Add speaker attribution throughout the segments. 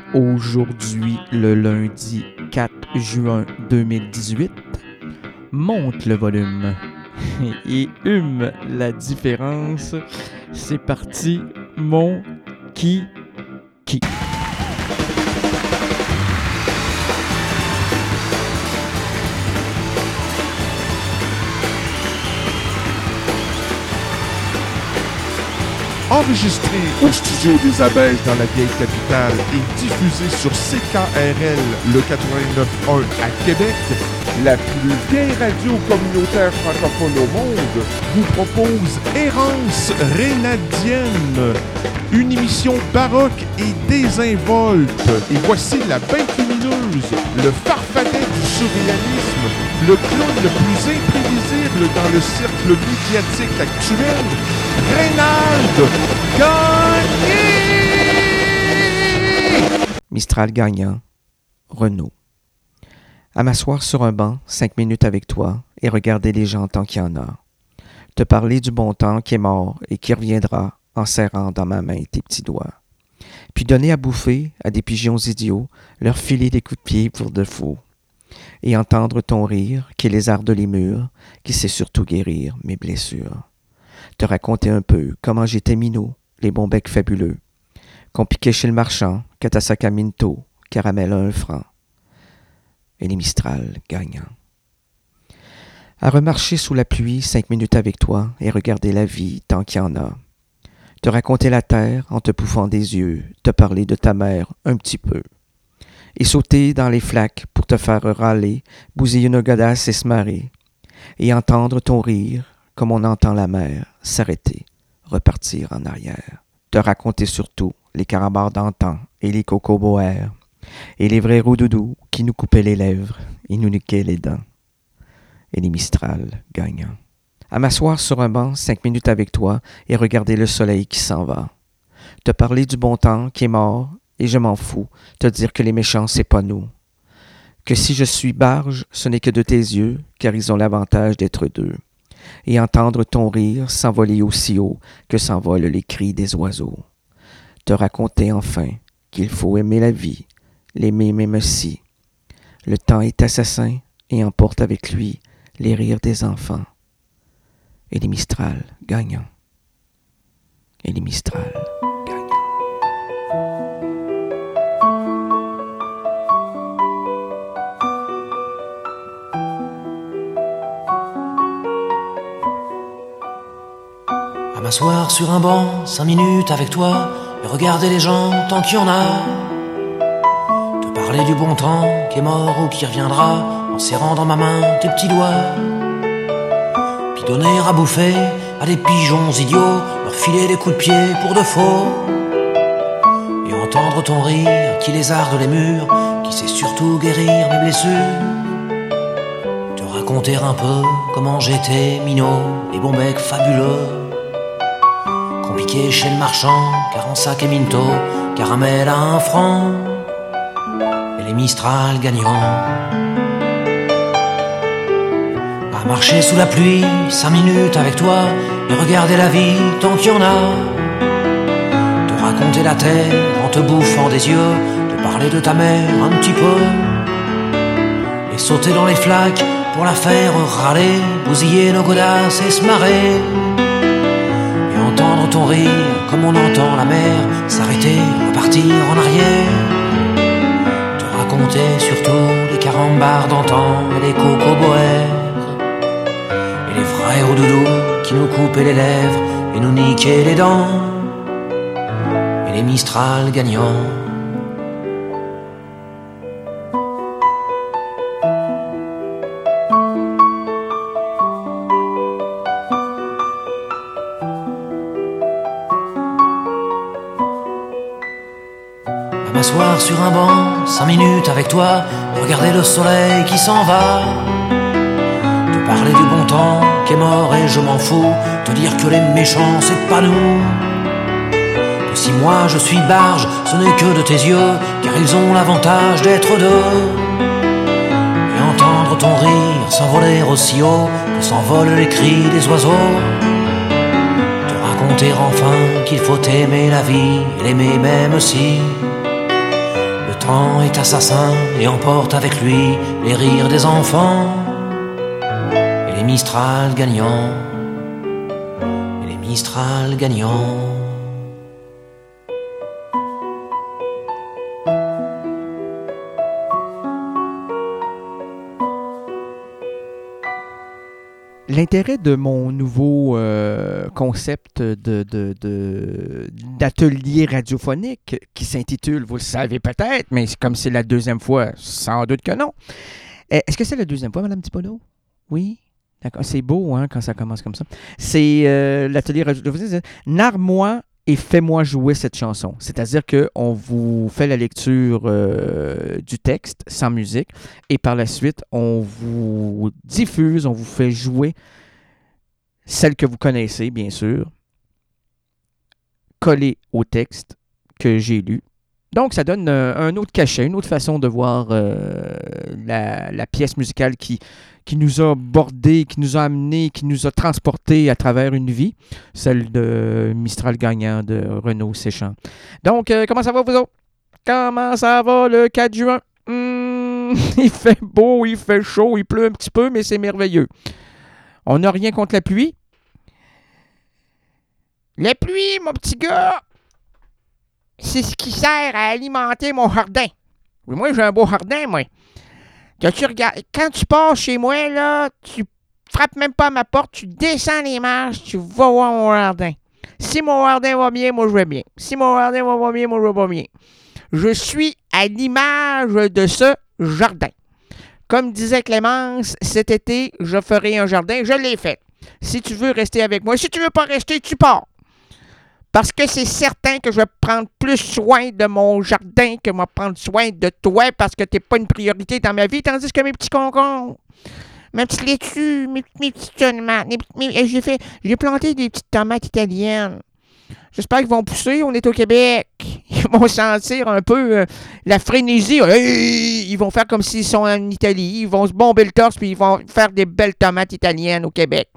Speaker 1: Aujourd'hui, le lundi 4 juin 2018, monte le volume et hume la différence. C'est parti, mon qui.
Speaker 2: Enregistré au studio des Abeilles dans la vieille capitale et diffusé sur CKRL le 89.1 à Québec, la plus vieille radio communautaire francophone au monde vous propose Errance Rénadienne, une émission baroque et désinvolte. Et voici la bête lumineuse, le farfadet du surréalisme, le clown le plus imprévisible dans le cercle médiatique actuel, Reynald Gagné!
Speaker 1: Mistral gagnant, Renaud. À m'asseoir sur un banc, 5 minutes avec toi, et regarder les gens tant qu'il y en a. Te parler du bon temps qui est mort et qui reviendra en serrant dans ma main tes petits doigts. Puis donner à bouffer à des pigeons idiots, leur filer des coups de pied pour de faux. Et entendre ton rire qui lézarde les murs, qui sait surtout guérir mes blessures. Te raconter un peu comment j'étais minot, les bons becs fabuleux, qu'on piquait chez le marchand, Catassac Minto, caramel à 1 franc. Et les Mistral gagnants. À remarcher sous la pluie 5 minutes avec toi et regarder la vie tant qu'il y en a. Te raconter la terre en te pouffant des yeux, te parler de ta mère un petit peu. Et sauter dans les flaques pour te faire râler, bousiller une godasse et se marrer. Et entendre ton rire comme on entend la mer s'arrêter, repartir en arrière. Te raconter surtout les carambars d'antan et les cocoboères. Et les vrais roudoudous qui nous coupaient les lèvres et nous niquaient les dents. Et les Mistral gagnants. À m'asseoir sur un banc 5 minutes avec toi et regarder le soleil qui s'en va. Te parler du bon temps qui est mort et je m'en fous. Te dire que les méchants c'est pas nous. Que si je suis barge, ce n'est que de tes yeux, car ils ont l'avantage d'être deux. Et entendre ton rire s'envoler aussi haut que s'envolent les cris des oiseaux. Te raconter enfin qu'il faut aimer la vie, l'aimer même si le temps est assassin et emporte avec lui les rires des enfants. Et les Mistral gagnants. Et les Mistral gagnants.
Speaker 3: À m'asseoir sur un banc 5 minutes avec toi et regarder les gens tant qu'il y en a. Parler du bon temps qui est mort ou qui reviendra en serrant dans ma main tes petits doigts. Puis donner à bouffer à des pigeons idiots, leur filer des coups de pied pour de faux. Et entendre ton rire qui lézarde les murs, qui sait surtout guérir mes blessures. Te raconter un peu comment j'étais minot, les bons becs fabuleux. Qu'on piquait chez le marchand, 45 et Minto, caramel à 1 franc. Les Mistral gagnants. À marcher sous la pluie 5 minutes avec toi et regarder la vie tant qu'il y en a. Te raconter la terre en te bouffant des yeux, te parler de ta mère un petit peu. Et sauter dans les flaques pour la faire râler, bousiller nos godasses et se marrer. Et entendre ton rire comme on entend la mer s'arrêter, repartir en arrière. Raconter surtout les carambars d'antan et les cocoboères. Et les vrais roudoudous qui nous coupaient les lèvres et nous niquaient les dents. Et les Mistral gagnants. M'asseoir sur un banc 5 minutes avec toi, regarder le soleil qui s'en va. Te parler du bon temps qui est mort et je m'en fous. Te dire que les méchants c'est pas nous. Que si moi je suis barge, ce n'est que de tes yeux, car ils ont l'avantage d'être deux. Et entendre ton rire s'envoler aussi haut que s'envolent les cris des oiseaux. Te raconter enfin qu'il faut aimer la vie et l'aimer même si. méchant est assassin et emporte avec lui les rires des enfants. Et les Mistral gagnants, et les Mistral gagnants.
Speaker 1: L'intérêt de mon nouveau concept d'atelier radiophonique qui s'intitule, vous le savez peut-être, mais comme c'est la deuxième fois, sans doute que non. Est-ce que c'est la deuxième fois, Mme Thibodeau? Oui? D'accord. C'est beau hein, quand ça commence comme ça. C'est l'atelier radiophonique. Narre-moi et fais-moi jouer cette chanson. C'est-à-dire qu'on vous fait la lecture du texte sans musique et par la suite, on vous diffuse, on vous fait jouer celle que vous connaissez, bien sûr, collée au texte que j'ai lu. Donc, ça donne un autre cachet, une autre façon de voir la pièce musicale qui nous a bordé, qui nous a amené, qui nous a transporté à travers une vie, celle de Mistral gagnant de Renaud Séchant. Donc, comment ça va, vous autres? Comment ça va le 4 juin? Il fait beau, il fait chaud, il pleut un petit peu, mais c'est merveilleux. On n'a rien contre la pluie. La pluie, mon petit gars, c'est ce qui sert à alimenter mon jardin. Oui, moi, j'ai un beau jardin, moi. Quand tu pars chez moi, là, tu frappes même pas à ma porte, tu descends les marches, tu vas voir mon jardin. Si mon jardin va bien, moi, je vais bien. Si mon jardin va pas bien, moi, je vais pas bien. Je suis à l'image de ce jardin. Comme disait Clémence, cet été, je ferai un jardin. Je l'ai fait. Si tu veux rester avec moi, si tu veux pas rester, tu pars. Parce que c'est certain que je vais prendre plus soin de mon jardin que moi prendre soin de toi parce que t'es pas une priorité dans ma vie, tandis que mes petits concombres, mes petites laitues, mes petites tomates, j'ai planté des petites tomates italiennes. J'espère qu'ils vont pousser, on est au Québec. Ils vont sentir un peu la frénésie. Ils vont faire comme s'ils sont en Italie. Ils vont se bomber le torse puis ils vont faire des belles tomates italiennes au Québec.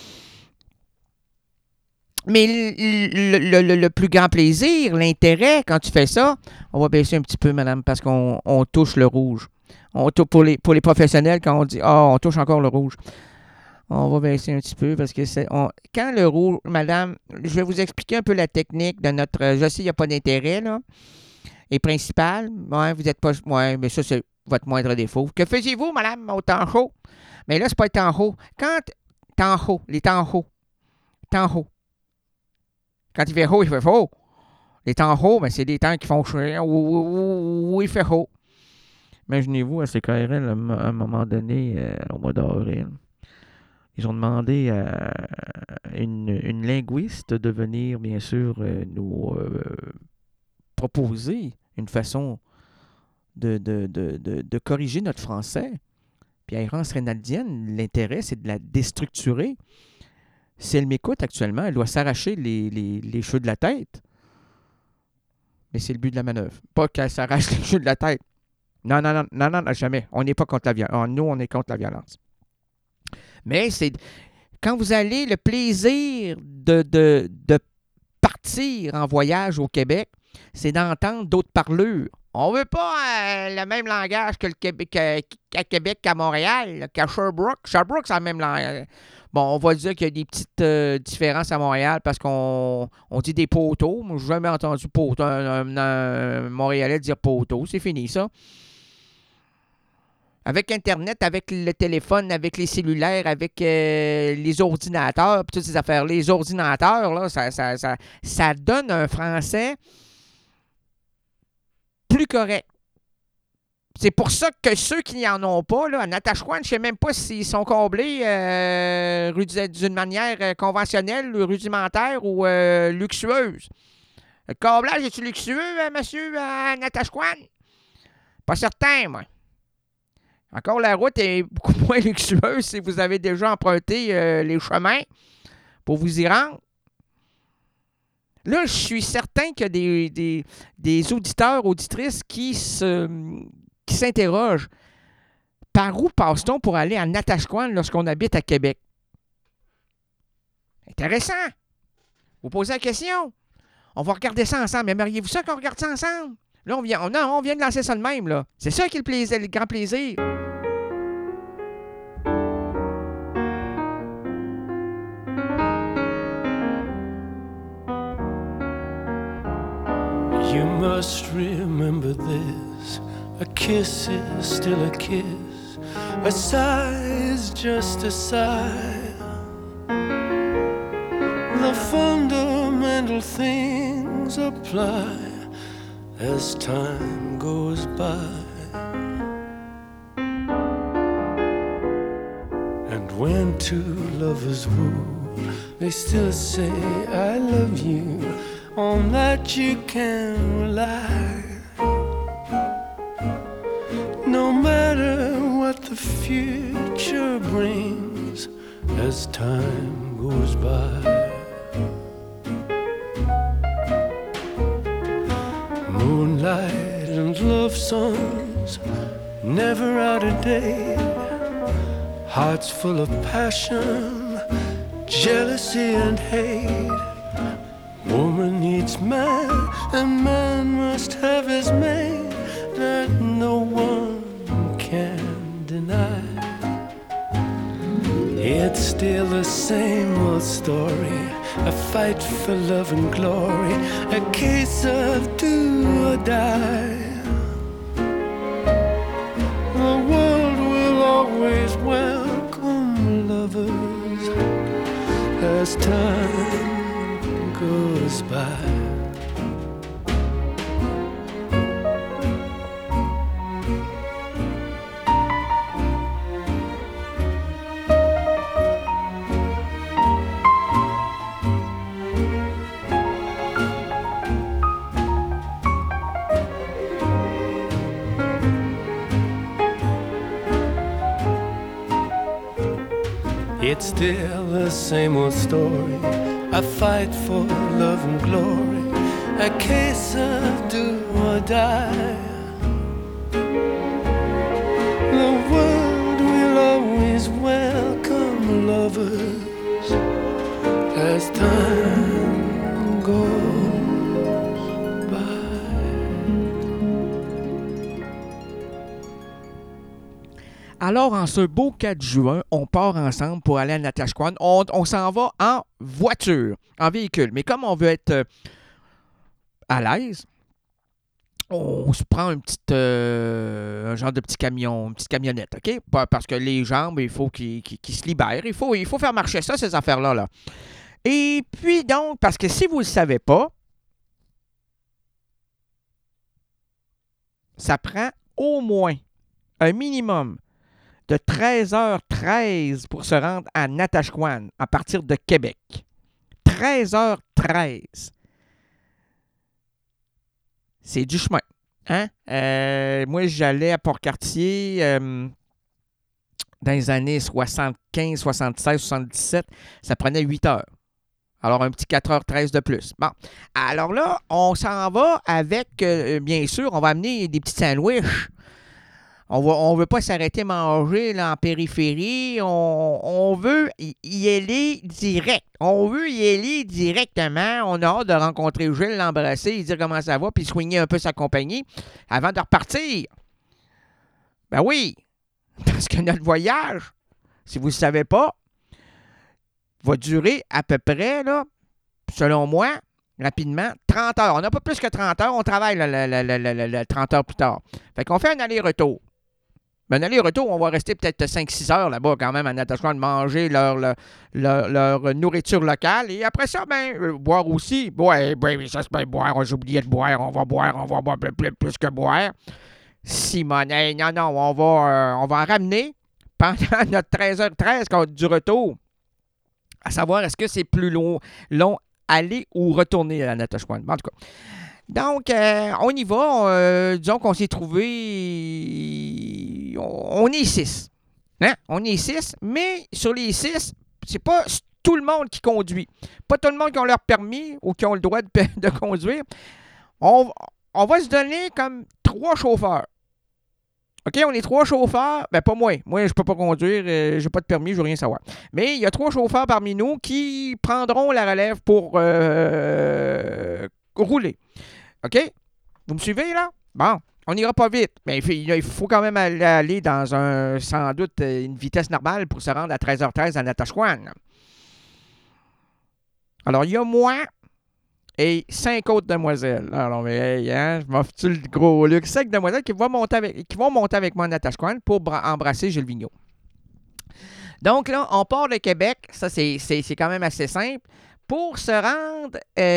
Speaker 1: Mais le plus grand plaisir, l'intérêt, quand tu fais ça, on va baisser un petit peu, madame, parce qu'on touche le rouge. Pour les professionnels, quand on dit « Ah, on touche encore le rouge », on va baisser un petit peu parce que quand le rouge, madame, je vais vous expliquer un peu la technique de notre... Je sais, il n'y a pas d'intérêt, là. Et principal, ouais, vous n'êtes pas... Ouais, mais ça, c'est votre moindre défaut. Que faisiez-vous, madame, au temps chaud? Mais là, c'est pas le temps chaud. Quand... Temps chaud, les temps chauds. Temps chaud. Quand il fait chaud, il fait chaud. Les temps chauds, ben, c'est des temps qui font chaud où il fait chaud. Imaginez-vous à CKRL, à un moment donné, au mois d'avril, ils ont demandé à une linguiste de venir, bien sûr, nous proposer une façon de corriger notre français. Puis à Errance Reynaldienne, l'intérêt, c'est de la déstructurer. Si elle m'écoute actuellement, elle doit s'arracher les cheveux de la tête. Mais c'est le but de la manœuvre. Pas qu'elle s'arrache les cheveux de la tête. Non, jamais. On n'est pas contre la violence. Nous, on est contre la violence. Mais c'est quand vous avez le plaisir de partir en voyage au Québec, c'est d'entendre d'autres parlures. On veut pas le même langage que le Québec, à Québec qu'à Montréal, qu'à Sherbrooke. Sherbrooke, c'est le même langage. Bon, on va dire qu'il y a des petites différences à Montréal parce qu'on dit des poteaux. Moi, je n'ai jamais entendu un Montréalais dire poteau. C'est fini, ça. Avec Internet, avec le téléphone, avec les cellulaires, avec les ordinateurs, puis toutes ces affaires. Les ordinateurs, là, ça donne un français plus correct. C'est pour ça que ceux qui n'en ont pas, là, à Natashquan, je ne sais même pas s'ils sont comblés d'une manière conventionnelle, rudimentaire ou luxueuse. Le câblage, est-tu luxueux, monsieur, à Natashquan? Pas certain, moi. Encore, la route est beaucoup moins luxueuse si vous avez déjà emprunté les chemins pour vous y rendre. Là, je suis certain qu'il y a des auditeurs, auditrices qui s'interrogent. Par où passe-t-on pour aller à Natashquan lorsqu'on habite à Québec? Intéressant. Vous posez la question. On va regarder ça ensemble. Aimeriez-vous ça qu'on regarde ça ensemble? Là, on vient de lancer ça de même, là. C'est ça qui est le grand plaisir.
Speaker 4: You must remember this. A kiss is still a kiss. A sigh is just a sigh. The fundamental things apply as time goes by. And when two lovers woo, they still say I love you. On that you can rely. No matter what the future brings as time goes by. Moonlight and love songs, never out of date. Hearts full of passion, jealousy and hate. Woman needs man, and man must have his mate. That no one can deny. It's still the same old story, a fight for love and glory, a case of do or die. The world will always welcome lovers as time goes by. It's still the same old story, a fight for love and glory, a case of do or die. The world will always welcome lovers as time goes by.
Speaker 1: Alors, en ce beau 4 juin, on part ensemble pour aller à Natashquan. On s'en va en voiture, en véhicule. Mais comme on veut être à l'aise, on se prend un genre de petit camion, une petite camionnette, OK? Parce que les jambes, il faut qu'ils se libèrent. Il faut faire marcher ça, ces affaires-là. Là. Et puis donc, parce que si vous ne le savez pas, ça prend au moins un minimum de 13h13 pour se rendre à Natashquan à partir de Québec. 13h13. C'est du chemin. Hein? Moi, j'allais à Port-Cartier dans les années 75, 76, 77. Ça prenait 8 heures. Alors, un petit 4h13 de plus. Bon. Alors là, on s'en va avec, bien sûr, on va amener des petits sandwichs. On veut pas s'arrêter manger là, en périphérie. On veut y aller direct. On veut y aller directement. On a hâte de rencontrer Gilles, l'embrasser, lui dire comment ça va, puis soigner un peu sa compagnie avant de repartir. Ben oui, parce que notre voyage, si vous ne le savez pas, va durer à peu près, là, selon moi, rapidement, 30 heures. On n'a pas plus que 30 heures. On travaille 30 heures plus tard. Fait qu'on fait un aller-retour. Mais un aller-retour, on va rester peut-être 5-6 heures là-bas quand même en attachant de manger leur nourriture locale. Et après ça, boire aussi. Ouais, ça se peut boire. J'ai oublié de boire. On va boire plus que boire. Simonet, non, on va en ramener pendant notre 13h13 du retour. À savoir, est-ce que c'est plus long aller ou retourner à Natashquan? En tout cas. Donc, on y va. Disons qu'on s'est trouvé... On est 6. Hein? On est 6, mais sur les 6, c'est pas tout le monde qui conduit. Pas tout le monde qui a leur permis ou qui ont le droit de conduire. On va se donner comme 3 chauffeurs. OK, on est 3 chauffeurs. Ben, pas moi. Moi, je peux pas conduire. J'ai pas de permis, je veux rien savoir. Mais il y a 3 chauffeurs parmi nous qui prendront la relève pour rouler. OK? Vous me suivez, là? Bon, on n'ira pas vite. Mais il faut quand même aller dans sans doute une vitesse normale pour se rendre à 13h13 à Natashquan. Alors, il y a moi et 5 autres demoiselles. Alors, mais hey, hein, je m'offre-tu le gros luxe. 5 demoiselles qui vont monter avec moi à Natashquan pour embrasser Gilles Vigneault. Donc là, on part de Québec. Ça, c'est quand même assez simple. Pour se rendre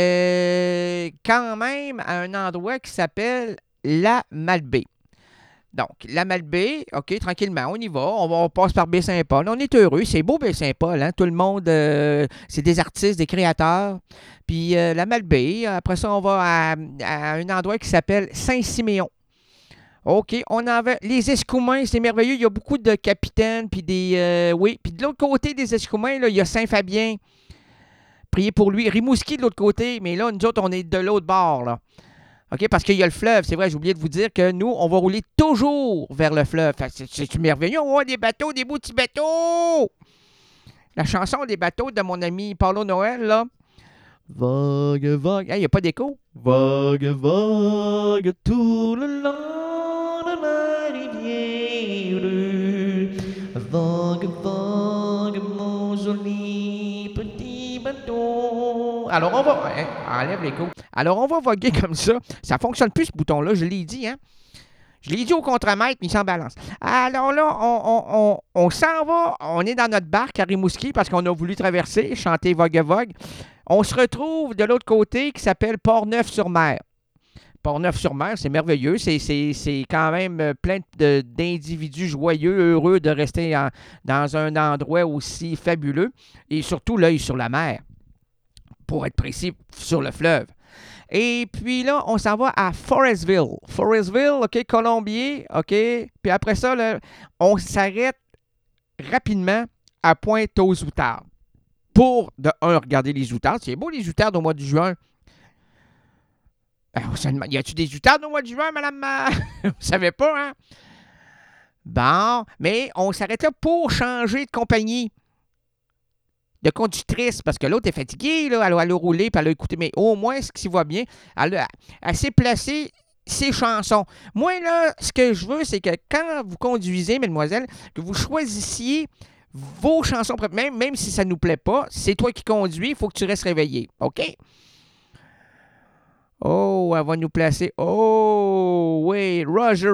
Speaker 1: quand même à un endroit qui s'appelle la Malbaie. Donc, la Malbaie, OK, tranquillement, on y va. On passe par Baie-Saint-Paul. On est heureux. C'est beau, Baie-Saint-Paul. Hein? Tout le monde, c'est des artistes, des créateurs. Puis, la Malbaie, après ça, on va à un endroit qui s'appelle Saint-Siméon. OK, on en va. Les Escoumins, c'est merveilleux. Il y a beaucoup de capitaines, puis des... oui, puis de l'autre côté des Escoumins, là, il y a Saint-Fabien. Priez pour lui. Rimouski de l'autre côté, mais là, nous autres, on est de l'autre bord, là. OK, parce qu'il y a le fleuve. C'est vrai, j'ai oublié de vous dire que nous, on va rouler toujours vers le fleuve. C'est merveilleux. On voit des bateaux, des beaux petits bateaux. La chanson des bateaux de mon ami Paulo Noël, là. Vogue, vogue. Il n'y a pas d'écho. Vogue, vogue, tout le long de la rivière. Vogue, vogue, mon joli petit bateau. Alors, on va... enlève l'écho. Alors, on va voguer comme ça. Ça fonctionne plus, ce bouton-là. Je l'ai dit, hein. Je l'ai dit au contre-mètre, mais il s'en balance. Alors là, on s'en va. On est dans notre barque à Rimouski parce qu'on a voulu traverser, chanter Vogue Vogue. On se retrouve de l'autre côté qui s'appelle Port-Neuf-sur-Mer. Port-Neuf-sur-Mer, c'est merveilleux. C'est quand même plein d'individus joyeux, heureux de rester dans un endroit aussi fabuleux. Et surtout, l'œil sur la mer. Pour être précis, sur le fleuve. Et puis là, on s'en va à Forestville. Forestville, OK, Colombier, OK. Puis après ça, là, on s'arrête rapidement à Pointe-aux-Outardes. Pour, de un, regarder les outardes. C'est beau, les outardes au mois de juin. Y a-tu des outardes au mois de juin, madame? Vous savez pas, hein? Bon, mais on s'arrête là pour changer de compagnie. De conductrice, parce que l'autre est fatiguée, là, elle a roulé, puis elle a écouté, mais au moins, ce qui va bien, elle s'est placée ses chansons. Moi, là, ce que je veux, c'est que quand vous conduisez, mesdemoiselles, que vous choisissiez vos chansons, même si ça ne nous plaît pas, c'est toi qui conduis, il faut que tu restes réveillé, OK? Oh, elle va nous placer. Oh, oui, Roger.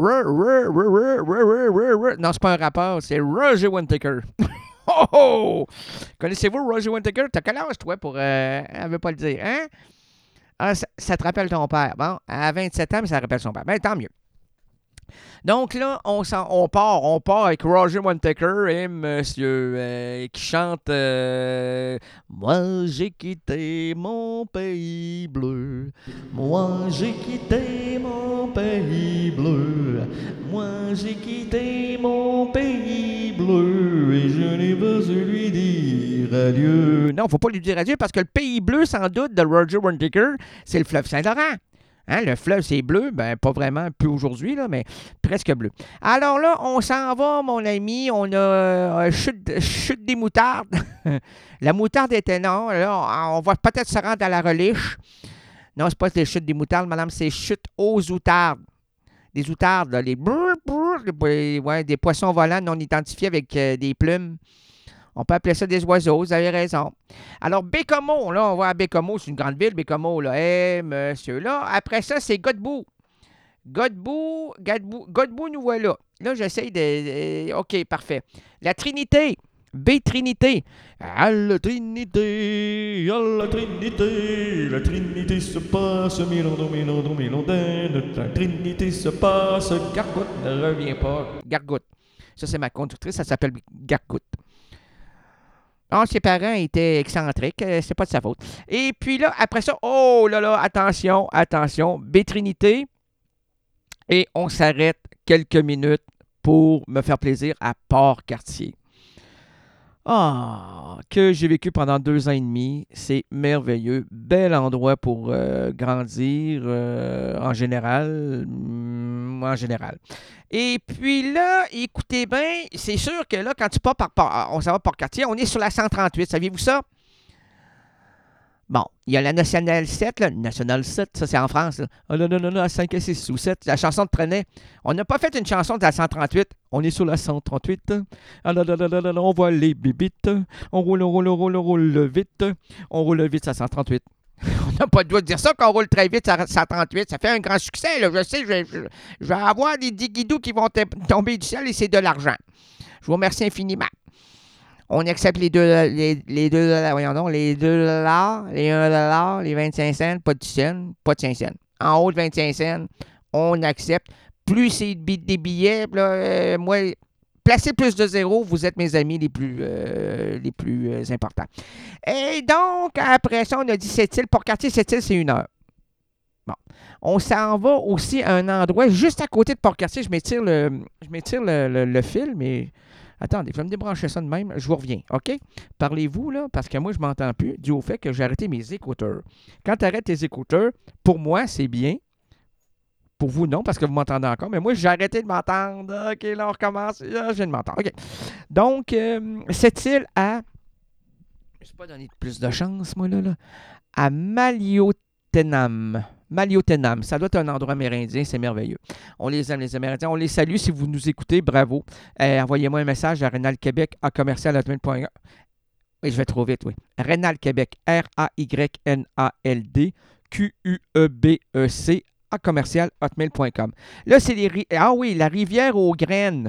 Speaker 1: Non, c'est pas un rappeur, c'est Roger Whittaker. Oh, oh! Connaissez-vous Roger Whittaker? T'as quel âge, toi, pour... elle veut pas le dire, hein? Ah, ça te rappelle ton père. Bon, à 27 ans, mais ça rappelle son père. Ben, tant mieux. Donc là, on part avec Roger Whittaker et monsieur qui chante Moi j'ai quitté mon pays bleu, moi j'ai quitté mon pays bleu, moi j'ai quitté mon pays bleu et je n'ai pas su lui dire adieu. Non, faut pas lui dire adieu parce que le pays bleu, sans doute, de Roger Whittaker, c'est le fleuve Saint-Laurent. Hein, le fleuve, c'est bleu. Ben, pas vraiment, plus aujourd'hui, là, mais presque bleu. Alors là, on s'en va, mon ami. On a chute des moutardes. La moutarde est énorme. Là, on va peut-être se rendre à la Reliche. Non, c'est pas les chutes des moutardes, madame, c'est chute aux outardes. Des outardes, là, des poissons volants non identifiés avec des plumes. On peut appeler ça des oiseaux, vous avez raison. Alors, Bécomo, là, on va à Bécomo, c'est une grande ville, Bécomo, là, monsieur, là. Après ça, c'est Godbout. Godbout, nous voilà. Là, j'essaye de... OK, parfait. La Trinité, B-Trinité. À la Trinité, la Trinité se passe, Milondin, la Trinité se passe, Gargotte ne revient pas. Gargotte. Ça, c'est ma conductrice, ça s'appelle Gargotte. Ah, ses parents étaient excentriques, c'est pas de sa faute. Et puis là, après ça, oh là là, attention, Bétrinité. Et on s'arrête quelques minutes pour me faire plaisir à Port-Cartier. Ah, que j'ai vécu pendant 2 ans et demi. C'est merveilleux. Bel endroit pour grandir en général. Et puis là, écoutez bien, c'est sûr que là, quand tu pars on s'en va par quartier, on est sur la 138. Saviez-vous ça? Bon, il y a la Nationale 7, là. Nationale 7, ça c'est en France. Là. Ah non, non, non, non, à 5, 6 ou 7. La chanson de Trenet. On n'a pas fait une chanson de la 138. On est sur la 138. Ah là là là là là, on voit les bibites. On roule, on roule, on roule, on roule vite. On roule vite, ça 138. On n'a pas le droit de dire ça qu'on roule très vite, ça 138. Ça fait un grand succès, là. Je sais, je vais avoir des guidous qui vont tomber du ciel et c'est de l'argent. Je vous remercie infiniment. On accepte les 2 voyons donc, les 2 $, les 1 $, les 25 cents, pas de 10 cents, pas de 5 cents. En haut de 25 cents, on accepte. Plus c'est des billets, là, moi, placez plus de zéro, vous êtes mes amis les plus importants. Et donc, après ça, on a dit Sept-Îles. Port-Cartier, Sept-Îles, c'est 1 heure. Bon. On s'en va aussi à un endroit juste à côté de Port-Cartier. Je m'étire le fil, mais... Attendez, je vais me débrancher ça de même. Je vous reviens, OK? Parlez-vous, là, parce que moi, je ne m'entends plus dû au fait que j'ai arrêté mes écouteurs. Quand tu arrêtes tes écouteurs, pour moi, c'est bien. Pour vous, non, parce que vous m'entendez encore. Mais moi, j'ai arrêté de m'entendre. OK, là, on recommence. Là, je viens de m'entendre. OK. Donc, Sept-Îles à... Je ne me suis pas donné plus de chance, moi, là. À Maliotenam. Maliotenam, ça doit être un endroit amérindien, c'est merveilleux. On les aime, les Amérindiens. On les salue si vous nous écoutez, bravo. Envoyez-moi un message à renalquebec à commercial@hotmail.com. Oui, je vais trop vite, oui. Rénal Québec, RAYNALD QUEBEC à commercial@hotmail.com. Là, c'est la rivière aux graines.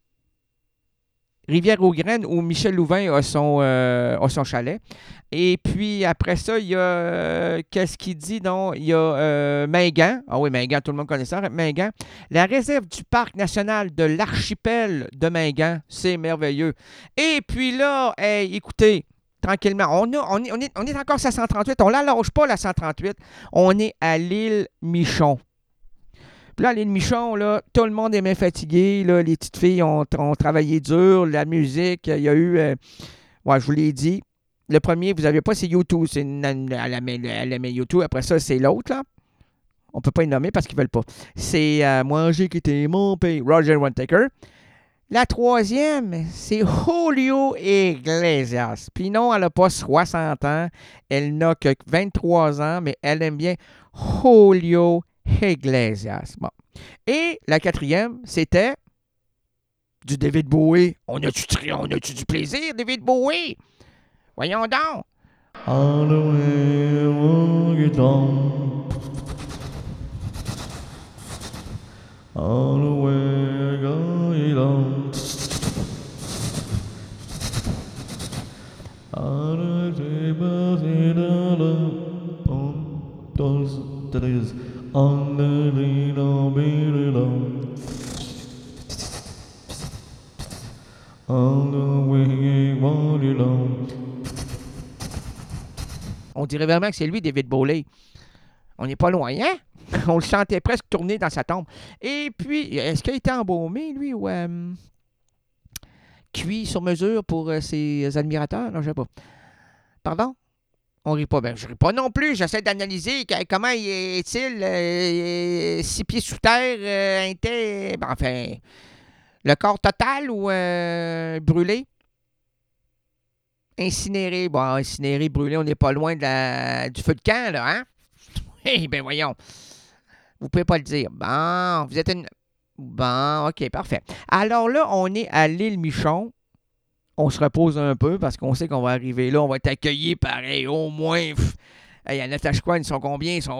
Speaker 1: Rivière-aux-Graines, où Michel Louvain a son chalet. Et puis, après ça, il y a... qu'est-ce qu'il dit, donc? Il y a Mingan. Ah oui, Mingan, tout le monde connaît ça. Mingan. La réserve du Parc national de l'archipel de Mingan. C'est merveilleux. Et puis là, écoutez, tranquillement, on est encore à 138. On ne l'allonge pas, la 138. On est à l'île Michon. Puis là, l'île Michon, là, tout le monde est bien fatigué. Là, les petites filles ont travaillé dur. La musique, il y a eu... ouais, je vous l'ai dit. Le premier, vous n'avez pas, c'est YouTube. Elle aimait YouTube. Après ça, c'est l'autre, là. On ne peut pas le nommer parce qu'ils ne veulent pas. C'est Moi, j'ai quitté mon pays. Roger Whittaker. La troisième, c'est Julio Iglesias. Puis non, elle n'a pas 60 ans. Elle n'a que 23 ans, mais elle aime bien Julio Iglesias. Bon. Et la quatrième, c'était du David Bowie. On a-tu du plaisir, David Bowie? Voyons donc. All the way you down. All the way you down. All the way on the little bit alone. On the way alone. On dirait vraiment que c'est lui, David Bowie. On n'est pas loin, hein? On le sentait presque tourner dans sa tombe. Et puis, est-ce qu'il a été embaumé, lui, ou cuit sur mesure pour ses admirateurs? Non, je ne sais pas. Pardon? On rit pas. Ben, je ris pas non plus. J'essaie d'analyser comment est-il 6 pieds sous terre, enfin, le corps total ou brûlé? Incinéré. Bon, incinéré, brûlé, on n'est pas loin du feu de camp, là, hein? Eh ben voyons. Vous pouvez pas le dire. Bon, vous êtes une... Bon, OK, parfait. Alors là, on est à l'île Michon. On se repose un peu parce qu'on sait qu'on va arriver là. On va être accueillis pareil, au moins. Hey, à Natashquan, ils sont combien? Ils sont...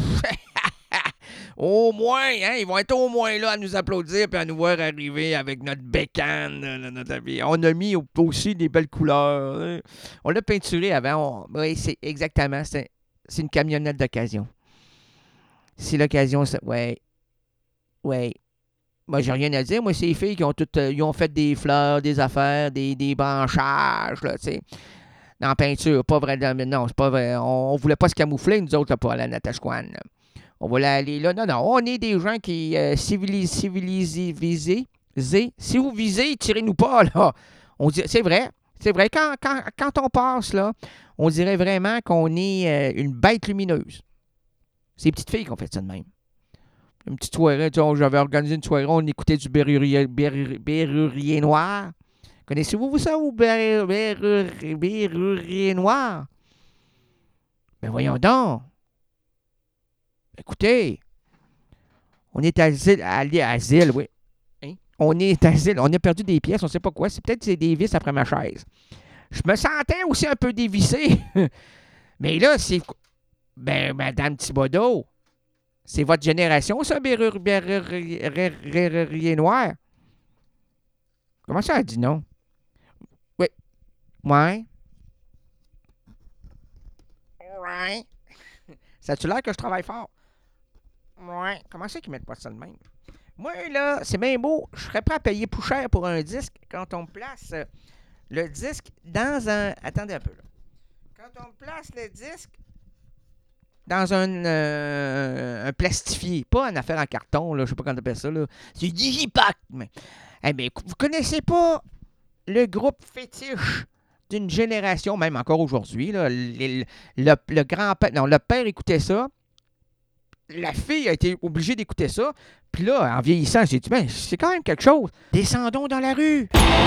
Speaker 1: au moins, hein? Ils vont être au moins là à nous applaudir et à nous voir arriver avec notre bécane. On a mis aussi des belles couleurs. Hein? On l'a peinturé avant. Oui, c'est exactement. C'est une camionnette d'occasion. C'est l'occasion. Ouais. Ouais. Moi, j'ai rien à dire. Moi, c'est les filles qui ont toutes, ils ont fait des fleurs, des affaires, des branchages, là, tu sais. En peinture, pas vrai. Non, c'est pas vrai. On voulait pas se camoufler, nous autres, là, pour aller à Natashquan. On voulait aller là. Non, on est des gens qui civilisés. Si vous visez, tirez-nous pas, là. On dit, c'est vrai. C'est vrai. Quand on passe, là, on dirait vraiment qu'on est une bête lumineuse. C'est les petites filles qui ont fait ça de même. Une petite soirée, j'avais organisé une soirée, on écoutait du Bérurier Noir. Connaissez-vous ça, ou Bérurier Noir? Ben voyons donc. Écoutez, on est allé à asile, oui. Hein? On est à asile, on a perdu des pièces, on ne sait pas quoi. C'est peut-être que c'est des vis après ma chaise. Je me sentais aussi un peu dévissé. Mais là, c'est... Ben, Madame Thibodeau, c'est votre génération, ça, Berrurier Noir? Comment ça, elle dit non? Oui. Ouais. Ouais. Ça a-tu l'air que je travaille fort? Ouais. Comment ça qu'ils mettent pas ça de même? Moi, là, c'est bien beau. Je serais prêt à payer plus cher pour un disque quand on me place le disque dans un... Attendez un peu, là. Quand on me place le disque dans un plastifié, pas une affaire en carton, là, je sais pas comment on appelle ça, là. C'est Digipack. Mais, eh bien, vous connaissez pas le groupe fétiche d'une génération, même encore aujourd'hui, là, le grand-père, non, le père écoutait ça, la fille a été obligée d'écouter ça, puis là, en vieillissant, j'ai dit, ben, c'est quand même quelque chose. Descendons dans la rue.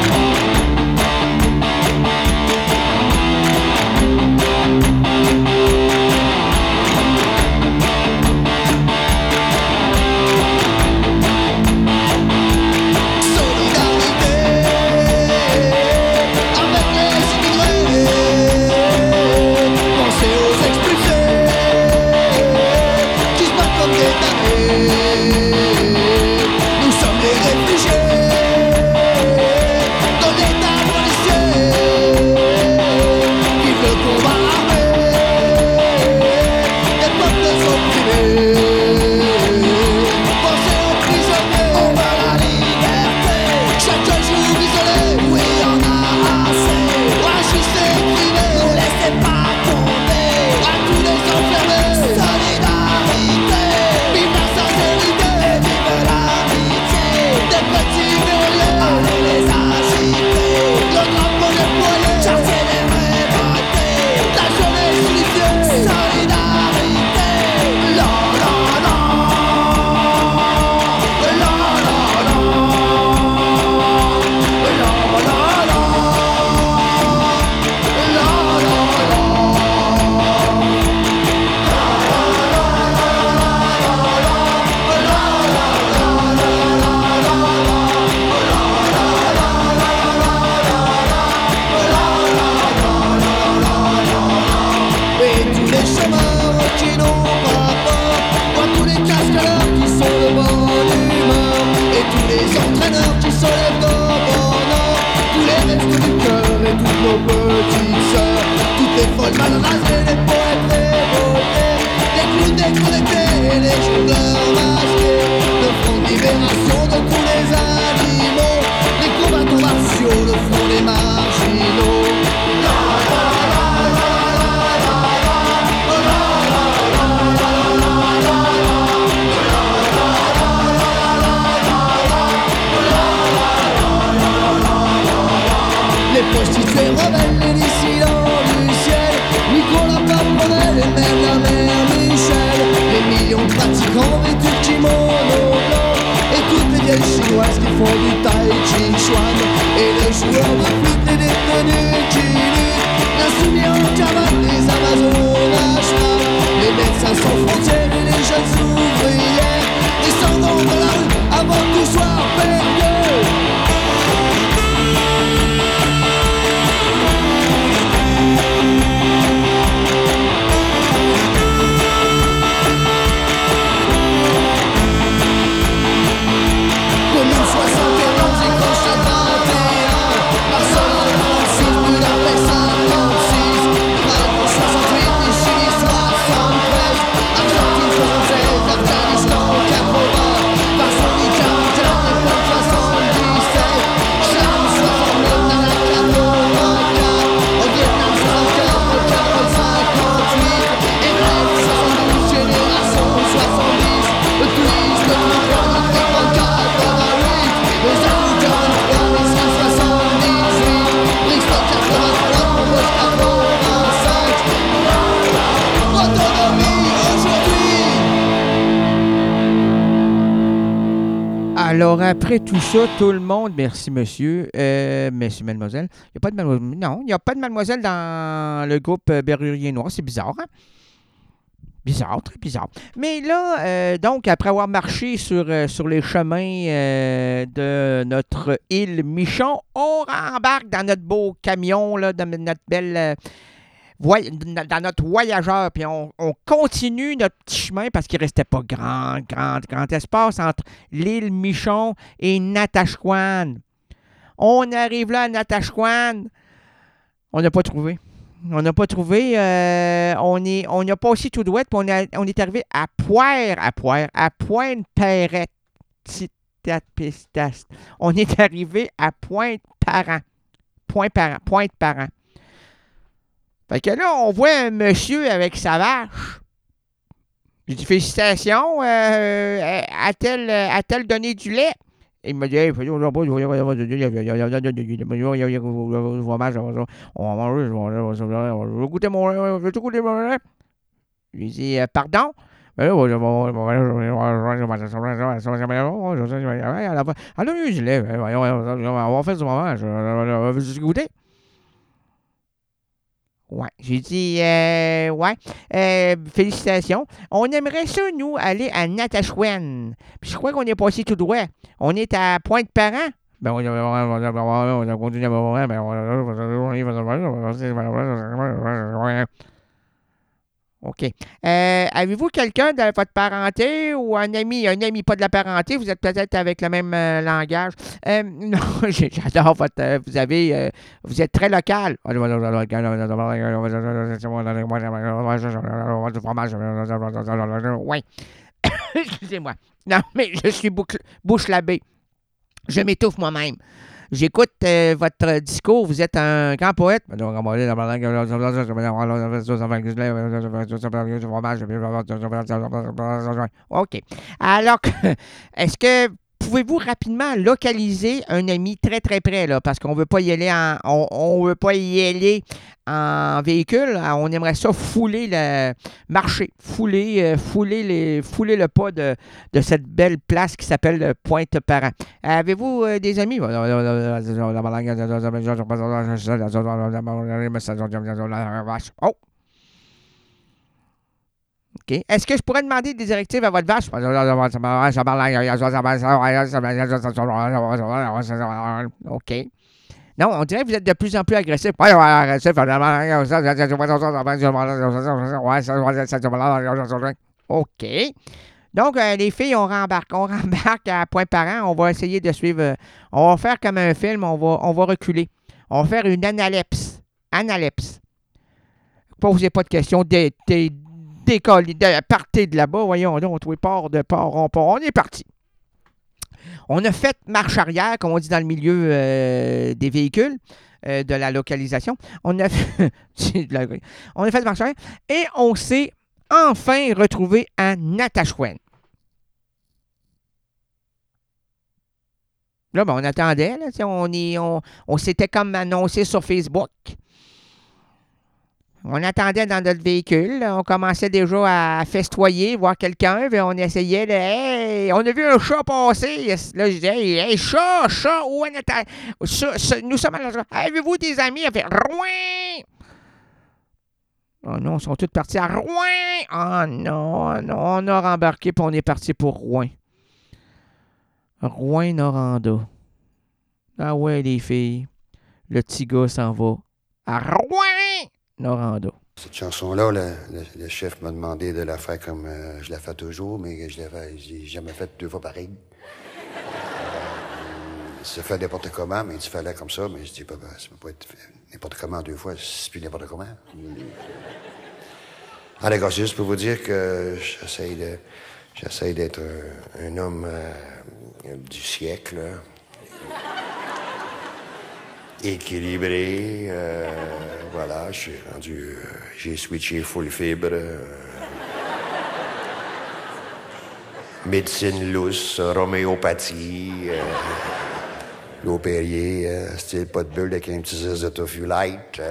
Speaker 1: Alors, après tout ça, tout le monde... Merci, monsieur. Monsieur, mademoiselle. Il n'y a pas de mademoiselle. Non, il n'y a pas de mademoiselle dans le groupe Berrurier Noir. C'est bizarre, hein? Bizarre, très bizarre. Mais là, donc, après avoir marché sur les chemins de notre île Michon, on rembarque dans notre beau camion, là, dans notre belle... dans notre voyageur, puis on continue notre petit chemin parce qu'il ne restait pas grand espace entre l'île Michon et Natashquan. On arrive là à Natashquan, on n'a pas trouvé. On n'a pas trouvé. On a passé tout droit, puis on est arrivé à Pointe-Perrette. On est arrivé à Pointe-Parent. Pointe-Parent. Fait que là, on voit un monsieur avec sa vache. J'ai dit, félicitations, a-t-elle donné du lait? Il m'a dit, hey, on va manger, on va goûter mon lait, veux-tu goûter mon lait? J'ai dit, pardon? Ah non, du lait, on va faire du moment, veux-tu goûter? Ouais, j'ai dit, ouais, félicitations. On aimerait ça, nous, aller à Natashquan. Puis je crois qu'on est passé tout droit. On est à Pointe-Parent. Ben, on continue à... OK. Avez-vous quelqu'un de votre parenté ou un ami, pas de la parenté? Vous êtes peut-être avec le même langage. Non, j'adore votre... vous êtes très local. Oui. Excusez-moi. Non, mais je suis bouche labée. Je m'étouffe moi-même. J'écoute votre discours, vous êtes un grand poète. OK. Alors, est-ce que pouvez-vous rapidement localiser un ami très très près là, parce qu'on veut pas y aller on veut pas y aller en véhicule, on aimerait ça fouler le marché, fouler le pas de cette belle place qui s'appelle Pointe-Parent. Avez-vous des amis? Oh! OK. Est-ce que je pourrais demander des directives à votre vache? OK. Non, on dirait que vous êtes de plus en plus agressif. OK. Donc, les filles, on rembarque à Pointe-Parent. On va essayer de suivre. On va faire comme un film. On va reculer. On va faire une analepse. Posez pas de questions. Partez de là-bas. Voyons donc, tous les ports de port. On est parti. On a fait marche arrière, comme on dit dans le milieu des véhicules, de la localisation. On a fait marche arrière et on s'est enfin retrouvé à Natashquan. Là, ben, on attendait. Là, on s'était comme annoncé sur Facebook. On attendait dans notre véhicule. On commençait déjà à festoyer, voir quelqu'un. Puis on essayait de... Hey, on a vu un chat passer. Là, je disais, hey, chat, où est notre... Nous sommes à l'endroit. Avez-vous des amis? Elle fait, Rouen! Oh non, ils sont tous partis à Rouen! Oh non, on a rembarqué puis on est parti pour Rouen. Rouen-Noranda. Ah ouais, les filles. Le petit gars s'en va à Rouen-Noranda.
Speaker 5: Cette chanson-là, le chef m'a demandé de la faire comme je la fais toujours, mais je l'ai jamais faite 2 fois pareil. Ça fait n'importe comment, mais tu fallait comme ça, mais je dis, ça peut pas être n'importe comment 2 fois, c'est plus n'importe comment. Alors, c'est juste pour vous dire que j'essaie d'être un homme du siècle, équilibré, voilà, je suis rendu, j'ai switché full fibre, médecine lousse, homéopathie, l'eau Perrier, style pas de bulle avec un petit zeste de tofu light,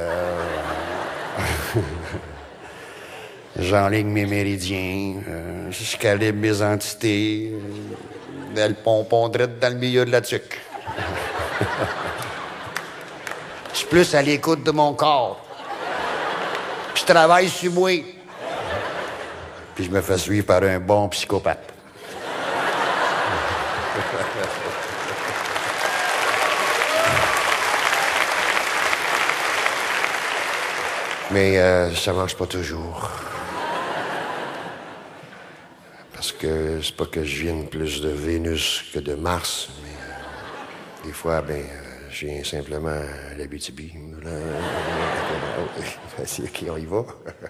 Speaker 5: j'enligne mes méridiens, je calibre mes entités, le pompon drette dans le milieu de la tuque. Je suis plus à l'écoute de mon corps. Je travaille sur moi. puis je me fais suivre par un bon psychopathe. Mais ça marche pas toujours. Parce que c'est pas que je vienne plus de Vénus que de Mars, mais des fois, je viens simplement à l'Abitibi. C'est qui on y va?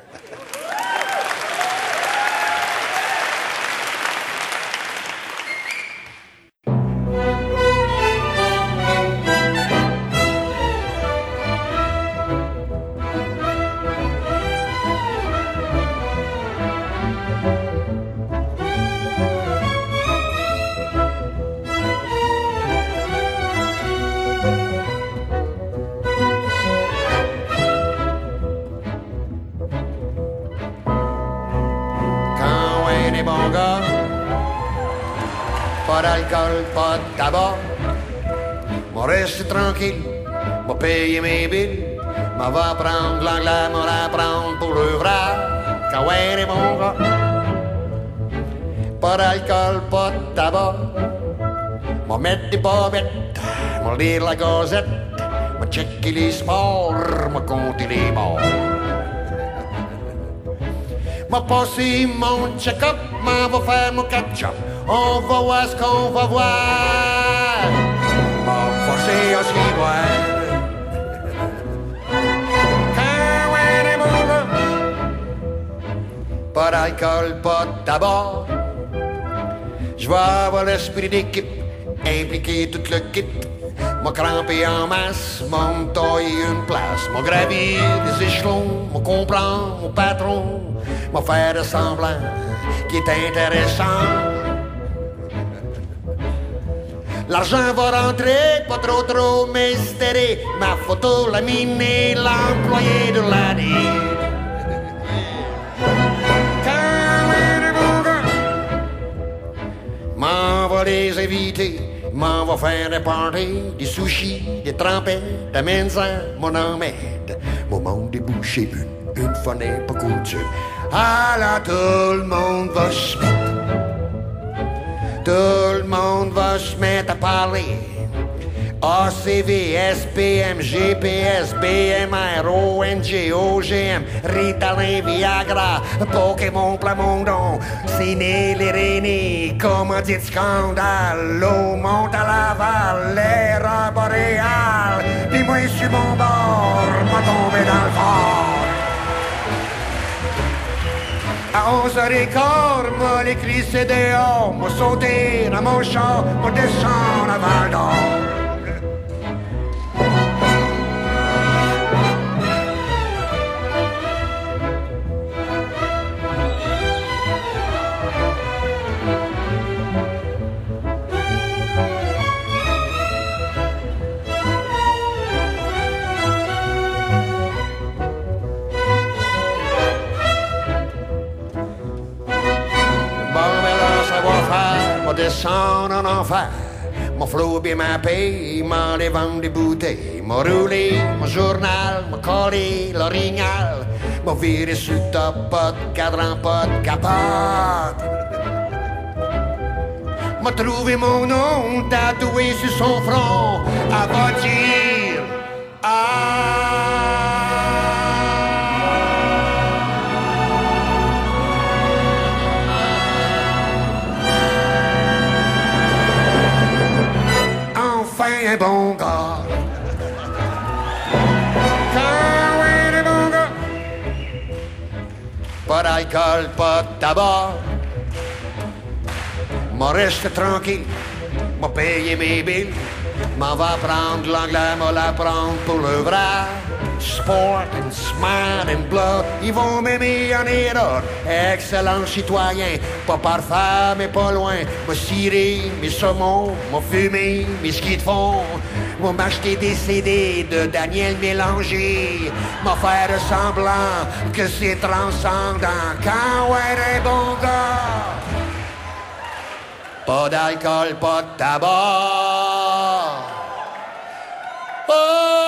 Speaker 5: Pas d'alcool, pas de tabac. M'en reste tranquille, m'en payer mes billes. M'en va prendre l'anglais, m'en apprendre pour le vrai. Quand ouais, les bons gars. Pas d'alcool, pas de tabac. M'en mettre des bobettes, m'en lire la gazette. M'en checker les sports, m'en compter les morts. M'en passer mon check-up, m'en va faire mon catch-up. On va voir ce qu'on va voir. M'en forcer à s'y voir. Quand ouais, les bons gars. Pas d'alcool, pas de tabac. Je vais avoir l'esprit d'équipe, impliquer tout le kit. M'a crampé en masse, m'a taillé une place. M'a gravi des échelons, m'a comprendre mon patron. M'a faire de semblant qui est intéressant. L'argent va rentrer, pas trop m'estérer. Ma photo laminée, l'employé de l'année. M'en va les inviter, m'en va faire des parties, des sushis, des trempettes, des mensa, mon emmède. Moment débouché, une fenêtre pas couture. Ah là, tout le monde va se mettre. Tout le monde va se mettre à parler. ACV, SPM, GPS, BMR, ONG, OGM, Ritalin, Viagra, Pokémon, Plamondon, Ciné, les Rénés, commandite scandale, l'eau monte à Laval, l'air boréale, pis moi sur mon bord, m'a tombé dans le fort. À 11h15, m'a l'écrit c'est dehors, m'a sauté dans mon char, m'a descendu à Val d'Or. M'a descendre en enfer, m'a flobé ma paye, m'a les vendre des bouteilles, m'a roulé mon journal, m'a collé l'orignal, m'a viré sur le top, pas de cadran, pas de capote. M'a trouvé mon nom tatoué sur son front, à va dire un bon gars. Quand ouais, les bons gars. Pas d'alcool, pas de tabac. M'en reste tranquille, m'a payé mes billes. M'en va prendre l'anglais, m'a l'apprendre pour le vrai. Sport and smile and blood, ils vont m'aimer en Irak. Excellent citoyen, pas parfait mais pas loin. M'a ciré mes saumons, m'a fumé mes skis de fond. M'a m'acheter des CD de Daniel Mélanger. M'a faire semblant que c'est transcendant. Quand ouais les bons gars. Pas d'alcool, pas de tabac. Oh!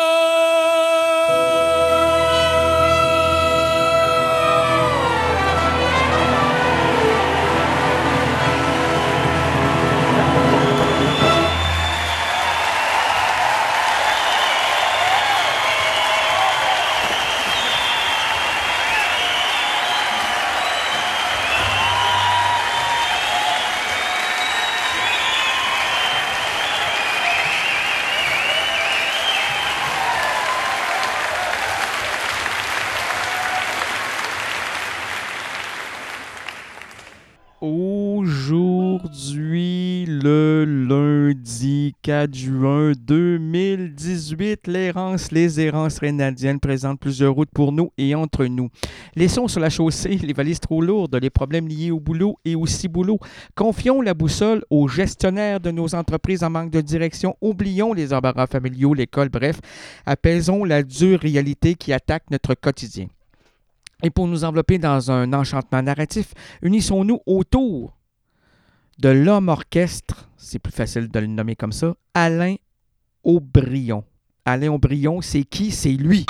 Speaker 1: ce lundi 4 juin 2018. Les errances rénadiennes présentent plusieurs routes pour nous et entre nous. Les sons sur la chaussée, les valises trop lourdes, les problèmes liés au boulot et au ciboulot. Confions la boussole aux gestionnaires de nos entreprises en manque de direction. Oublions les embarras familiaux, l'école, bref. Apaisons la dure réalité qui attaque notre quotidien. Et pour nous envelopper dans un enchantement narratif, unissons-nous autour de l'homme orchestre, c'est plus facile de le nommer comme ça, Alain Aubryon. Alain Aubryon, c'est qui? C'est lui.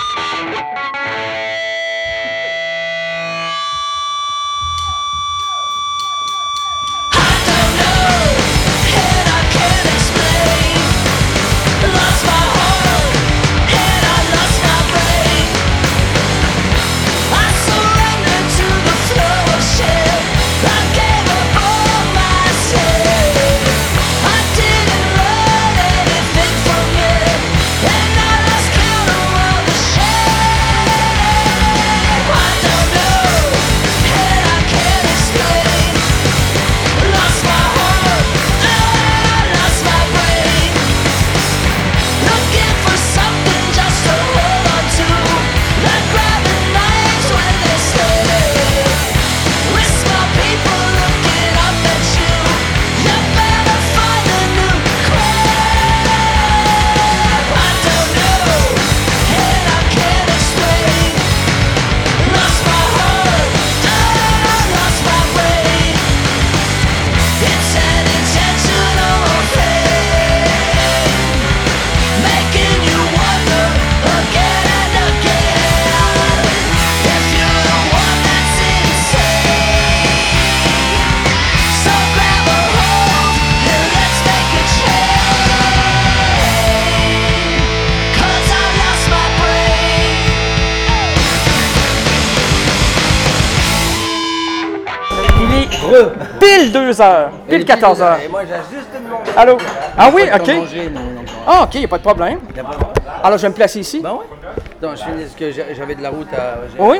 Speaker 6: Pile 2 heures, pile 14 heures.
Speaker 7: Et moi, j'ai juste demandé.
Speaker 6: Allô? Ah oui,
Speaker 7: Pas de
Speaker 6: OK.
Speaker 7: temps manger, non.
Speaker 6: Ah, OK, il n'y a pas de problème.
Speaker 7: Y a pas...
Speaker 6: Alors, je vais me placer ici.
Speaker 7: Ben ouais. Attends, je finis parce que j'avais de la route à.
Speaker 6: Oui?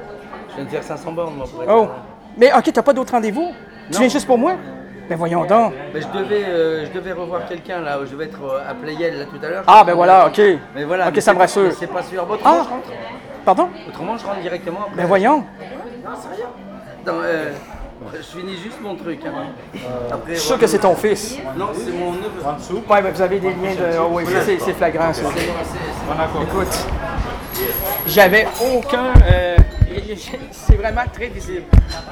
Speaker 7: Je viens de faire 500 bornes, moi, pour être.
Speaker 6: Oh. Mais OK, t'as pas d'autres rendez-vous? Tu
Speaker 7: Non.
Speaker 6: viens juste pour moi? Ben voyons donc.
Speaker 7: Mais je devais revoir quelqu'un là, je devais être à Playel là tout à l'heure.
Speaker 6: Ah, ben voilà, OK.
Speaker 7: Mais voilà.
Speaker 6: OK,
Speaker 7: mais
Speaker 6: ça me
Speaker 7: c'est-
Speaker 6: rassure.
Speaker 7: mais C'est pas sûr. Bon, autrement,
Speaker 6: Ah.
Speaker 7: je rentre.
Speaker 6: Pardon?
Speaker 7: Autrement, je rentre directement après.
Speaker 6: Ben voyons.
Speaker 7: Non, c'est rien. Attends, je finis juste mon truc. Hein. Après,
Speaker 6: Je suis sûr que c'est ton fils.
Speaker 7: Non, c'est mon neveu.
Speaker 6: Oui, mais vous avez des liens de... Oh, oui, c'est flagrant, ça. Écoute, j'avais aucun... c'est vraiment très visible.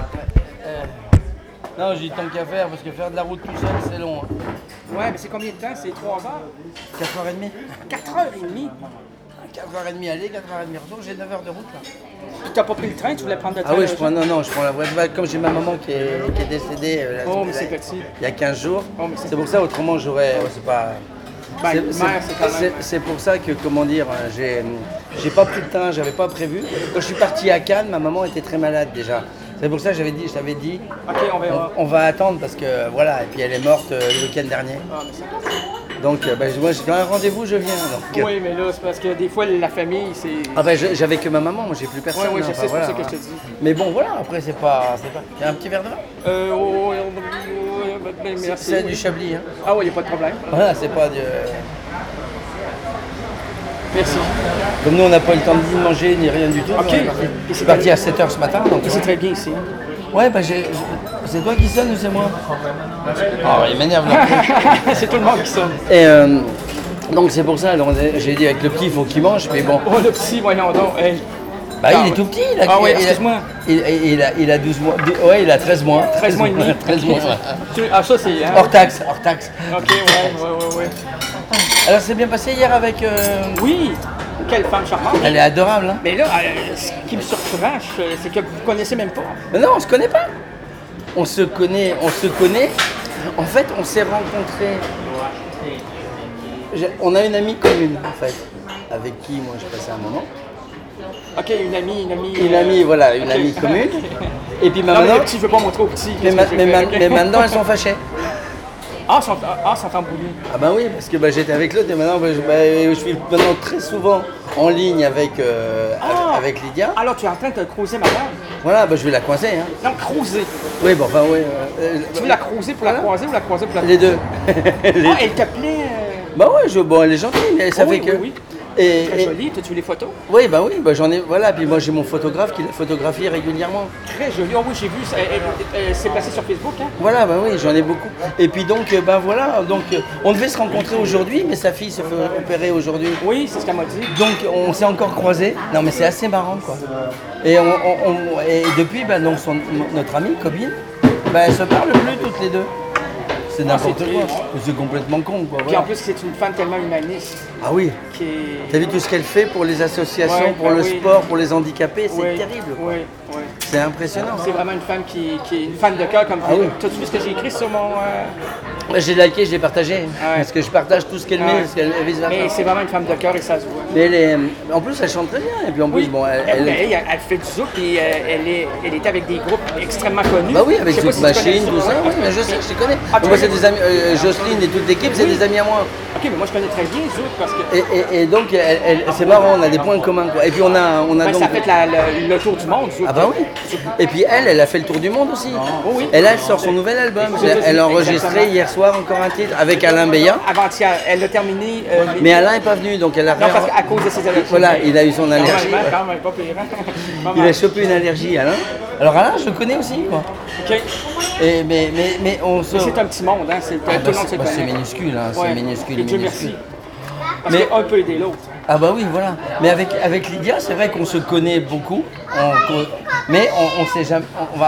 Speaker 7: Non, j'ai tant qu'à faire parce que faire de la route tout seul, c'est long. Hein.
Speaker 6: Ouais, mais c'est combien de temps? C'est 3 heures?
Speaker 7: 4h30.
Speaker 6: 4h30?
Speaker 7: 4h30 aller, 4h30 retour, j'ai 9 heures de route là.
Speaker 6: Puis t'as pas pris le train, tu voulais prendre le train?
Speaker 7: Ah oui, je prends la voiture. Comme j'ai ma maman qui est décédée
Speaker 6: Oh, mais c'est petit.
Speaker 7: il y a 15 jours,
Speaker 6: Oh, mais
Speaker 7: c'est pour ça, autrement j'aurais. C'est pas.
Speaker 6: Ben, mère, c'est quand même...
Speaker 7: C'est pour ça que, comment dire, j'ai pas pris le train, j'avais pas prévu. Quand je suis parti à Cannes, ma maman était très malade déjà. C'est pour ça que je t'avais dit,
Speaker 6: OK, on verra.
Speaker 7: on va attendre parce que voilà, et puis elle est morte le week-end dernier.
Speaker 6: Ah, mais c'est...
Speaker 7: Donc moi, j'ai un rendez-vous, je viens. Donc,
Speaker 6: Oui, mais là, c'est parce que des fois, la famille, c'est...
Speaker 7: Ah ben, j'avais que ma maman, moi j'ai plus personne.
Speaker 6: Oui,
Speaker 7: hein,
Speaker 6: je sais,
Speaker 7: enfin,
Speaker 6: c'est pour ça que je te dis.
Speaker 7: Mais bon, voilà, après c'est pas. Il y a un petit verre de vin.
Speaker 6: Merci.
Speaker 7: C'est du Chablis, hein.
Speaker 6: Ah oui, il n'y a pas de problème.
Speaker 7: Voilà, c'est pas du.
Speaker 6: Merci.
Speaker 7: Comme nous, on n'a pas eu le temps de manger ni rien du tout.
Speaker 6: OK.
Speaker 7: Je suis parti à 7h ce matin. Donc,
Speaker 6: C'est très bien ici.
Speaker 7: ouais, bah c'est toi qui sonne ou c'est moi? Ah, il m'énerve là.
Speaker 6: C'est tout le monde qui sonne.
Speaker 7: Et donc c'est pour ça, alors, j'ai dit avec le petit, il faut qu'il mange, mais bon.
Speaker 6: Oh, le petit, voyons donc. Hey.
Speaker 7: Bah, il est tout petit.
Speaker 6: Ah oui, excuse-moi.
Speaker 7: Il a 12 mois. Ouais, il a 13 mois.
Speaker 6: 13 mois et demi.
Speaker 7: 13 mois.
Speaker 6: Ah, ça, c'est... Hein?
Speaker 7: Hors taxe, hors taxe.
Speaker 6: OK, ouais.
Speaker 7: Alors, c'est bien passé hier avec.
Speaker 6: Oui, quelle femme charmante.
Speaker 7: Elle est adorable, hein.
Speaker 6: Mais là, ce qui me surprend, c'est que vous ne connaissez même pas.
Speaker 7: Mais non, on se connaît pas. On se connaît. En fait, on s'est rencontrés. On a une amie commune, en fait, avec qui moi je passais un moment.
Speaker 6: OK, une amie.
Speaker 7: Une amie, voilà, une amie commune. Et puis
Speaker 6: Non, mais
Speaker 7: maintenant,
Speaker 6: les petits, je veux pas montrer aux petits.
Speaker 7: mais,
Speaker 6: qu'est-ce que j'ai fait, OK?
Speaker 7: mais maintenant elles sont fâchées.
Speaker 6: Sont embrouillés.
Speaker 7: Ah bah oui, parce que j'étais avec l'autre et maintenant je suis maintenant très souvent en ligne avec Lydia.
Speaker 6: Alors, tu es en train de te creuser madame?
Speaker 7: Voilà, bah, je vais la croiser. Hein.
Speaker 6: Non, croiser.
Speaker 7: Oui, bon, enfin, oui.
Speaker 6: Tu veux la croiser pour la croiser ou la croiser pour la
Speaker 7: Les deux.
Speaker 6: Ah, elle te plaît
Speaker 7: Bah ouais, bon, elle est gentille, mais ça
Speaker 6: oui,
Speaker 7: fait que...
Speaker 6: oui.
Speaker 7: Et,
Speaker 6: Très jolie. T'as-tu vu les photos?
Speaker 7: Oui, bah j'en ai, voilà, puis moi j'ai mon photographe qui la photographie régulièrement.
Speaker 6: Très jolie. Oh oui, j'ai vu, elle s'est placée sur Facebook. Hein?
Speaker 7: Voilà, bah oui, j'en ai beaucoup. Et puis donc, ben voilà, donc on devait se rencontrer aujourd'hui, mais sa fille se fait opérer aujourd'hui.
Speaker 6: Oui, c'est ce qu'elle m'a dit.
Speaker 7: Donc on s'est encore croisés. Non mais c'est assez marrant quoi. Et, et depuis, ben, donc notre amie, Cobine, ben, elle se parle plus toutes les deux. C'est n'importe
Speaker 6: c'est
Speaker 7: quoi.
Speaker 6: triste.
Speaker 7: C'est complètement con quoi.
Speaker 6: Puis
Speaker 7: Voilà.
Speaker 6: en plus, c'est une femme tellement humaniste.
Speaker 7: Ah oui.
Speaker 6: Qui est...
Speaker 7: T'as vu tout ce qu'elle fait pour les associations,
Speaker 6: Ouais,
Speaker 7: pour
Speaker 6: bah
Speaker 7: le
Speaker 6: oui.
Speaker 7: sport, pour les handicapés, c'est
Speaker 6: Oui,
Speaker 7: terrible. Quoi.
Speaker 6: Oui, oui.
Speaker 7: C'est impressionnant.
Speaker 6: C'est vraiment une femme qui est une fan de cœur comme
Speaker 7: Ah oui.
Speaker 6: T'as-tu vu ce que j'ai écrit sur mon...
Speaker 7: J'ai liké, j'ai partagé.
Speaker 6: Ah ouais.
Speaker 7: Parce que je partage tout ce qu'elle met, ce qu'elle vice
Speaker 6: Mais
Speaker 7: versa.
Speaker 6: c'est vraiment une femme de cœur et ça se voit.
Speaker 7: Mais elle est, en plus, elle chante très bien. Et puis en plus, bon,
Speaker 6: Elle fait du zouk et elle était avec des groupes extrêmement connus.
Speaker 7: bah oui, avec
Speaker 6: Je sais pas
Speaker 7: Zouk
Speaker 6: si tu connais
Speaker 7: Machine, tout ça. Oui, mais je sais, je les connais.
Speaker 6: Ah, tu
Speaker 7: moi, c'est
Speaker 6: connais?
Speaker 7: des amis, Jocelyne et toute l'équipe, c'est
Speaker 6: Oui.
Speaker 7: des amis à moi.
Speaker 6: Ok, mais moi je connais très bien Zouk parce que
Speaker 7: Et donc, c'est marrant, on a des points communs. Quoi. Et puis on a
Speaker 6: ben,
Speaker 7: donc.
Speaker 6: ça a fait le tour du monde, Zouk.
Speaker 7: Ah bah oui. Et puis elle a fait le tour du monde aussi.
Speaker 6: Oh oui.
Speaker 7: Et là, elle sort son nouvel album. Elle a enregistré
Speaker 6: Exactement.
Speaker 7: hier soir encore un titre avec Alain Béat.
Speaker 6: Avant-hier, elle a terminé.
Speaker 7: Mais Alain n'est pas venu, donc elle a
Speaker 6: Non, parce qu'à cause de ses allergies.
Speaker 7: Voilà, il a eu son allergie.
Speaker 6: Quand même, pas pire. Pas
Speaker 7: Il
Speaker 6: mal.
Speaker 7: a chopé une allergie, Alain. Alors Alain, je le connais aussi, quoi.
Speaker 6: Ok.
Speaker 7: Et, mais on se...
Speaker 6: Mais c'est un petit monde, hein. Tout
Speaker 7: Ah,
Speaker 6: le monde se
Speaker 7: bah, c'est
Speaker 6: connaît.
Speaker 7: minuscule, hein,
Speaker 6: Ouais.
Speaker 7: c'est minuscule,
Speaker 6: Et Dieu
Speaker 7: minuscule.
Speaker 6: merci. Parce
Speaker 7: Mais-
Speaker 6: qu'un peut aider l'autre.
Speaker 7: Ah bah oui, voilà. Mais avec Lydia, c'est vrai qu'on se connaît beaucoup, mais on sait jamais,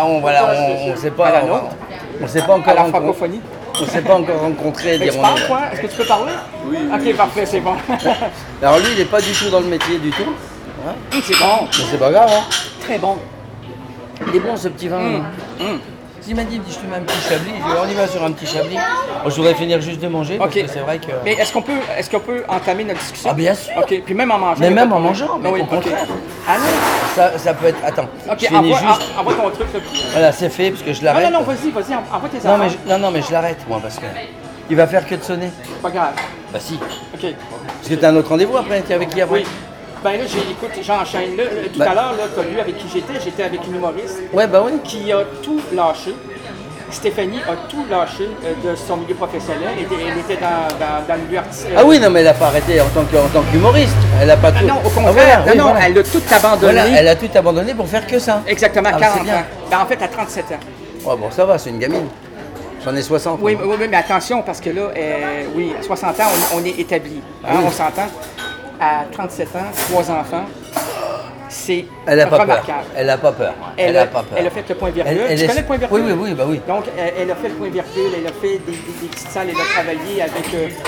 Speaker 7: on sait pas,
Speaker 6: À la nôtre.
Speaker 7: on s'est pas
Speaker 6: À
Speaker 7: encore
Speaker 6: la
Speaker 7: rencontré.
Speaker 6: francophonie.
Speaker 7: On s'est pas encore rencontré.
Speaker 6: Mais tu parles, quoi? Est-ce que tu peux parler? Oui. Ok, parfait, c'est bon.
Speaker 7: Alors lui, il est pas du tout dans le métier du tout. Hein,
Speaker 6: C'est bon.
Speaker 7: mais c'est pas grave. Hein.
Speaker 6: Très bon.
Speaker 7: Il est bon ce petit vin. Il m'a dit, je te mets un petit chablis. Je dis, on y va sur un petit chablis. Moi, je voudrais finir juste de manger parce
Speaker 6: Ok.
Speaker 7: que c'est vrai que.
Speaker 6: Mais est-ce qu'on peut entamer notre discussion?
Speaker 7: Ah, bien sûr.
Speaker 6: Ok, puis même en mangeant.
Speaker 7: Mais
Speaker 6: il y a
Speaker 7: même
Speaker 6: pas
Speaker 7: en
Speaker 6: de problème.
Speaker 7: mangeant, mais
Speaker 6: Oui,
Speaker 7: au
Speaker 6: ok.
Speaker 7: contraire.
Speaker 6: Ah non?
Speaker 7: Ça peut être. Attends.
Speaker 6: Ok,
Speaker 7: je finis juste.
Speaker 6: envoie ton truc. Là.
Speaker 7: Voilà, c'est fait parce que je l'arrête.
Speaker 6: Non, vas-y, envoie tes
Speaker 7: Non,
Speaker 6: affaires.
Speaker 7: mais je l'arrête moi parce que il va faire que de sonner.
Speaker 6: Pas grave.
Speaker 7: Bah si.
Speaker 6: Ok.
Speaker 7: Parce que t'as un autre rendez-vous après, t'es avec qui après?
Speaker 6: Oui. Ben là, écoute, j'enchaîne. Là, tout
Speaker 7: Bah.
Speaker 6: à l'heure, tu as vu avec qui j'étais avec une humoriste
Speaker 7: Ouais, bah oui.
Speaker 6: qui a tout lâché. Stéphanie a tout lâché de son milieu professionnel. Elle était dans le milieu artistique.
Speaker 7: Ah oui, non, mais elle a pas arrêté en tant qu'humoriste. Elle a pas tout.
Speaker 6: Non, au
Speaker 7: Ah,
Speaker 6: contraire.
Speaker 7: voilà, oui,
Speaker 6: non,
Speaker 7: voilà.
Speaker 6: elle a tout abandonné.
Speaker 7: Voilà, elle a tout abandonné pour faire que ça.
Speaker 6: Exactement,
Speaker 7: Ah,
Speaker 6: 40
Speaker 7: c'est bien.
Speaker 6: ans. Ben, en fait, à 37 ans.
Speaker 7: Oh, bon, ça va, c'est une gamine. J'en ai 60.
Speaker 6: Oui,
Speaker 7: moi.
Speaker 6: mais attention, parce que là, oui, à 60 ans, on est établi. Hein,
Speaker 7: Oui.
Speaker 6: on s'entend. À 37 ans, 3 enfants, c'est
Speaker 7: Elle a pas peur.
Speaker 6: remarquable.
Speaker 7: Elle a pas peur. Elle a pas peur.
Speaker 6: Elle a fait le point virgule.
Speaker 7: Elle
Speaker 6: Tu
Speaker 7: est-
Speaker 6: connais le point virgule?
Speaker 7: Oui, bah oui.
Speaker 6: Donc, elle a fait le point virgule, elle a fait des petites salles, elle a travaillé avec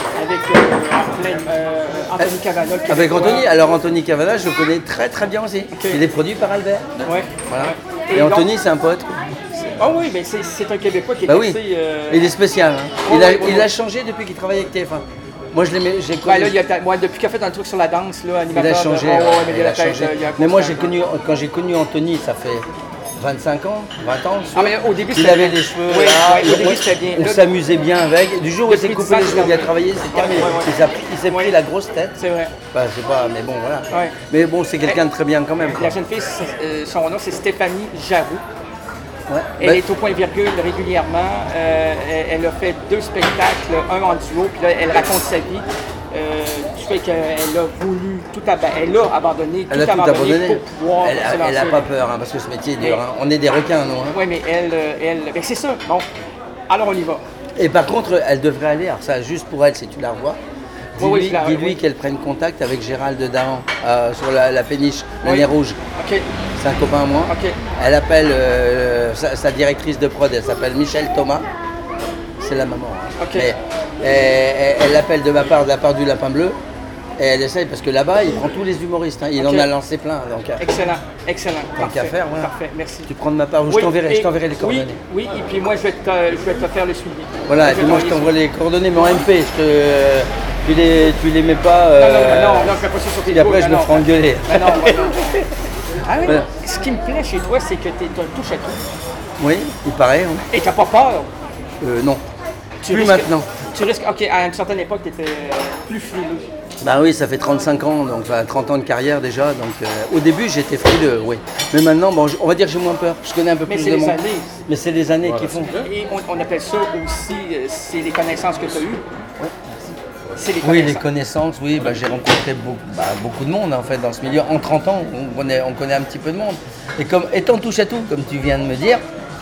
Speaker 6: Anthony Cavana. le
Speaker 7: Avec
Speaker 6: Québécois.
Speaker 7: Anthony, alors Anthony Cavana, je le connais très très bien aussi. Il est produit par Albert.
Speaker 6: Ouais.
Speaker 7: Voilà.
Speaker 6: Ouais.
Speaker 7: Et
Speaker 6: donc-
Speaker 7: Anthony, c'est un pote.
Speaker 6: Ah oui, mais c'est un Québécois qui est
Speaker 7: Bah oui.
Speaker 6: assez...
Speaker 7: Il est spécial. Hein.
Speaker 6: Ouais, ouais,
Speaker 7: Il
Speaker 6: ouais.
Speaker 7: a changé depuis qu'il travaille avec TF1. Moi, je l'aimais, j'ai
Speaker 6: Ben
Speaker 7: connu.
Speaker 6: là, depuis qu'il a fait un truc sur la danse, là,
Speaker 7: Il
Speaker 6: animateur...
Speaker 7: a changé.
Speaker 6: de... Oh, ouais, mais
Speaker 7: il
Speaker 6: il a
Speaker 7: a
Speaker 6: la tête,
Speaker 7: changé.
Speaker 6: il y a un
Speaker 7: Mais moi,
Speaker 6: constant.
Speaker 7: quand j'ai connu Anthony, ça fait 25 ans, 20 ans.
Speaker 6: Ah, mais au début,
Speaker 7: il
Speaker 6: c'était
Speaker 7: avait
Speaker 6: bien.
Speaker 7: les cheveux
Speaker 6: Oui,
Speaker 7: là,
Speaker 6: oui, au début, c'était bien.
Speaker 7: on
Speaker 6: Là,
Speaker 7: s'amusait bien avec. Du jour où il s'est
Speaker 6: depuis
Speaker 7: coupé
Speaker 6: 10
Speaker 7: les
Speaker 6: ans,
Speaker 7: cheveux, il a
Speaker 6: c'est
Speaker 7: travaillé, c'est terminé.
Speaker 6: ouais, ouais.
Speaker 7: Il s'est pris
Speaker 6: Ouais.
Speaker 7: la grosse tête.
Speaker 6: c'est vrai.
Speaker 7: Enfin, je sais pas, mais bon, voilà.
Speaker 6: Ouais.
Speaker 7: Mais bon, c'est quelqu'un de très bien quand même. quoi.
Speaker 6: La jeune fille, son nom, c'est Stéphanie Jaroux.
Speaker 7: Ouais.
Speaker 6: Elle
Speaker 7: Ben,
Speaker 6: est au point virgule régulièrement. Elle a fait 2 spectacles, un en duo, puis là, elle raconte sa vie. Du fait qu'elle a voulu elle a abandonné,
Speaker 7: elle a tout abandonné.
Speaker 6: pour pouvoir se
Speaker 7: Elle a
Speaker 6: lancer.
Speaker 7: pas peur, hein, parce que ce métier est dur. Hein. On est des requins, nous. Hein.
Speaker 6: Oui, mais ben, c'est ça. Bon, alors on y va.
Speaker 7: Et par contre, elle devrait aller, alors ça, juste pour elle, si tu la revois,
Speaker 6: Oui, oui,
Speaker 7: dis-lui
Speaker 6: je la-
Speaker 7: dis-lui
Speaker 6: oui.
Speaker 7: qu'elle prenne contact avec Gérald Dahan sur la péniche, le
Speaker 6: Oui.
Speaker 7: nez rouge.
Speaker 6: OK.
Speaker 7: C'est un copain à moi.
Speaker 6: OK.
Speaker 7: Elle appelle sa directrice de prod, elle s'appelle Michel Thomas. C'est la maman. Hein.
Speaker 6: OK.
Speaker 7: Mais, elle l'appelle de la part du Lapin Bleu. Et elle essaye, parce que là-bas, il prend tous les humoristes. Hein. Il
Speaker 6: OK.
Speaker 7: en a lancé plein. Donc,
Speaker 6: Excellent.
Speaker 7: Tant qu'à faire, voilà.
Speaker 6: Parfait, merci.
Speaker 7: tu prends de ma part, ou
Speaker 6: Oui,
Speaker 7: je t'enverrai
Speaker 6: et-
Speaker 7: les coordonnées.
Speaker 6: Oui, et puis moi, je vais te faire le suivi.
Speaker 7: Voilà, et
Speaker 6: Je
Speaker 7: puis
Speaker 6: vais
Speaker 7: moi je
Speaker 6: t'envoyer
Speaker 7: t'envoie les coordonnées, mais en MP, tu les mets pas.
Speaker 6: ça. Non, je fais pas ça sur
Speaker 7: Puis
Speaker 6: Facebook.
Speaker 7: après, je me ferai engueuler.
Speaker 6: Ben non, ben non. Ah oui,
Speaker 7: Voilà.
Speaker 6: ce qui me plaît chez toi, c'est que tu es un touche à tout.
Speaker 7: Oui, il paraît. Hein.
Speaker 6: Et t'as pas peur.
Speaker 7: Non.
Speaker 6: Tu
Speaker 7: Plus
Speaker 6: risques-
Speaker 7: maintenant.
Speaker 6: tu risques, OK, à une certaine époque, tu étais plus frileux.
Speaker 7: Bah oui, ça fait 35 ans, donc 30 ans de carrière déjà. Donc au début, j'étais frileux, oui. Mais maintenant, bon, on va dire que j'ai moins peur. Je connais un peu
Speaker 6: Mais
Speaker 7: plus
Speaker 6: c'est
Speaker 7: de
Speaker 6: les
Speaker 7: monde.
Speaker 6: années.
Speaker 7: Mais c'est les années qui font.
Speaker 6: Et on appelle ça aussi, c'est les connaissances que tu as eues.
Speaker 7: Ouais.
Speaker 6: C'est les
Speaker 7: Oui,
Speaker 6: connaissances.
Speaker 7: les connaissances, oui. Bah, j'ai rencontré beaucoup de monde en fait dans ce milieu. En 30 ans, on connaît un petit peu de monde. Et comme étant touche à tout, comme tu viens de me dire,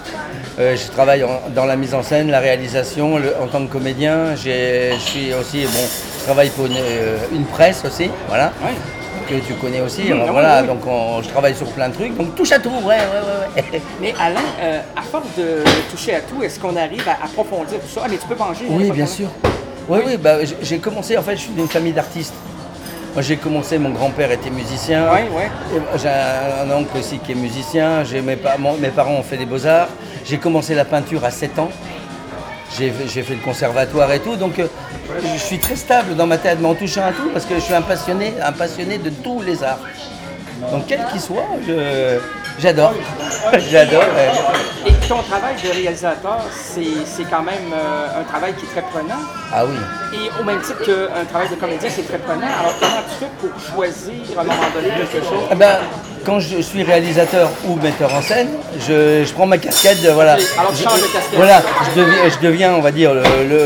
Speaker 7: je travaille dans la mise en scène, la réalisation, en tant que comédien. Je suis aussi, bon, je travaille pour une presse aussi, voilà.
Speaker 6: Ouais.
Speaker 7: Que tu connais aussi,
Speaker 6: Oui,
Speaker 7: voilà,
Speaker 6: oui.
Speaker 7: donc je travaille sur plein de trucs, donc touche à tout, ouais.
Speaker 6: Mais Alain, à force de toucher à tout, est-ce qu'on arrive à approfondir tout ça? Ah, mais tu peux manger.
Speaker 7: Oui,
Speaker 6: hein,
Speaker 7: bien
Speaker 6: pas de
Speaker 7: sûr. Oui, bah, j'ai commencé, en fait, je suis d'une famille d'artistes. Moi, j'ai commencé, mon grand-père était musicien.
Speaker 6: Ouais, ouais.
Speaker 7: Et j'ai un oncle aussi qui est musicien. Mes parents ont fait des beaux-arts. J'ai commencé la peinture à 7 ans. J'ai fait le conservatoire et tout. Donc, je suis très stable dans ma tête, mais en touchant à tout, parce que je suis un passionné de tous les arts. Donc, quel qu'il soit, j'adore. J'adore.
Speaker 6: Et ton travail de réalisateur, c'est quand même un travail qui est très prenant.
Speaker 7: Ah oui.
Speaker 6: Et au même titre qu'un travail de comédien, c'est très prenant. Alors, comment tu fais pour choisir à un moment donné quelque chose?
Speaker 7: Eh ben, quand je suis réalisateur ou metteur en scène, je prends ma casquette de, voilà.
Speaker 6: Alors, tu changes de casquette.
Speaker 7: Voilà, je deviens, on va dire,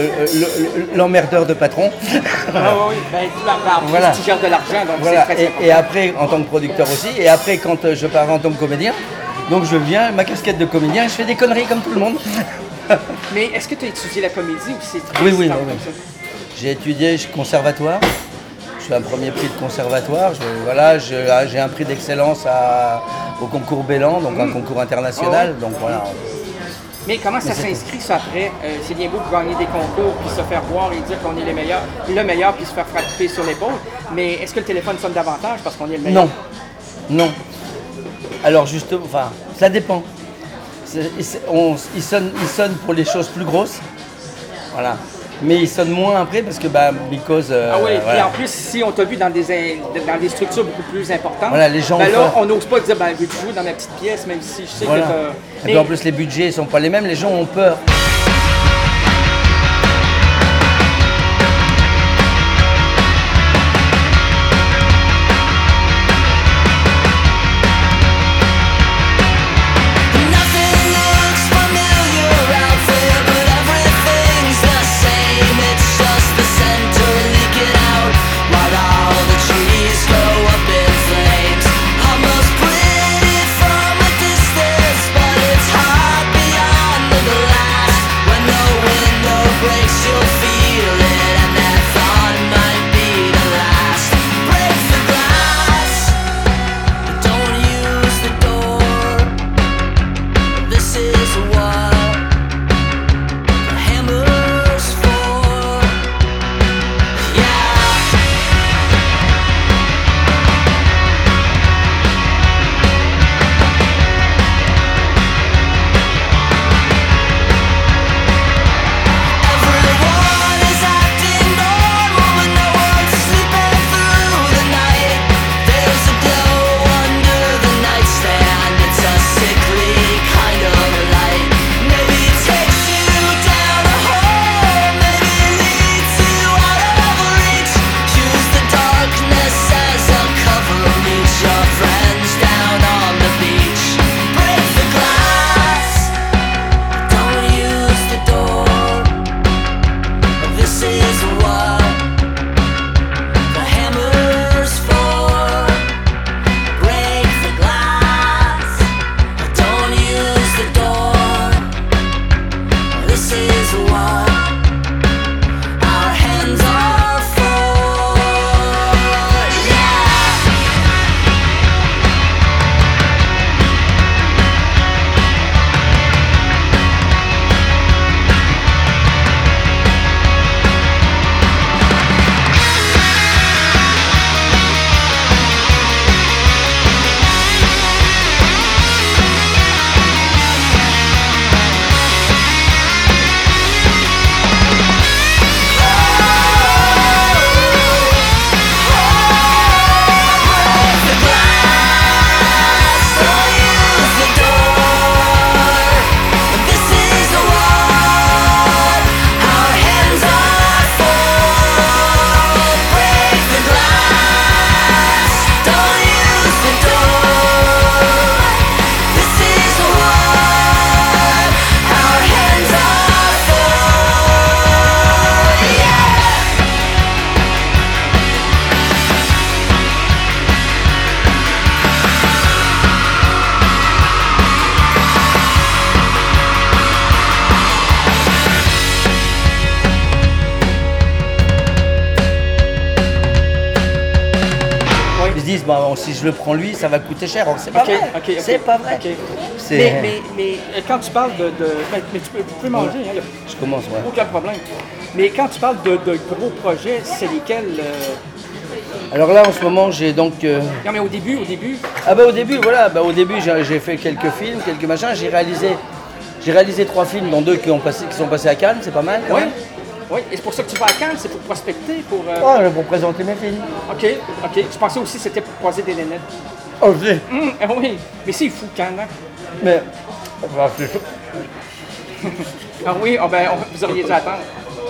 Speaker 7: l'emmerdeur de patron.
Speaker 6: Ah oui, ben,
Speaker 7: Voilà.
Speaker 6: tu gères de l'argent, donc
Speaker 7: Voilà.
Speaker 6: c'est très important.
Speaker 7: Et après, en tant que producteur aussi, et après, quand je pars en tant que comédien, donc je viens, ma casquette de comédien, je fais des conneries comme tout le monde.
Speaker 6: Mais est-ce que tu as étudié la comédie ou c'est très
Speaker 7: Oui, oui,
Speaker 6: simple
Speaker 7: oui.
Speaker 6: comme ça?
Speaker 7: J'ai étudié conservatoire. Je suis un premier prix de conservatoire. Voilà, j'ai un prix d'excellence au concours Bellan, donc un concours international. Donc voilà.
Speaker 6: Mais comment ça
Speaker 7: Mais c'est
Speaker 6: s'inscrit ça après? C'est bien beau de gagner des concours, puis se faire voir et dire qu'on est le meilleur, puis se faire frapper sur l'épaule. Mais est-ce que le téléphone sonne davantage parce qu'on est le meilleur?
Speaker 7: Non. Alors justement, enfin, ça dépend. Il sonne pour les choses plus grosses. Voilà. Mais il sonne moins après parce que, because.
Speaker 6: Ah oui, et
Speaker 7: voilà.
Speaker 6: en plus, si on t'a vu dans des structures beaucoup plus importantes,
Speaker 7: Voilà, les gens
Speaker 6: là,
Speaker 7: ont peur.
Speaker 6: on n'ose pas dire, veux-tu jouer dans ma petite pièce, même si je sais
Speaker 7: Voilà.
Speaker 6: que t'as...
Speaker 7: Et
Speaker 6: Mais-
Speaker 7: puis en plus, les budgets ne sont pas les mêmes, les gens ont peur.
Speaker 8: Nothing looks familiar out there, but everything's the same. It's just the center leaking out, while all the trees go up in flames. Almost pretty from a distance, but it's hard beyond the glass.
Speaker 7: disent, bon, si je le prends lui, ça va coûter cher. Alors, c'est pas vrai. C'est pas vrai.
Speaker 6: Ok.
Speaker 7: C'est-
Speaker 6: Mais quand tu parles mais tu peux manger, hein,
Speaker 7: Je commence, ouais.
Speaker 6: aucun problème. Mais quand tu parles de gros projets, c'est lesquels
Speaker 7: Alors là, en ce moment, j'ai donc...
Speaker 6: Non, mais au début.
Speaker 7: Ah bah au début, voilà. Bah, au début, j'ai fait quelques films, quelques machins. J'ai réalisé 3 films, dont 2 qui sont passés à Cannes. C'est pas mal, quand
Speaker 6: Oui.
Speaker 7: même.
Speaker 6: Oui, et c'est pour ça que tu vas à Cannes, c'est pour prospecter, pour...
Speaker 7: Pour présenter mes films.
Speaker 6: OK. Je pensais aussi que c'était pour croiser des nénettes.
Speaker 7: Oh, je sais.
Speaker 6: Oui, mais c'est fou, Cannes, hein?
Speaker 7: Mais... Bah, c'est chaud.
Speaker 6: Ah oui, vous auriez dû attendre.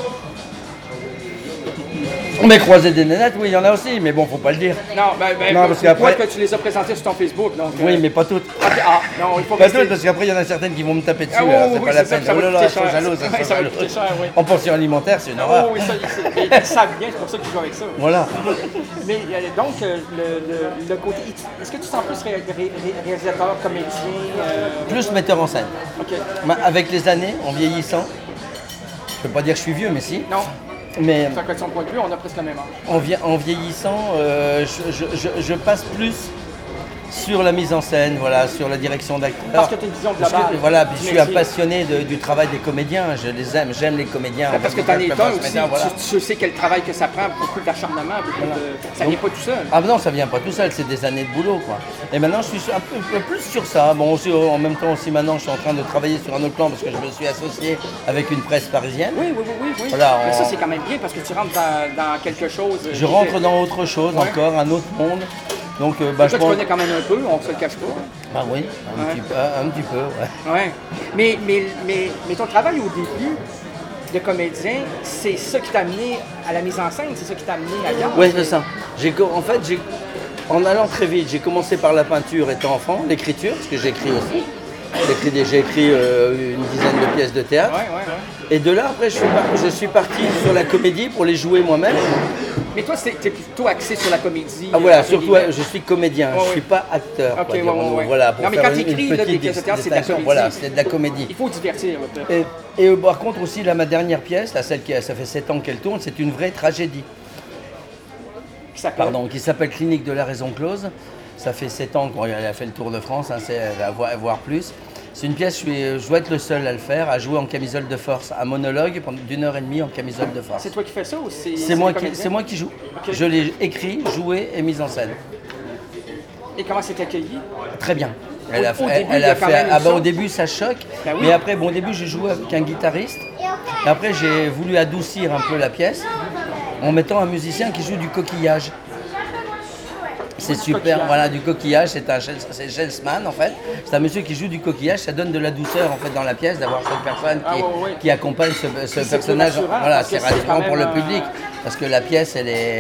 Speaker 7: Mais croiser des nénettes, oui, il y en a aussi, mais bon, faut pas le dire.
Speaker 6: Non,
Speaker 7: Non, parce qu'après-
Speaker 6: que tu les as présentées sur ton Facebook, donc...
Speaker 7: Oui, mais pas toutes.
Speaker 6: Non, il faut
Speaker 7: Pas
Speaker 6: rester...
Speaker 7: toutes, parce qu'après, il y en a certaines qui vont me taper dessus,
Speaker 6: Ah oui,
Speaker 7: alors c'est
Speaker 6: oui,
Speaker 7: pas la
Speaker 6: c'est ça,
Speaker 7: peine.
Speaker 6: ça va
Speaker 7: Oh là là,
Speaker 6: coûter
Speaker 7: elles sont
Speaker 6: cher.
Speaker 7: jalouses, elles
Speaker 6: Ouais,
Speaker 7: sont
Speaker 6: ça va
Speaker 7: jalouses.
Speaker 6: coûter cher, oui.
Speaker 7: En pension alimentaire, c'est une
Speaker 6: Oh
Speaker 7: horreur.
Speaker 6: oui, ils savent bien, c'est pour ça qu'ils jouent avec ça.
Speaker 7: Voilà.
Speaker 6: Mais donc, le côté... Est-ce que tu sens plus réalisateur, comédien?
Speaker 7: Plus metteur en scène.
Speaker 6: OK.
Speaker 7: Avec les années, en vieillissant, je peux pas dire que je suis vieux, mais si.
Speaker 6: Non,
Speaker 7: Mais
Speaker 6: ça de son point de vue, on a presque le même âge.
Speaker 7: en vieillissant, je passe plus sur la mise en scène, voilà, sur la direction d'acteurs.
Speaker 6: Parce que tu as une vision
Speaker 7: Parce que,
Speaker 6: globale.
Speaker 7: voilà, puis
Speaker 6: du
Speaker 7: je suis un
Speaker 6: métier.
Speaker 7: passionné du travail des comédiens, je les aime, j'aime les comédiens.
Speaker 6: Parce que tu en es un aussi,
Speaker 7: Voilà.
Speaker 6: tu sais quel travail que ça prend, beaucoup d'acharnement, ça vient pas tout seul.
Speaker 7: Ah non, ça vient pas tout seul, c'est des années de boulot, quoi. Et maintenant, je suis un peu plus sur ça. Bon, aussi, en même temps aussi, maintenant, je suis en train de travailler sur un autre plan parce que je me suis associé avec une presse parisienne.
Speaker 6: Oui.
Speaker 7: Voilà,
Speaker 6: Mais
Speaker 7: on-
Speaker 6: ça, c'est quand même bien parce que tu rentres dans quelque chose.
Speaker 7: Je rentre dans autre chose
Speaker 6: Ouais.
Speaker 7: encore, un autre monde. Donc, je
Speaker 6: Toi, tu
Speaker 7: pense...
Speaker 6: connais quand même un peu, on se le cache pas.
Speaker 7: Bah oui, un petit peu, ouais.
Speaker 6: Ouais. Mais ton travail au début de comédien, c'est ça qui t'a amené à la mise en scène, c'est ça qui t'a amené ailleurs.
Speaker 7: Oui, c'est ça. En allant très vite, j'ai commencé par la peinture étant enfant, l'écriture, parce que j'écris aussi. J'ai écrit une dizaine de pièces de théâtre.
Speaker 6: Ouais.
Speaker 7: Et de là, après, je suis parti sur la comédie pour les jouer moi-même.
Speaker 6: Mais toi, t'es plutôt axé sur la comédie.
Speaker 7: Ah voilà,
Speaker 6: entre
Speaker 7: surtout,
Speaker 6: guillemets.
Speaker 7: je suis comédien,
Speaker 6: Ouais,
Speaker 7: je
Speaker 6: ouais.
Speaker 7: suis pas acteur.
Speaker 6: Ok,
Speaker 7: quoi, dirons-nous.
Speaker 6: ouais.
Speaker 7: Voilà, pour
Speaker 6: Non, mais
Speaker 7: faire
Speaker 6: quand
Speaker 7: une
Speaker 6: t'écris, là, des
Speaker 7: petite
Speaker 6: pièces de théâtre, c'est de la
Speaker 7: distinction.
Speaker 6: comédie.
Speaker 7: Voilà, c'est de la comédie.
Speaker 6: Il faut divertir un peu.
Speaker 7: Et par contre aussi, là, ma dernière pièce, là, ça fait 7 ans qu'elle tourne, c'est une vraie tragédie. Qui s'appelle Clinique de la raison close. Ça fait 7 ans qu'elle a fait le tour de France, hein, c'est à voir plus. C'est une pièce, je dois être le seul à le faire, à jouer en camisole de force, un monologue pendant d'1h30 en camisole de force.
Speaker 6: C'est toi qui fais ça ou
Speaker 7: C'est moi qui joue.
Speaker 6: Ok.
Speaker 7: Je l'ai écrit, joué et mis en scène.
Speaker 6: Et comment c'est accueilli?
Speaker 7: Très bien.
Speaker 6: Au début, il y a quand même une
Speaker 7: au
Speaker 6: chose.
Speaker 7: début ça choque,
Speaker 6: Ben oui.
Speaker 7: mais après au début j'ai joué avec un guitariste, et après j'ai voulu adoucir un peu la pièce en mettant un musicien qui joue du coquillage. C'est super,
Speaker 6: coquillage.
Speaker 7: voilà, du coquillage, c'est Gelsman en fait. C'est un monsieur qui joue du coquillage, ça donne de la douceur en fait dans la pièce d'avoir cette personne qui accompagne ce
Speaker 6: C'est
Speaker 7: personnage.
Speaker 6: plus rassurant,
Speaker 7: Voilà,
Speaker 6: parce que
Speaker 7: c'est
Speaker 6: c'est
Speaker 7: rassurant
Speaker 6: quand
Speaker 7: pour le
Speaker 6: même,
Speaker 7: public parce que la pièce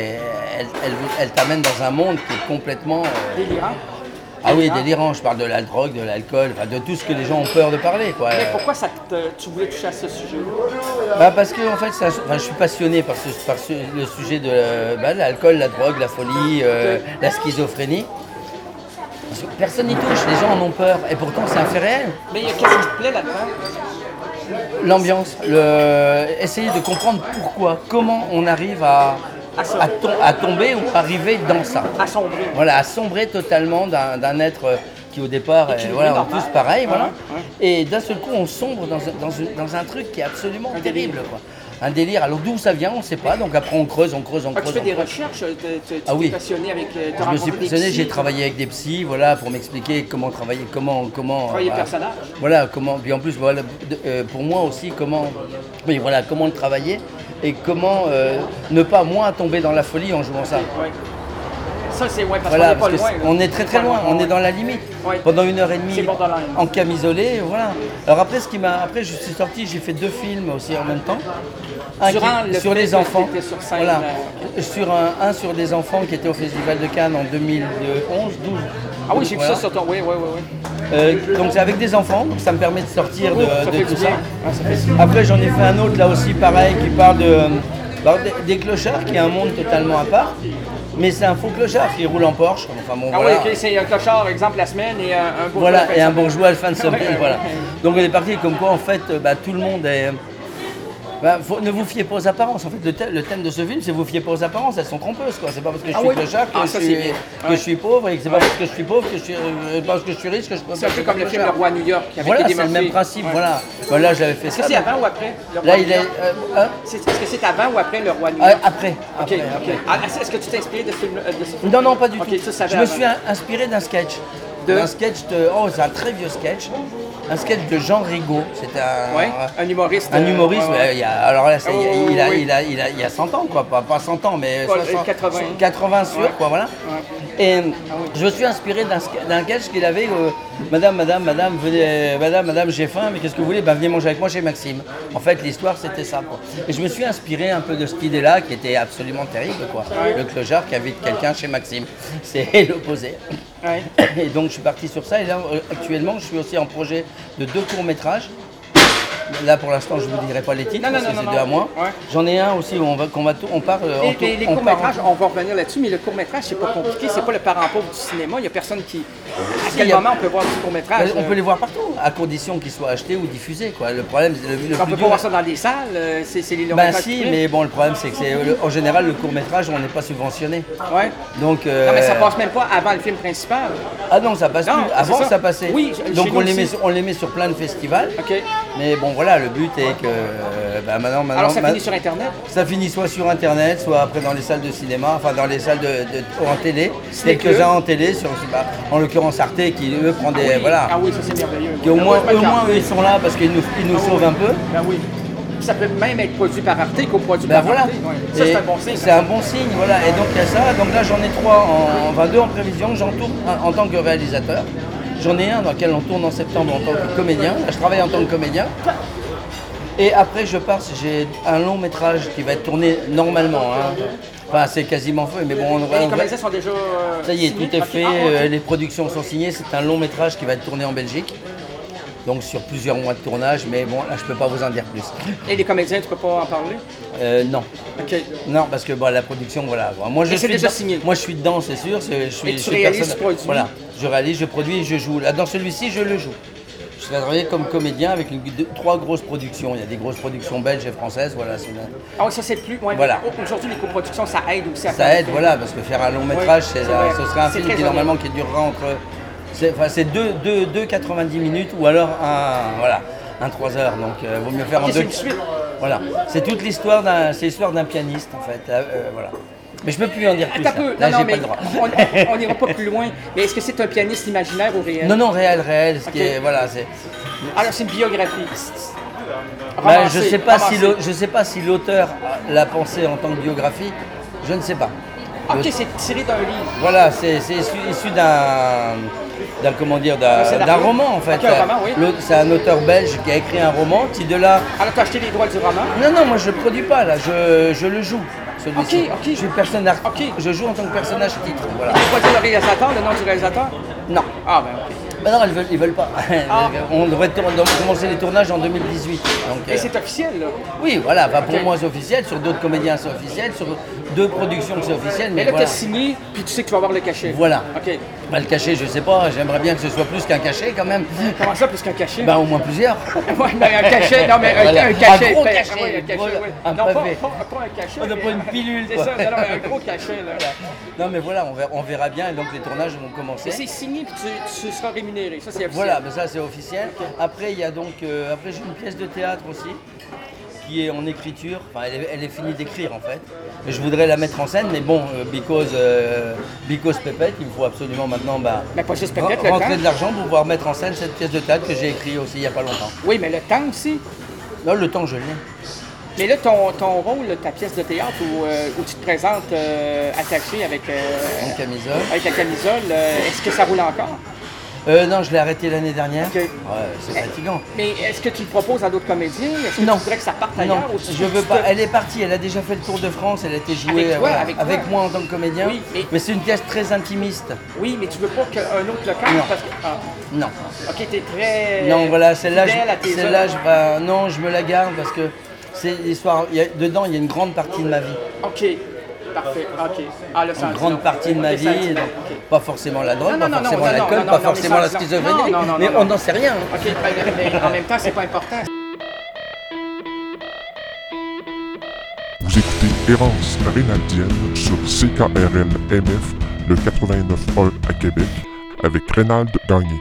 Speaker 7: elle t'amène dans un monde qui est complètement
Speaker 6: Délirant.
Speaker 7: ah oui, délirant, je parle de la drogue, de l'alcool, enfin, de tout ce que les gens ont peur de parler, quoi.
Speaker 6: Mais pourquoi tu voulais toucher à ce sujet?
Speaker 7: Parce que en fait, je suis passionné par le sujet de l'alcool, la drogue, la folie, la schizophrénie. Parce que personne n'y touche, les gens en ont peur, et pourtant c'est un fait réel.
Speaker 6: Mais qu'est-ce qui te plaît là-dedans?
Speaker 7: L'ambiance, essayer de comprendre pourquoi, comment on arrive à tomber ou arriver dans ça.
Speaker 6: À sombrer.
Speaker 7: Voilà, à sombrer totalement d'un être qui au départ, voilà, on est tous pareils, voilà.
Speaker 6: Ouais.
Speaker 7: Et d'un seul coup, on sombre dans un truc qui est absolument terrible, quoi. Un délire. Alors d'où ça vient, on ne sait pas. Donc après, on creuse.
Speaker 6: Tu fais des recherches, tu
Speaker 7: Ah oui.
Speaker 6: t'es passionné avec...
Speaker 7: Je me suis passionné, j'ai travaillé avec des psys, voilà, pour m'expliquer comment travailler, comment
Speaker 6: Travailler le personnage.
Speaker 7: Voilà, comment. Puis en plus, voilà, pour moi aussi, comment le travailler et comment ne pas moi tomber dans la folie en jouant ça.
Speaker 6: Ouais. Ça, c'est parce
Speaker 7: Voilà,
Speaker 6: qu'on n'est pas loin.
Speaker 7: on est très loin, on est dans la limite.
Speaker 6: Ouais.
Speaker 7: Pendant 1h30
Speaker 6: C'est borderline.
Speaker 7: en camisolé, voilà. Alors après, après je suis sorti, j'ai fait 2 films aussi en même temps. Sur les enfants.
Speaker 6: Sur scène,
Speaker 7: Voilà. Sur un sur des enfants qui était au Festival de Cannes en 2011, 12.
Speaker 6: Ah oui, j'ai vu
Speaker 7: Voilà.
Speaker 6: ça sur ton... Oui.
Speaker 7: Donc c'est avec des enfants, donc ça me permet de sortir de
Speaker 6: Ça fait
Speaker 7: tout
Speaker 6: du
Speaker 7: ça.
Speaker 6: bien. Ah, ça fait du bien.
Speaker 7: Après j'en ai fait un autre là aussi pareil qui parle des clochards, qui est un monde totalement à part. Mais c'est un faux clochard qui roule en Porsche. Enfin, bon,
Speaker 6: Ah
Speaker 7: voilà.
Speaker 6: oui, ok, c'est un clochard, exemple, la semaine et un bourgeois.
Speaker 7: Voilà,
Speaker 6: la fin
Speaker 7: et
Speaker 6: de
Speaker 7: un
Speaker 6: semaine.
Speaker 7: bourgeois à la fin de semaine, voilà. Donc on est parti comme quoi en fait tout le monde Ne vous fiez pas aux apparences. En fait, le thème de ce film, c'est vous fiez pas aux apparences. Elles sont trompeuses, quoi. C'est pas parce que je suis clochard que, je suis pauvre, et c'est pas parce que je suis pauvre que je suis, parce que je suis riche que je peux.
Speaker 6: C'est un peu comme le film Le Roi à New York.
Speaker 7: Voilà, c'est le même principe. Voilà. Là, j'avais fait ça.
Speaker 6: Est-ce que c'est avant ou après Le Roi
Speaker 7: Là,
Speaker 6: à New
Speaker 7: il est.
Speaker 6: York? Est-ce que c'est avant ou après Le Roi à New York?
Speaker 7: Après.
Speaker 6: Ok. Est-ce que tu t'es inspiré de ce film?
Speaker 7: Non, pas du tout.
Speaker 6: Ça,
Speaker 7: Je me suis inspiré d'un sketch. Un sketch de. Oh, c'est un très vieux sketch. Un sketch de Jean Rigaud. C'était
Speaker 6: un humoriste.
Speaker 7: Un humoriste. Alors là, il y a 100 ans, quoi. Pas 100 ans, mais 80 sûr, quoi, voilà. Et je me suis inspiré d'un sketch qu'il avait. Madame, venez, madame, j'ai faim, mais qu'est-ce que vous voulez? Venez manger avec moi chez Maxime. En fait, l'histoire, c'était ça, quoi. Et je me suis inspiré un peu de cette idée-là, qui était absolument terrible, quoi. Le clochard qui invite quelqu'un chez Maxime. C'est l'opposé. Et donc, je suis parti sur ça. Et là, actuellement, je suis aussi en projet de 2 courts-métrages. Là, pour l'instant, je ne vous dirai pas les titres, parce que c'est 2 à moi. J'en ai un aussi où on part.
Speaker 6: Les courts-métrages, on va revenir là-dessus, mais le court-métrage, c'est pas compliqué, c'est pas le parent pauvre du cinéma. Il n'y a personne qui. À quel moment on peut voir du court-métrage?
Speaker 7: On peut les voir partout, à condition qu'ils soient achetés ou diffusés, quoi. Le problème,
Speaker 6: on peut pas voir ça dans des salles, c'est les longs-métrages.
Speaker 7: Si, mais bon, le problème, c'est que en général, le court-métrage, on n'est pas subventionné.
Speaker 6: Ouais.
Speaker 7: Donc.
Speaker 6: Non, mais ça passe même pas avant le film principal.
Speaker 7: Ah non, ça passe plus. Avant, ça passait.
Speaker 6: Oui,
Speaker 7: donc on les met sur plein de festivals.
Speaker 6: Ok.
Speaker 7: Mais bon, voilà, le but est que maintenant.
Speaker 6: Alors ça finit sur Internet?
Speaker 7: Ça finit soit sur Internet, soit après dans les salles de cinéma, enfin dans les salles en télé. Quelques-uns en télé, en l'occurrence Arte qui eux prend des. Voilà.
Speaker 6: Ah oui, ça c'est merveilleux.
Speaker 7: Qui au moins eux, ils sont là parce qu'ils nous sauvent un peu.
Speaker 6: Ben oui. Ça peut même être produit par Arte, coproduit par Arte. Ça c'est un bon signe.
Speaker 7: C'est un bon signe, voilà. Et donc il y a ça. Donc là j'en ai 2 en prévision. J'en tourne en tant que réalisateur. J'en ai un dans lequel on tourne en septembre en tant que comédien. Là, je travaille en tant que comédien. Et après, j'ai un long métrage qui va être tourné normalement. Enfin, c'est quasiment fait, mais bon...
Speaker 6: Les comédiens sont déjà...
Speaker 7: Ça y est, tout est fait, les productions sont signées. C'est un long métrage qui va être tourné en Belgique. Donc sur plusieurs mois de tournage, mais bon, là, je peux pas vous en dire plus.
Speaker 6: Et les comédiens, tu peux pas en parler?
Speaker 7: Non.
Speaker 6: Ok.
Speaker 7: Non, parce que la production, voilà. Moi,
Speaker 6: c'est déjà signé?
Speaker 7: Moi, je suis dedans, c'est sûr.
Speaker 6: Tu réalises, tu produis?
Speaker 7: Voilà, je réalise, je produis et je joue. Là, dans celui-ci, je le joue. Je vais travailler comme comédien avec 3 grosses productions. Il y a des grosses productions belges et françaises, voilà.
Speaker 6: Ah oui, ça c'est plus. Ouais,
Speaker 7: voilà.
Speaker 6: Aujourd'hui, les coproductions, ça aide aussi à
Speaker 7: faire. Ça aide, voilà, parce que faire un long métrage, ce serait un film qui durera entre. C'est 2 90 minutes ou alors un 3 heures. Donc, vaut mieux faire en 2.
Speaker 6: C'est une suite.
Speaker 7: Voilà. C'est toute l'histoire d'un pianiste, en fait. Voilà. Mais je ne peux plus en dire plus.
Speaker 6: Là,
Speaker 7: j'ai pas le droit.
Speaker 6: On n'ira pas plus loin. Mais est-ce que c'est un pianiste imaginaire ou réel?
Speaker 7: Non, réel. Ce qui est, voilà,
Speaker 6: alors, c'est une biographie.
Speaker 7: Je ne sais pas si l'auteur l'a pensé en tant que biographie. Je ne sais pas.
Speaker 6: Ok, c'est tiré d'un livre.
Speaker 7: Voilà, c'est issu d'un roman en fait.
Speaker 6: Okay, un roman, oui.
Speaker 7: C'est un auteur belge qui a écrit un roman qui de là.
Speaker 6: Alors tu as acheté les droits du roman?
Speaker 7: Non, moi je le produis pas là, je le joue. Celui-ci.
Speaker 6: Ok.
Speaker 7: Je suis personnage. Je joue en tant que personnage titre. Voilà.
Speaker 6: Tu peux pas dire le réalisateur, le nom du réalisateur?
Speaker 7: Non.
Speaker 6: Ah ben ok.
Speaker 7: Ben non, ils veulent pas. On devrait commencer les tournages en 2018. Donc,
Speaker 6: et c'est officiel là?
Speaker 7: Oui, voilà. Pour moi c'est officiel, sur d'autres comédiens c'est officiel, sur 2 productions c'est officiel.
Speaker 6: Mais là tu as signé, puis tu sais que tu vas avoir le cachet.
Speaker 7: Voilà.
Speaker 6: Ok.
Speaker 7: Le cachet, je sais pas, j'aimerais bien que ce soit plus qu'un cachet quand même.
Speaker 6: Comment ça, plus qu'un cachet?
Speaker 7: Au moins plusieurs.
Speaker 6: Ouais, mais un cachet, non mais un cachet.
Speaker 7: Un gros cachet.
Speaker 6: Un pavé. Pas un cachet.
Speaker 7: On n'a pas une pilule.
Speaker 6: C'est ça, un gros cachet là.
Speaker 7: Non mais voilà, on verra bien et donc les tournages vont commencer.
Speaker 6: Et c'est signé puis tu seras rémunéré, ça c'est officiel.
Speaker 7: Voilà, mais ça c'est officiel. Après il y a donc, après j'ai une pièce de théâtre aussi qui est en écriture, enfin elle est finie d'écrire en fait. Et je voudrais la mettre en scène, mais bon, because Pépette, il me faut absolument maintenant
Speaker 6: mais pas juste Pépette,
Speaker 7: rentrer de l'argent pour pouvoir mettre en scène cette pièce de théâtre que j'ai écrite aussi il n'y a pas longtemps.
Speaker 6: Oui, mais le temps aussi.
Speaker 7: Non, le temps je l'ai.
Speaker 6: Mais là, ton rôle, ta pièce de théâtre où tu te présentes attaché avec
Speaker 7: une camisole.
Speaker 6: Avec la camisole, est-ce que ça roule encore?
Speaker 7: Non, je l'ai arrêté l'année dernière.
Speaker 6: Okay.
Speaker 7: Ouais, c'est fatigant.
Speaker 6: Mais est-ce que tu le proposes à d'autres comédiens? Est-ce que tu voudrais que ça parte ailleurs?
Speaker 7: Non, je veux pas. Elle est partie, elle a déjà fait le Tour de France, elle a été jouée avec moi en tant que comédien. Oui, mais c'est une pièce très intimiste.
Speaker 6: Oui, mais tu veux pas qu'un autre le cante?
Speaker 7: Non.
Speaker 6: Parce que,
Speaker 7: non.
Speaker 6: Ok, t'es très.
Speaker 7: Non, voilà, celle-là, non, je me la garde parce que c'est l'histoire. Dedans, il y a une grande partie de ma vie.
Speaker 6: Ok. Parfait, ok.
Speaker 7: Une grande partie de ma vie, pas forcément la drogue, pas forcément l'alcool, pas forcément la schizophrénie, mais on n'en sait rien.
Speaker 6: Ok, mais en même temps, c'est pas important.
Speaker 2: Errance Rénaldienne sur CKRL MF, le 89.1 à Québec, avec Rénald Gagné.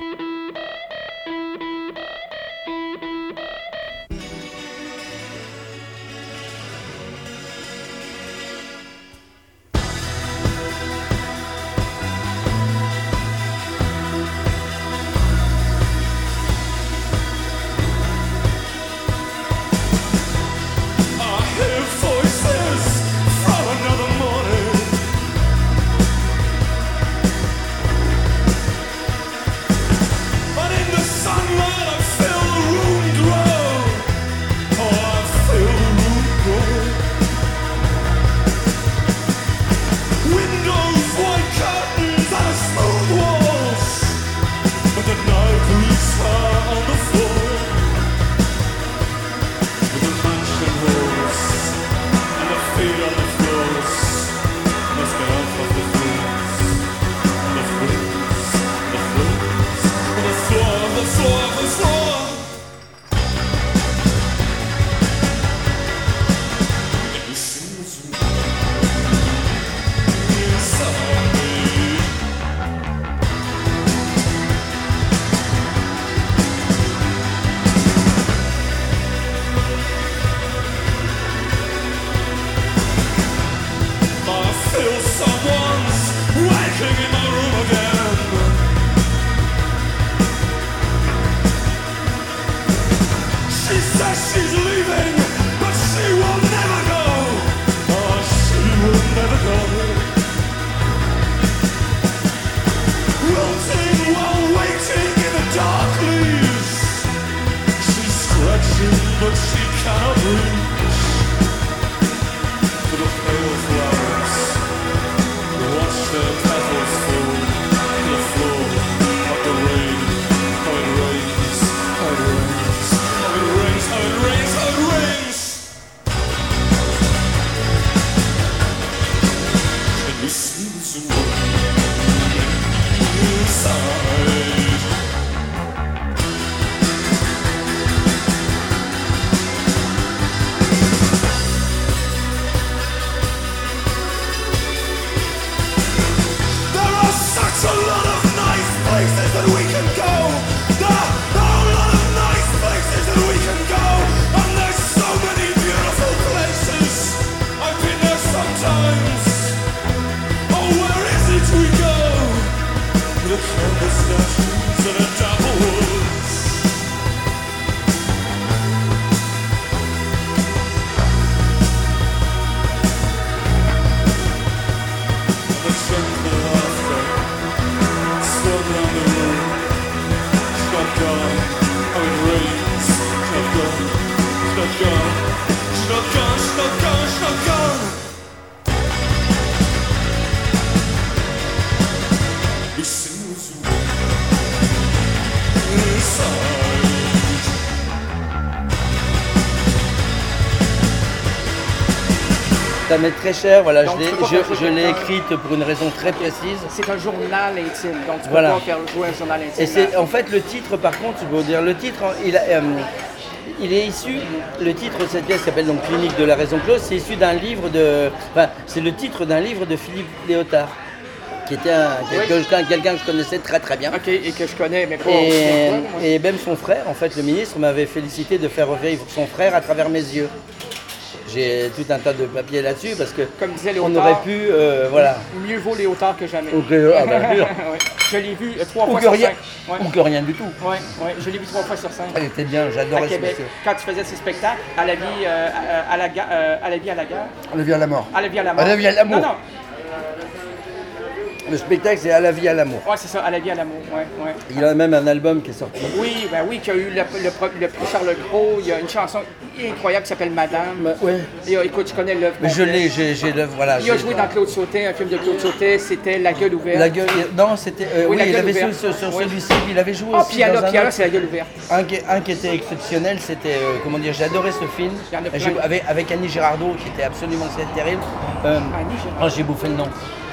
Speaker 7: Ça m'est très cher, voilà,
Speaker 6: Donc,
Speaker 7: je l'ai écrite pour une raison très précise.
Speaker 6: C'est un journal intime, donc tu peux
Speaker 7: Voilà.
Speaker 6: pas faire jouer un journal intime.
Speaker 7: Et c'est en fait le titre, par contre, je peux vous dire, le titre, il est issu, le titre de cette pièce s'appelle donc Clinique de la raison close, c'est issu d'un livre c'est le titre d'un livre de Philippe Léotard, qui était quelqu'un que je connaissais très très bien.
Speaker 6: Ok, et que je connais, mais pas.
Speaker 7: Et même son frère, en fait, le ministre m'avait félicité de faire revivre son frère à travers mes yeux. J'ai tout un tas de papiers là-dessus parce que
Speaker 6: Comme disait
Speaker 7: on
Speaker 6: Léotard,
Speaker 7: aurait pu, voilà.
Speaker 6: Mieux vaut Léotard que jamais.
Speaker 7: Ou que, ah ben, sûr.
Speaker 6: Ouais. Je l'ai vu 3
Speaker 7: Ou
Speaker 6: fois
Speaker 7: que
Speaker 6: sur
Speaker 7: rien,
Speaker 6: 5. Ouais.
Speaker 7: ou que rien du tout.
Speaker 6: Ouais, je l'ai vu 3 fois sur 5.
Speaker 7: Elle était bien,
Speaker 6: À
Speaker 7: j'adorais ce
Speaker 6: Québec,
Speaker 7: monsieur.
Speaker 6: quand tu faisais ces spectacles, à la vie à la gare, à la vie à la gare,
Speaker 7: À la vie à la mort.
Speaker 6: à la vie à la mort.
Speaker 7: À la vie à l'amour.
Speaker 6: Non,
Speaker 7: Le spectacle, c'est À la vie à l'amour.
Speaker 6: ouais, c'est ça, à la vie à l'amour. Ouais.
Speaker 7: Il a même un album qui est sorti.
Speaker 6: Oui, qui a eu le prix Charles Gros. Il y a une chanson incroyable qui s'appelle Madame.
Speaker 7: Ouais.
Speaker 6: Et, écoute, tu connais l'œuvre.
Speaker 7: Mais je
Speaker 6: complète.
Speaker 7: l'ai, j'ai l'œuvre, voilà.
Speaker 6: Il a joué dans Claude Sautet, un film de Claude Sautet, c'était La gueule ouverte.
Speaker 7: La gueule, non, c'était,
Speaker 6: Oui, La
Speaker 7: il
Speaker 6: gueule
Speaker 7: avait
Speaker 6: ouverte.
Speaker 7: sur
Speaker 6: Oui.
Speaker 7: celui-ci, il avait joué
Speaker 6: Ah,
Speaker 7: aussi
Speaker 6: Piala,
Speaker 7: dans un
Speaker 6: Piala,
Speaker 7: autre.
Speaker 6: c'est La gueule ouverte.
Speaker 7: Un qui était exceptionnel, c'était, comment dire, j'adorais ce film.
Speaker 6: Il y en a plein.
Speaker 7: Avec Annie Girardot, qui était absolument terrible.
Speaker 6: Annie Girardot.
Speaker 7: J'ai bouffé le nom.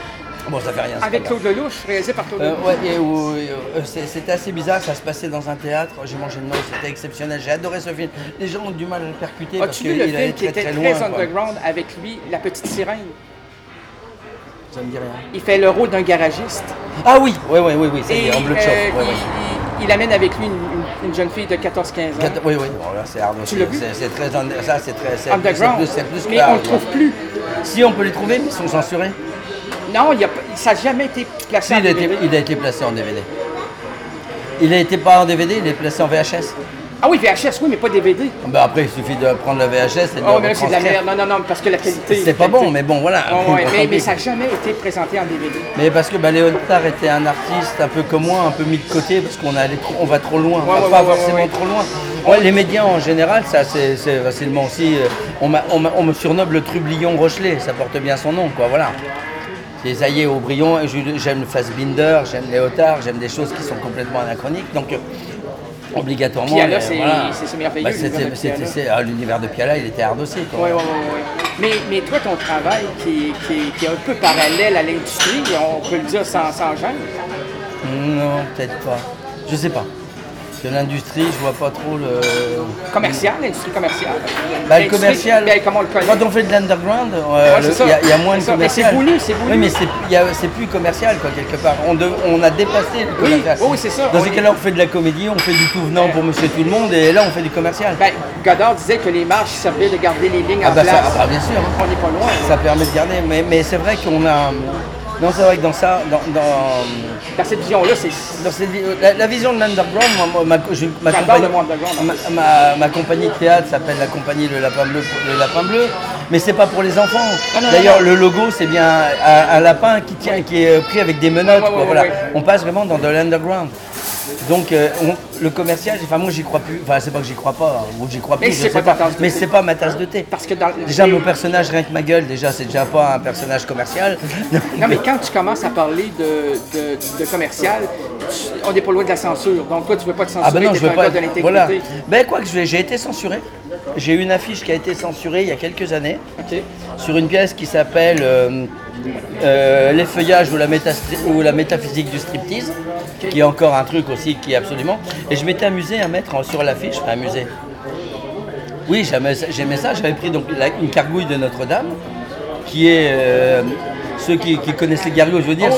Speaker 7: Bon, ça fait rien. c'est
Speaker 6: Avec
Speaker 7: pas grave.
Speaker 6: Claude Lelouch, réalisé par Claude Lelouch.
Speaker 7: Ouais, c'était assez bizarre, ça se passait dans un théâtre, j'ai mangé le nez, c'était exceptionnel, j'ai adoré ce film. Les gens ont du mal à le percuter parce
Speaker 6: As-tu
Speaker 7: qu'il
Speaker 6: vu le
Speaker 7: allait
Speaker 6: film qui
Speaker 7: très
Speaker 6: était
Speaker 7: très
Speaker 6: très
Speaker 7: loin. quoi.
Speaker 6: underground avec lui, La Petite Sirène?
Speaker 7: Ça me dit rien.
Speaker 6: Il fait le rôle d'un garagiste.
Speaker 7: Ah oui, oui, c'est
Speaker 6: Et
Speaker 7: en bleu de chauffe. Ouais, ouais.
Speaker 6: il amène avec lui une jeune fille de 14-15 ans.
Speaker 7: Oui, bon, là c'est hard aussi.
Speaker 6: Tu l'as vu?
Speaker 7: C'est très ça, c'est très
Speaker 6: Underground.
Speaker 7: c'est plus que
Speaker 6: Mais
Speaker 7: hard,
Speaker 6: on ne le trouve plus.
Speaker 7: Si on peut les trouver, mais ils sont censurés.
Speaker 6: Non, ça n'a jamais été placé
Speaker 7: Si,
Speaker 6: en
Speaker 7: il a,
Speaker 6: DVD.
Speaker 7: été, il a été placé en DVD. Il a été pas en DVD, il est placé en VHS.
Speaker 6: Ah oui, VHS, oui, mais pas DVD.
Speaker 7: Ben après, il suffit de prendre le VHS et de
Speaker 6: Oh,
Speaker 7: le
Speaker 6: mais là, c'est de la
Speaker 7: retranscrire.
Speaker 6: merde. Non, parce que la qualité.
Speaker 7: C'est pas bon, mais bon, voilà.
Speaker 6: Oh, ouais, mais ça n'a jamais été présenté en DVD.
Speaker 7: Mais parce que Léotard était un artiste un peu comme moi, un peu mis de côté, parce qu'on on va trop loin,
Speaker 6: Ouais,
Speaker 7: pas
Speaker 6: ouais,
Speaker 7: forcément
Speaker 6: ouais.
Speaker 7: trop loin. Ouais, les médias en général, ça c'est facilement aussi. On me surnomme le trublion Rochelet, ça porte bien son nom, quoi, voilà. C'est Zaïe Aubryon, j'aime Fassbinder, j'aime Léotard, j'aime des choses qui sont complètement anachroniques, donc obligatoirement.
Speaker 6: Piala, c'est merveilleux.
Speaker 7: L'univers de Piala, il était hard aussi, quoi.
Speaker 6: Oui. Mais toi, ton travail qui est un peu parallèle à l'industrie, on peut le dire sans gêne.
Speaker 7: Non, peut-être pas. Je sais pas. Parce que l'industrie, je vois pas trop le.
Speaker 6: Commercial, l'industrie commerciale.
Speaker 7: Le commercial.
Speaker 6: Comment on le connaît?
Speaker 7: Quand on fait de l'underground, il y a moins de commercial.
Speaker 6: Mais c'est voulu.
Speaker 7: Oui, mais c'est plus commercial, quoi, quelque part. On a dépassé le commercial.
Speaker 6: Oui, c'est ça.
Speaker 7: Dans ces cas-là, on fait de la comédie, on fait du tout venant pour Monsieur Tout le Monde, et là, on fait du commercial.
Speaker 6: Godard disait que les marches servaient de garder les lignes en place.
Speaker 7: Bien sûr.
Speaker 6: On n'est pas loin.
Speaker 7: Ça permet de garder, mais c'est vrai qu'on a. Non, c'est vrai que dans
Speaker 6: cette vision-là, c'est.
Speaker 7: La vision de l'underground, ma compagnie de théâtre s'appelle la compagnie Le Lapin Bleu, mais c'est pas pour les enfants. D'ailleurs, le logo, c'est bien un lapin qui est pris avec des menottes. Voilà. On passe vraiment dans de l'underground. Donc le commercial, moi j'y crois plus, enfin c'est pas que j'y crois pas, ou j'y crois plus, mais c'est pas ma tasse de thé.
Speaker 6: Parce que
Speaker 7: déjà mon personnage, rien que ma gueule, c'est déjà pas un personnage commercial.
Speaker 6: Non mais quand tu commences à parler de commercial, on n'est pas loin de la censure, donc toi tu veux pas te censurer,
Speaker 7: non, je veux pas,
Speaker 6: de l'intégrité.
Speaker 7: Voilà. J'ai été censuré, j'ai eu une affiche qui a été censurée il y a quelques années, sur une pièce qui s'appelle L'effeuillage ou la métaphysique du striptease, qui est encore un truc aussi qui est absolument. Et je m'étais amusé à mettre sur l'affiche, Oui, j'aimais ça. J'avais pris donc une gargouille de Notre-Dame, qui est ceux qui connaissent les gargouilles, je veux dire,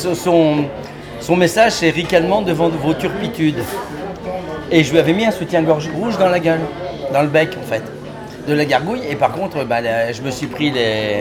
Speaker 7: son message c'est ricanement devant vos turpitudes. Et je lui avais mis un soutien-gorge rouge dans la gueule, dans le bec en fait, de la gargouille. Et par contre, je me suis pris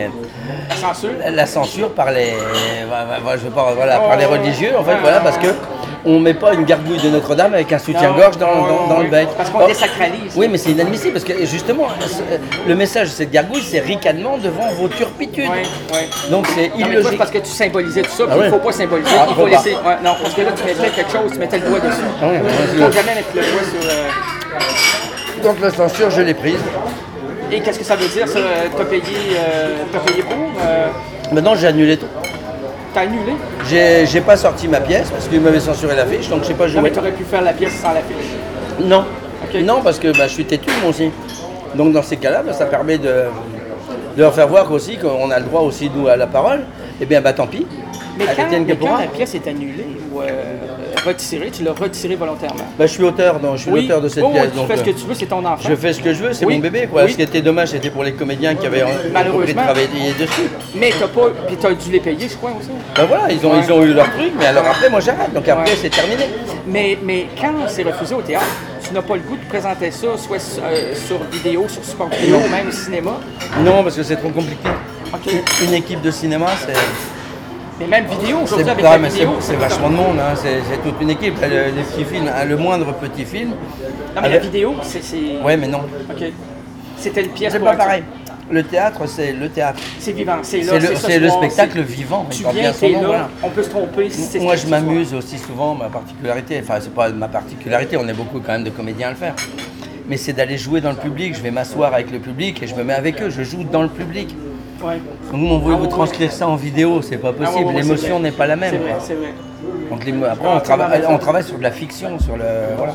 Speaker 7: la censure par les, par les religieux en fait, parce que on met pas une gargouille de Notre-Dame avec un soutien-gorge dans le bec.
Speaker 6: Parce qu'on désacralise.
Speaker 7: Oui, mais c'est inadmissible parce que justement, le message de cette gargouille, c'est ricanement devant vos turpitudes. Donc c'est illogique.
Speaker 6: C'est parce que tu symbolisais tout ça, il ne faut pas symboliser, il faut laisser. Non, parce que là, tu mettais quelque chose, tu mettais le doigt dessus. Il ne faut jamais mettre le doigt sur.
Speaker 7: Donc la censure, je l'ai prise.
Speaker 6: Et qu'est-ce que ça veut dire, ça? T'as payé pour?
Speaker 7: Maintenant, j'ai annulé tout.
Speaker 6: T'as annulé?
Speaker 7: J'ai pas sorti ma pièce parce qu'il m'avait censuré l'affiche, donc j'ai pas joué.
Speaker 6: Non, mais t'aurais pu faire la pièce sans l'affiche.
Speaker 7: Non. Non, parce que je suis têtu moi aussi. Donc dans ces cas-là, ça permet de leur faire voir aussi qu'on a le droit aussi nous à la parole. Eh bien, tant pis.
Speaker 6: Mais quand la pièce est annulée ou retirée, tu l'as retirée volontairement.
Speaker 7: Je suis l'auteur de cette pièce.
Speaker 6: Tu fais ce que tu veux, c'est ton enfant.
Speaker 7: Je fais ce que je veux, c'est mon bébé. Ce qui était dommage, c'était pour les comédiens qui avaient travaillé dessus.
Speaker 6: Mais t'as dû les payer, je crois aussi.
Speaker 7: Ils ont eu leur truc, mais alors après, moi j'arrête. Donc après, c'est terminé.
Speaker 6: Mais quand c'est refusé au théâtre, tu n'as pas le goût de présenter ça, soit sur vidéo, sur support vidéo, ou même au cinéma?
Speaker 7: Non, parce que c'est trop compliqué. Une équipe de cinéma, c'est...
Speaker 6: Mais même vidéo, aujourd'hui avec la vidéo...
Speaker 7: C'est vachement de monde, c'est toute une équipe. Les petits films, le moindre petit film...
Speaker 6: Non, mais la vidéo, c'est...
Speaker 7: Ouais, mais non.
Speaker 6: OK. C'était une pièce
Speaker 7: c'est pas pareil. Le théâtre, c'est le théâtre.
Speaker 6: C'est vivant, c'est
Speaker 7: le spectacle vivant.
Speaker 6: Tu viens, t'es là, on peut se tromper.
Speaker 7: Moi, je m'amuse aussi souvent, ma particularité, enfin, c'est pas ma particularité, on est beaucoup quand même de comédiens à le faire. Mais c'est d'aller jouer dans le public, je vais m'asseoir avec le public et je me mets avec eux, je joue dans le public.
Speaker 6: Ouais.
Speaker 7: Nous, on veut vous transcrire ça en vidéo, c'est pas possible, l'émotion n'est pas la même.
Speaker 6: C'est vrai.
Speaker 7: Donc après, on travaille sur de la fiction, sur le... Voilà.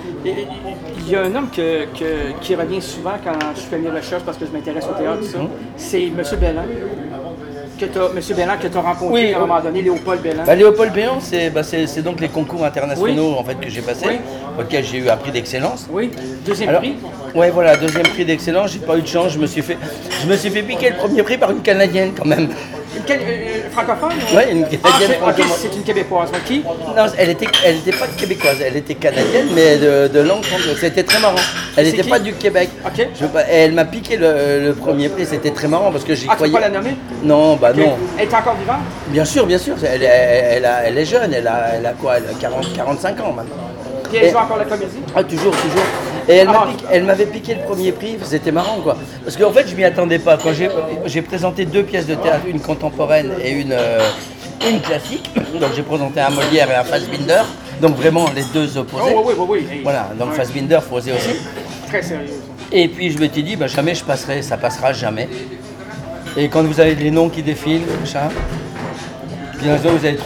Speaker 6: Il y a un homme qui revient souvent quand je fais mes recherches parce que je m'intéresse au théâtre, tout ça. C'est M. Bellin, M. Belland, que tu as rencontré à un moment donné, Léopold Belland.
Speaker 7: Léopold Belland, c'est donc les concours internationaux en fait, que j'ai passés, auxquels j'ai eu un prix d'excellence.
Speaker 6: Oui, deuxième prix.
Speaker 7: Oui, voilà, deuxième prix d'excellence, j'ai pas eu de chance, je me suis fait piquer le premier prix par une Canadienne quand même.
Speaker 6: Francophone?
Speaker 7: Oui, une Canadienne francophone.
Speaker 6: Ok, c'est une Québécoise. Qui?
Speaker 7: Non, elle était pas québécoise, elle était canadienne, mais de langue française. C'était très marrant. Elle n'était pas du Québec.
Speaker 6: Ok.
Speaker 7: Elle m'a piqué le premier prix, c'était très marrant parce que j'y croyais.
Speaker 6: Tu peux pas la nommer?
Speaker 7: Non, bah non.
Speaker 6: Elle est encore vivante?
Speaker 7: Bien sûr. Elle est jeune, elle a quoi? Elle a 45 ans maintenant.
Speaker 6: Et elle joue encore la comédie?
Speaker 7: Ah, toujours. Et elle m'avait piqué le premier prix, c'était marrant quoi. Parce qu'en fait, je m'y attendais pas. Quand j'ai présenté 2 pièces de théâtre, une contemporaine et une classique. Donc j'ai présenté un Molière et un Fassbinder. Donc vraiment les deux opposés.
Speaker 6: Oui.
Speaker 7: Voilà, donc Fassbinder, faut oser aussi.
Speaker 6: Très sérieux.
Speaker 7: Et puis je m'étais dit, jamais je passerai, ça passera jamais. Et quand vous avez les noms qui défilent, machin, puis dans vous avez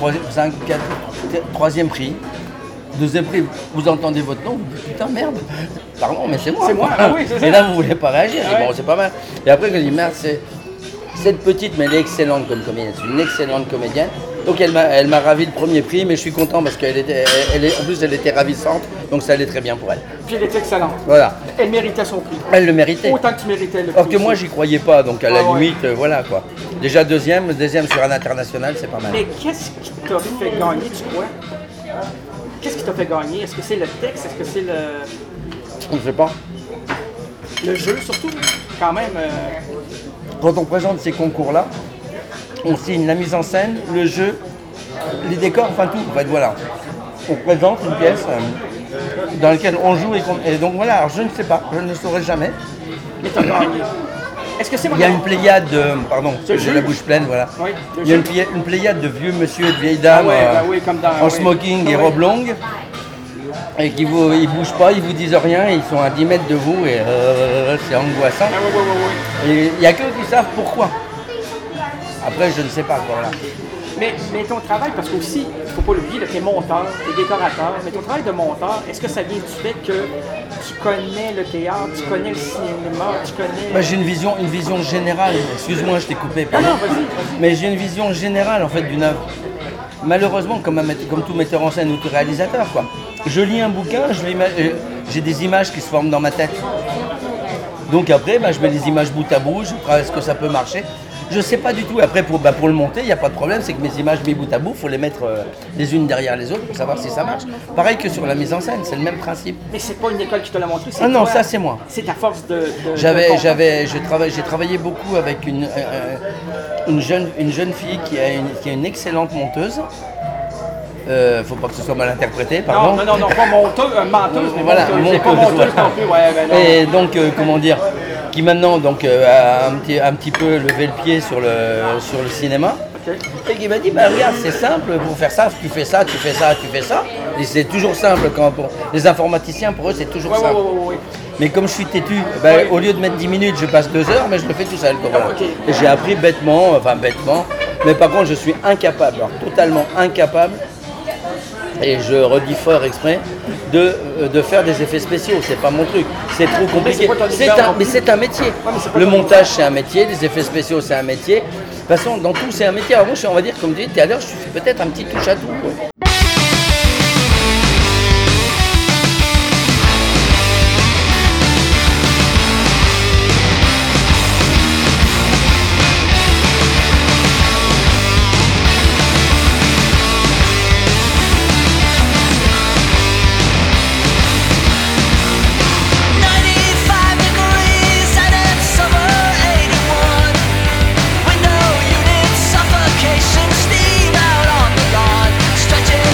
Speaker 7: 3e prix. Deuxième prix, vous entendez votre nom, vous dites putain merde, pardon mais c'est moi.
Speaker 6: C'est moi, ah oui, c'est ça.
Speaker 7: Et là vous voulez pas réagir, je dis, bon c'est pas mal. Et après je dis merde, c'est cette petite mais elle est excellente comme comédienne, c'est une excellente comédienne. Donc elle m'a ravi le premier prix, mais je suis content parce qu'en plus elle était ravissante, donc ça allait très bien pour elle.
Speaker 6: Puis elle était excellente.
Speaker 7: Voilà.
Speaker 6: Elle méritait son prix.
Speaker 7: Elle le méritait.
Speaker 6: Autant que tu méritais le prix.
Speaker 7: Alors que moi j'y croyais pas, donc à la limite, voilà quoi. Déjà deuxième sur un international, c'est pas mal.
Speaker 6: Mais qu'est-ce qui t'a fait gagner, tu crois? Qu'est-ce qui t'a fait gagner? Est-ce que c'est le texte? Est-ce que c'est le...
Speaker 7: Je ne sais pas.
Speaker 6: Le jeu surtout, quand même.
Speaker 7: Quand on présente ces concours-là, on signe la mise en scène, le jeu, les décors, enfin tout. En fait, voilà. On présente une pièce dans laquelle on joue et donc voilà. Alors je ne sais pas, je ne le saurai jamais.
Speaker 6: Mais t'as gagné. Est-ce que c'est
Speaker 7: Il y a une pléiade de... Pardon, j'ai la bouche pleine, voilà.
Speaker 6: Oui,
Speaker 7: il y a une pléiade de vieux monsieur et de vieilles dames
Speaker 6: comme dans,
Speaker 7: en smoking et robe longue. Et ils bougent pas, ils vous disent rien, ils sont à 10 mètres de vous et c'est angoissant. Et il n'y a que eux qui savent pourquoi. Après, je ne sais pas, voilà.
Speaker 6: Mais ton travail, parce qu'aussi, il ne faut pas l'oublier, tu es monteur, tu es décorateur, mais ton travail de monteur, est-ce que ça vient du fait que tu connais le théâtre, tu connais le cinéma, tu connais...
Speaker 7: J'ai une vision générale, excuse-moi, je t'ai coupé.
Speaker 6: Pardon. Non, vas-y.
Speaker 7: Mais j'ai une vision générale en fait d'une œuvre. Malheureusement, comme tout metteur en scène ou tout réalisateur, quoi. Je lis un bouquin, j'ai des images qui se forment dans ma tête. Donc après, je mets les images bout à bout, je vois est-ce que ça peut marcher. Je sais pas du tout. Après, pour le monter, il n'y a pas de problème, c'est que mes images mis bout à bout, il faut les mettre les unes derrière les autres pour savoir si ça marche. Pareil que sur la mise en scène, c'est le même principe.
Speaker 6: Mais c'est pas une école qui te l'a montré, c'est
Speaker 7: non,
Speaker 6: toi,
Speaker 7: ça c'est moi.
Speaker 6: C'est ta force de
Speaker 7: J'ai travaillé beaucoup avec une jeune fille qui est une excellente monteuse. Faut pas que ce soit mal interprété, pardon.
Speaker 6: Non, pas menteuse, mais
Speaker 7: voilà,
Speaker 6: monteuse. Pas monteuse non plus,
Speaker 7: Et donc, comment dire, qui maintenant donc a un petit peu levé le pied sur le cinéma. Okay. Et qui m'a dit, regarde, c'est simple, pour faire ça, tu fais ça, tu fais ça, tu fais ça. Et c'est toujours simple, pour les informaticiens, pour eux, c'est toujours simple. Ouais. Mais comme je suis têtu, au lieu de mettre 10 minutes, je passe 2 heures, mais je le fais tout seul. Voilà. Okay. Et j'ai appris bêtement, mais par contre, je suis incapable, alors totalement incapable, et je redis fort exprès, de faire des effets spéciaux. C'est pas mon truc, c'est trop compliqué. Mais c'est un métier. Le montage, c'est un métier, les effets spéciaux, c'est un métier. De toute façon, dans tout, c'est un métier. Alors moi, on va dire, comme tu dis tout à l'heure, je suis peut-être un petit touche-à-tout.
Speaker 8: Steam out on the lawn, stretching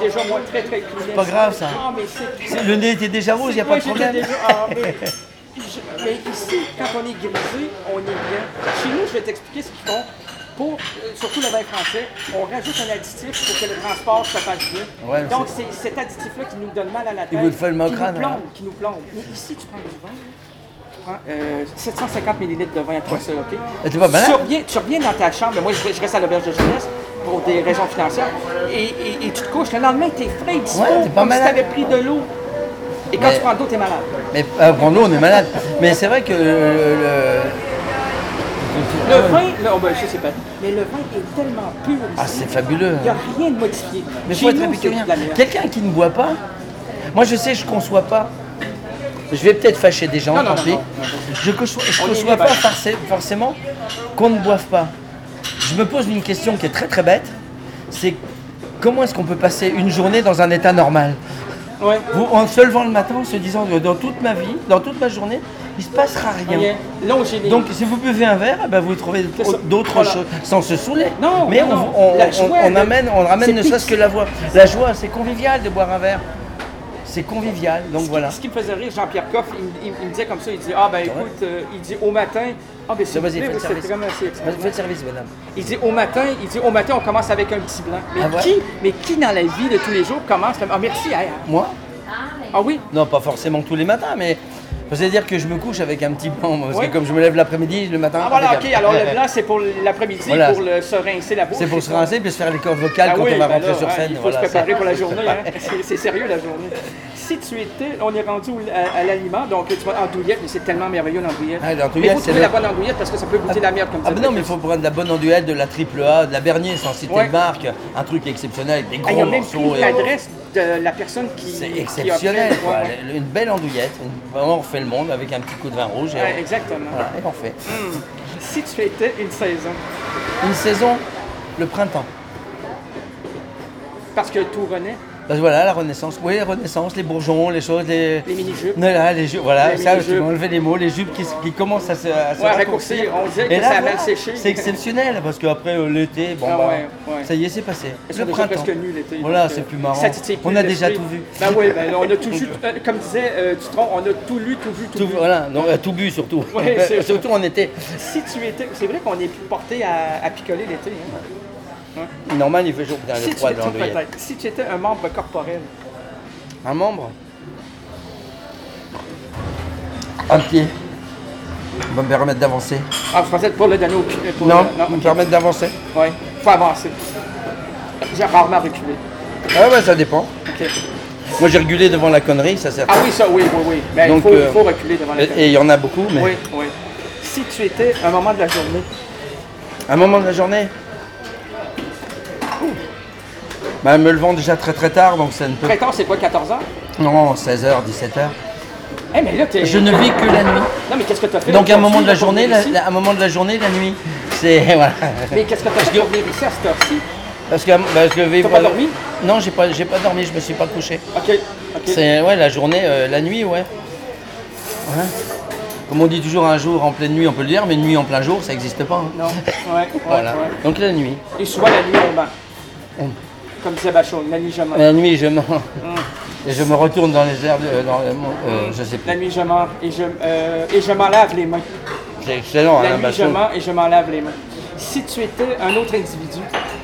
Speaker 6: déjà, moi, très clinique.
Speaker 7: C'est pas grave, ça.
Speaker 6: Ah, mais
Speaker 7: Le nez était déjà rouge, il n'y a pas de problème.
Speaker 6: Mais ici, quand on est grisé, on est bien. Chez nous, je vais t'expliquer ce qu'ils font. Pour, surtout le vin français, on rajoute un additif pour que le transport se fasse bien.
Speaker 7: Ouais,
Speaker 6: donc, c'est cet additif-là qui nous donne mal à la tête,
Speaker 7: vous le fait le
Speaker 6: qui
Speaker 7: crâne,
Speaker 6: nous plombe. Mais ici, tu prends du vin, tu prends 750 ml de vin à toi seul, OK?
Speaker 7: T'es pas malade?
Speaker 6: Tu reviens dans ta chambre, moi je reste à l'auberge de jeunesse pour des raisons financières, et tu te couches, le lendemain, t'es frais, dispo,
Speaker 7: Ouais, t'es pas
Speaker 6: comme si
Speaker 7: malade.
Speaker 6: t'avais pris de l'eau. Et quand tu prends de l'eau, t'es malade.
Speaker 7: Mais prendre l'eau, on est malade. Mais c'est vrai que
Speaker 6: Le vin, je sais pas, mais le vin est tellement pur ici.
Speaker 7: Ah, c'est fabuleux.
Speaker 6: Il n'y a rien de modifié.
Speaker 7: Mais
Speaker 6: Chez
Speaker 7: faut être
Speaker 6: nous,
Speaker 7: épicurien.
Speaker 6: c'est de la merde.
Speaker 7: Quelqu'un qui ne boit pas, moi je sais, je ne conçois pas. Je vais peut-être fâcher des gens,
Speaker 6: Non,
Speaker 7: tant
Speaker 6: non,
Speaker 7: pis.
Speaker 6: non, non.
Speaker 7: Je ne conçois
Speaker 6: On est
Speaker 7: pas
Speaker 6: libre.
Speaker 7: forcément qu'on ne boive pas. Je me pose une question qui est très très bête. C'est comment est-ce qu'on peut passer une journée dans un état normal?
Speaker 6: Ouais.
Speaker 7: En se levant le matin, en se disant dans toute ma vie, dans toute ma journée, il ne se passera rien. Donc si vous buvez un verre, ben, vous trouvez d'autres
Speaker 6: Voilà.
Speaker 7: choses sans se saouler.
Speaker 6: Non,
Speaker 7: mais
Speaker 6: non,
Speaker 7: on
Speaker 6: la joie,
Speaker 7: ramène
Speaker 6: c'est
Speaker 7: ne serait-ce que la joie. La joie, c'est convivial de boire un verre. C'est convivial, donc voilà.
Speaker 6: Ce qui me faisait rire, Jean-Pierre Coff, il me disait comme ça, il dit, écoute, il dit au matin,
Speaker 7: Vas-y, faites le service.
Speaker 6: vraiment assez extraordinaire.
Speaker 7: Faites service, madame.
Speaker 6: Il dit au matin, on commence avec un petit blanc. Mais,
Speaker 7: Ah ouais?
Speaker 6: qui dans la vie de tous les jours commence comme, merci,
Speaker 7: Moi?
Speaker 6: Ah oui?
Speaker 7: Non, pas forcément tous les matins, mais c'est-à-dire que je me couche avec un petit blanc, parce
Speaker 6: Oui.
Speaker 7: que comme je me lève l'après-midi, le matin...
Speaker 6: Ah voilà,
Speaker 7: impeccable.
Speaker 6: ok, alors le blanc c'est pour l'après-midi,
Speaker 7: Voilà.
Speaker 6: pour se rincer la bouche.
Speaker 7: C'est pour se rincer puis se faire les cordes vocales
Speaker 6: Ah
Speaker 7: quand
Speaker 6: oui,
Speaker 7: on va
Speaker 6: ben
Speaker 7: rentrer
Speaker 6: là,
Speaker 7: sur scène.
Speaker 6: il faut
Speaker 7: Voilà,
Speaker 6: se préparer
Speaker 7: c'est-
Speaker 6: pour la journée, hein. C'est sérieux la journée. Si tu étais, on est rendu à l'aliment, donc tu vas andouillette, mais c'est tellement merveilleux l'andouillette.
Speaker 7: Ah, l'andouillette,
Speaker 6: Mais il faut
Speaker 7: c'est
Speaker 6: trouver
Speaker 7: le-
Speaker 6: la bonne andouillette parce que ça peut goûter la merde comme ça.
Speaker 7: Ah ben non, mais il faut prendre de la bonne andouillette, de la triple A, de la Bernier sans citer
Speaker 6: Ouais.
Speaker 7: de marque, un truc exceptionnel avec des
Speaker 6: Ah, il y
Speaker 7: gros
Speaker 6: a même
Speaker 7: morceaux.
Speaker 6: pris
Speaker 7: et-
Speaker 6: l'adresse de la personne qui
Speaker 7: C'est
Speaker 6: qui a
Speaker 7: exceptionnel,
Speaker 6: fait-
Speaker 7: quoi.
Speaker 6: ouais, ouais.
Speaker 7: Une belle andouillette, vraiment on refait le monde avec un petit coup de vin rouge et,
Speaker 6: Ouais, exactement.
Speaker 7: voilà, et on fait.
Speaker 6: Si tu étais une saison,
Speaker 7: Une saison, le printemps.
Speaker 6: parce que tout renaît,
Speaker 7: Parce que voilà, la Renaissance. Oui, la Renaissance, les bourgeons, les choses, les
Speaker 6: mini-jupes.
Speaker 7: Voilà, les jupes, voilà,
Speaker 6: Les
Speaker 7: ça,
Speaker 6: mini-jupes.
Speaker 7: tu m'as enlevé les mots, les jupes qui commencent à se
Speaker 6: raccourcir. On disait que
Speaker 7: Et
Speaker 6: ça a
Speaker 7: là,
Speaker 6: mal
Speaker 7: voilà,
Speaker 6: séché.
Speaker 7: c'est exceptionnel, parce qu'après l'été, bon,
Speaker 6: Ah
Speaker 7: bah,
Speaker 6: ouais.
Speaker 7: ça y est, c'est passé.
Speaker 6: Ils
Speaker 7: Le
Speaker 6: sont déjà
Speaker 7: printemps.
Speaker 6: presque nus l'été.
Speaker 7: Voilà,
Speaker 6: donc,
Speaker 7: c'est plus marrant.
Speaker 6: ça titille plus
Speaker 7: On a
Speaker 6: l'esprit.
Speaker 7: déjà tout vu.
Speaker 6: Ben oui, on a tout vu, comme disait Dutronc, on a tout lu, tout vu, tout vu.
Speaker 7: Voilà, non, tout bu surtout.
Speaker 6: Ouais, c'est-
Speaker 7: surtout en été.
Speaker 6: Si tu étais, c'est vrai qu'on est plus porté à picoler l'été. Hein?
Speaker 7: Normal, il fait chaud. Putain,
Speaker 6: Si
Speaker 7: le
Speaker 6: tu
Speaker 7: froid
Speaker 6: étais,
Speaker 7: dans l'andouillette.
Speaker 6: peut-être, si tu étais un membre corporel,
Speaker 7: Un membre. Un pied. Va me permettre d'avancer.
Speaker 6: je pensais pour le donner au pied.
Speaker 7: Non, me permettre d'avancer.
Speaker 6: Oui, faut avancer. J'ai rarement reculé.
Speaker 7: Ah ouais, ça dépend.
Speaker 6: Ok.
Speaker 7: Moi, j'ai regulé devant la connerie, ça sert.
Speaker 6: Ah oui, ça, oui. Mais
Speaker 7: Donc,
Speaker 6: il faut reculer devant la
Speaker 7: Et il y en a beaucoup, mais
Speaker 6: Oui. Si tu étais un moment de la journée,
Speaker 7: à un moment de la journée, bah, me levant déjà très très tard, donc ça ne peut
Speaker 6: très tard, c'est quoi, 14 ans?
Speaker 7: Non, 16h, 17h.
Speaker 6: Eh, mais là, t'es...
Speaker 7: Je ne vis que la nuit.
Speaker 6: Non, mais qu'est-ce que tu as fait?
Speaker 7: Donc à un moment de la
Speaker 6: pour
Speaker 7: journée,
Speaker 6: venir ici?
Speaker 7: un moment de la journée, la nuit. C'est voilà.
Speaker 6: Mais qu'est-ce que tu as fait pour venir ici à cette heure-ci?
Speaker 7: Parce que vivre.
Speaker 6: T'as pas dormi?
Speaker 7: Non, j'ai pas dormi, je me suis pas couché.
Speaker 6: Ok.
Speaker 7: C'est ouais, la journée, la nuit, ouais. Ouais. Comme on dit toujours, un jour en pleine nuit, on peut le dire, mais une nuit en plein jour, ça n'existe pas. hein.
Speaker 6: Non, ouais.
Speaker 7: Voilà. Donc la nuit.
Speaker 6: Et souvent, la nuit, on ment. Comme disait Bachon, la nuit, je mens.
Speaker 7: La nuit, je mens. Et je me retourne dans les airs, je sais
Speaker 6: La
Speaker 7: plus.
Speaker 6: nuit, je mens et je m'en lave les mains.
Speaker 7: C'est excellent,
Speaker 6: La
Speaker 7: Alain
Speaker 6: nuit, je
Speaker 7: Bachot.
Speaker 6: mens et je m'en lave les mains. Si tu étais un autre individu,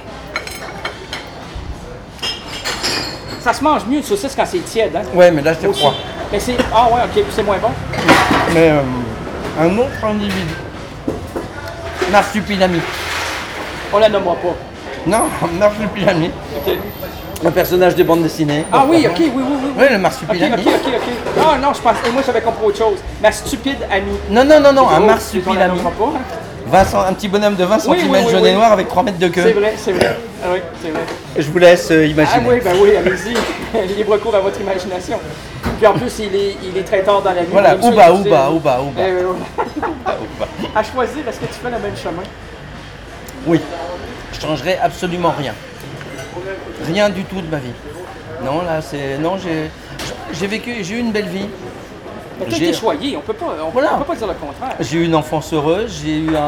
Speaker 6: ça se mange mieux une saucisse quand c'est tiède, hein?
Speaker 7: Ouais, mais là, je te
Speaker 6: Aussi.
Speaker 7: crois.
Speaker 6: Mais c'est... Ah ouais, ok, c'est moins bon.
Speaker 7: Mais un autre individu. Marsupilami.
Speaker 6: On la nommera pas.
Speaker 7: Non, Marsupilami.
Speaker 6: Ok.
Speaker 7: Un personnage de bande dessinée.
Speaker 6: Ah oui, ok, oui.
Speaker 7: Oui, le
Speaker 6: Ok.
Speaker 7: Marsupilami.
Speaker 6: Ah non, je pense... Moi, j'avais compris autre chose. Ma stupide amie.
Speaker 7: Non, un
Speaker 6: Oh, on la
Speaker 7: Marsupilami.
Speaker 6: nommera pas, hein.
Speaker 7: Un petit bonhomme de 20 cm
Speaker 6: Oui,
Speaker 7: jaune
Speaker 6: oui.
Speaker 7: et noir avec 3 mètres de
Speaker 6: C'est
Speaker 7: queue.
Speaker 6: vrai, c'est vrai. Ah oui, c'est vrai.
Speaker 7: Je vous laisse
Speaker 6: Ah
Speaker 7: imaginer.
Speaker 6: oui, allez-y. Libre cours à votre imagination. Puis en plus, il est très tard dans la nuit.
Speaker 7: Voilà,
Speaker 6: Comme ça,
Speaker 7: ouba,
Speaker 6: il dit,
Speaker 7: ouba.
Speaker 6: voilà. À choisir, est-ce que tu fais le même chemin?
Speaker 7: Oui, je changerai absolument rien. Rien du tout de ma vie. Non, là, c'est. Non, j'ai eu une belle vie.
Speaker 6: Mais t'as
Speaker 7: J'ai-
Speaker 6: été choyé, on peut pas dire le contraire.
Speaker 7: J'ai eu une enfance heureuse, j'ai eu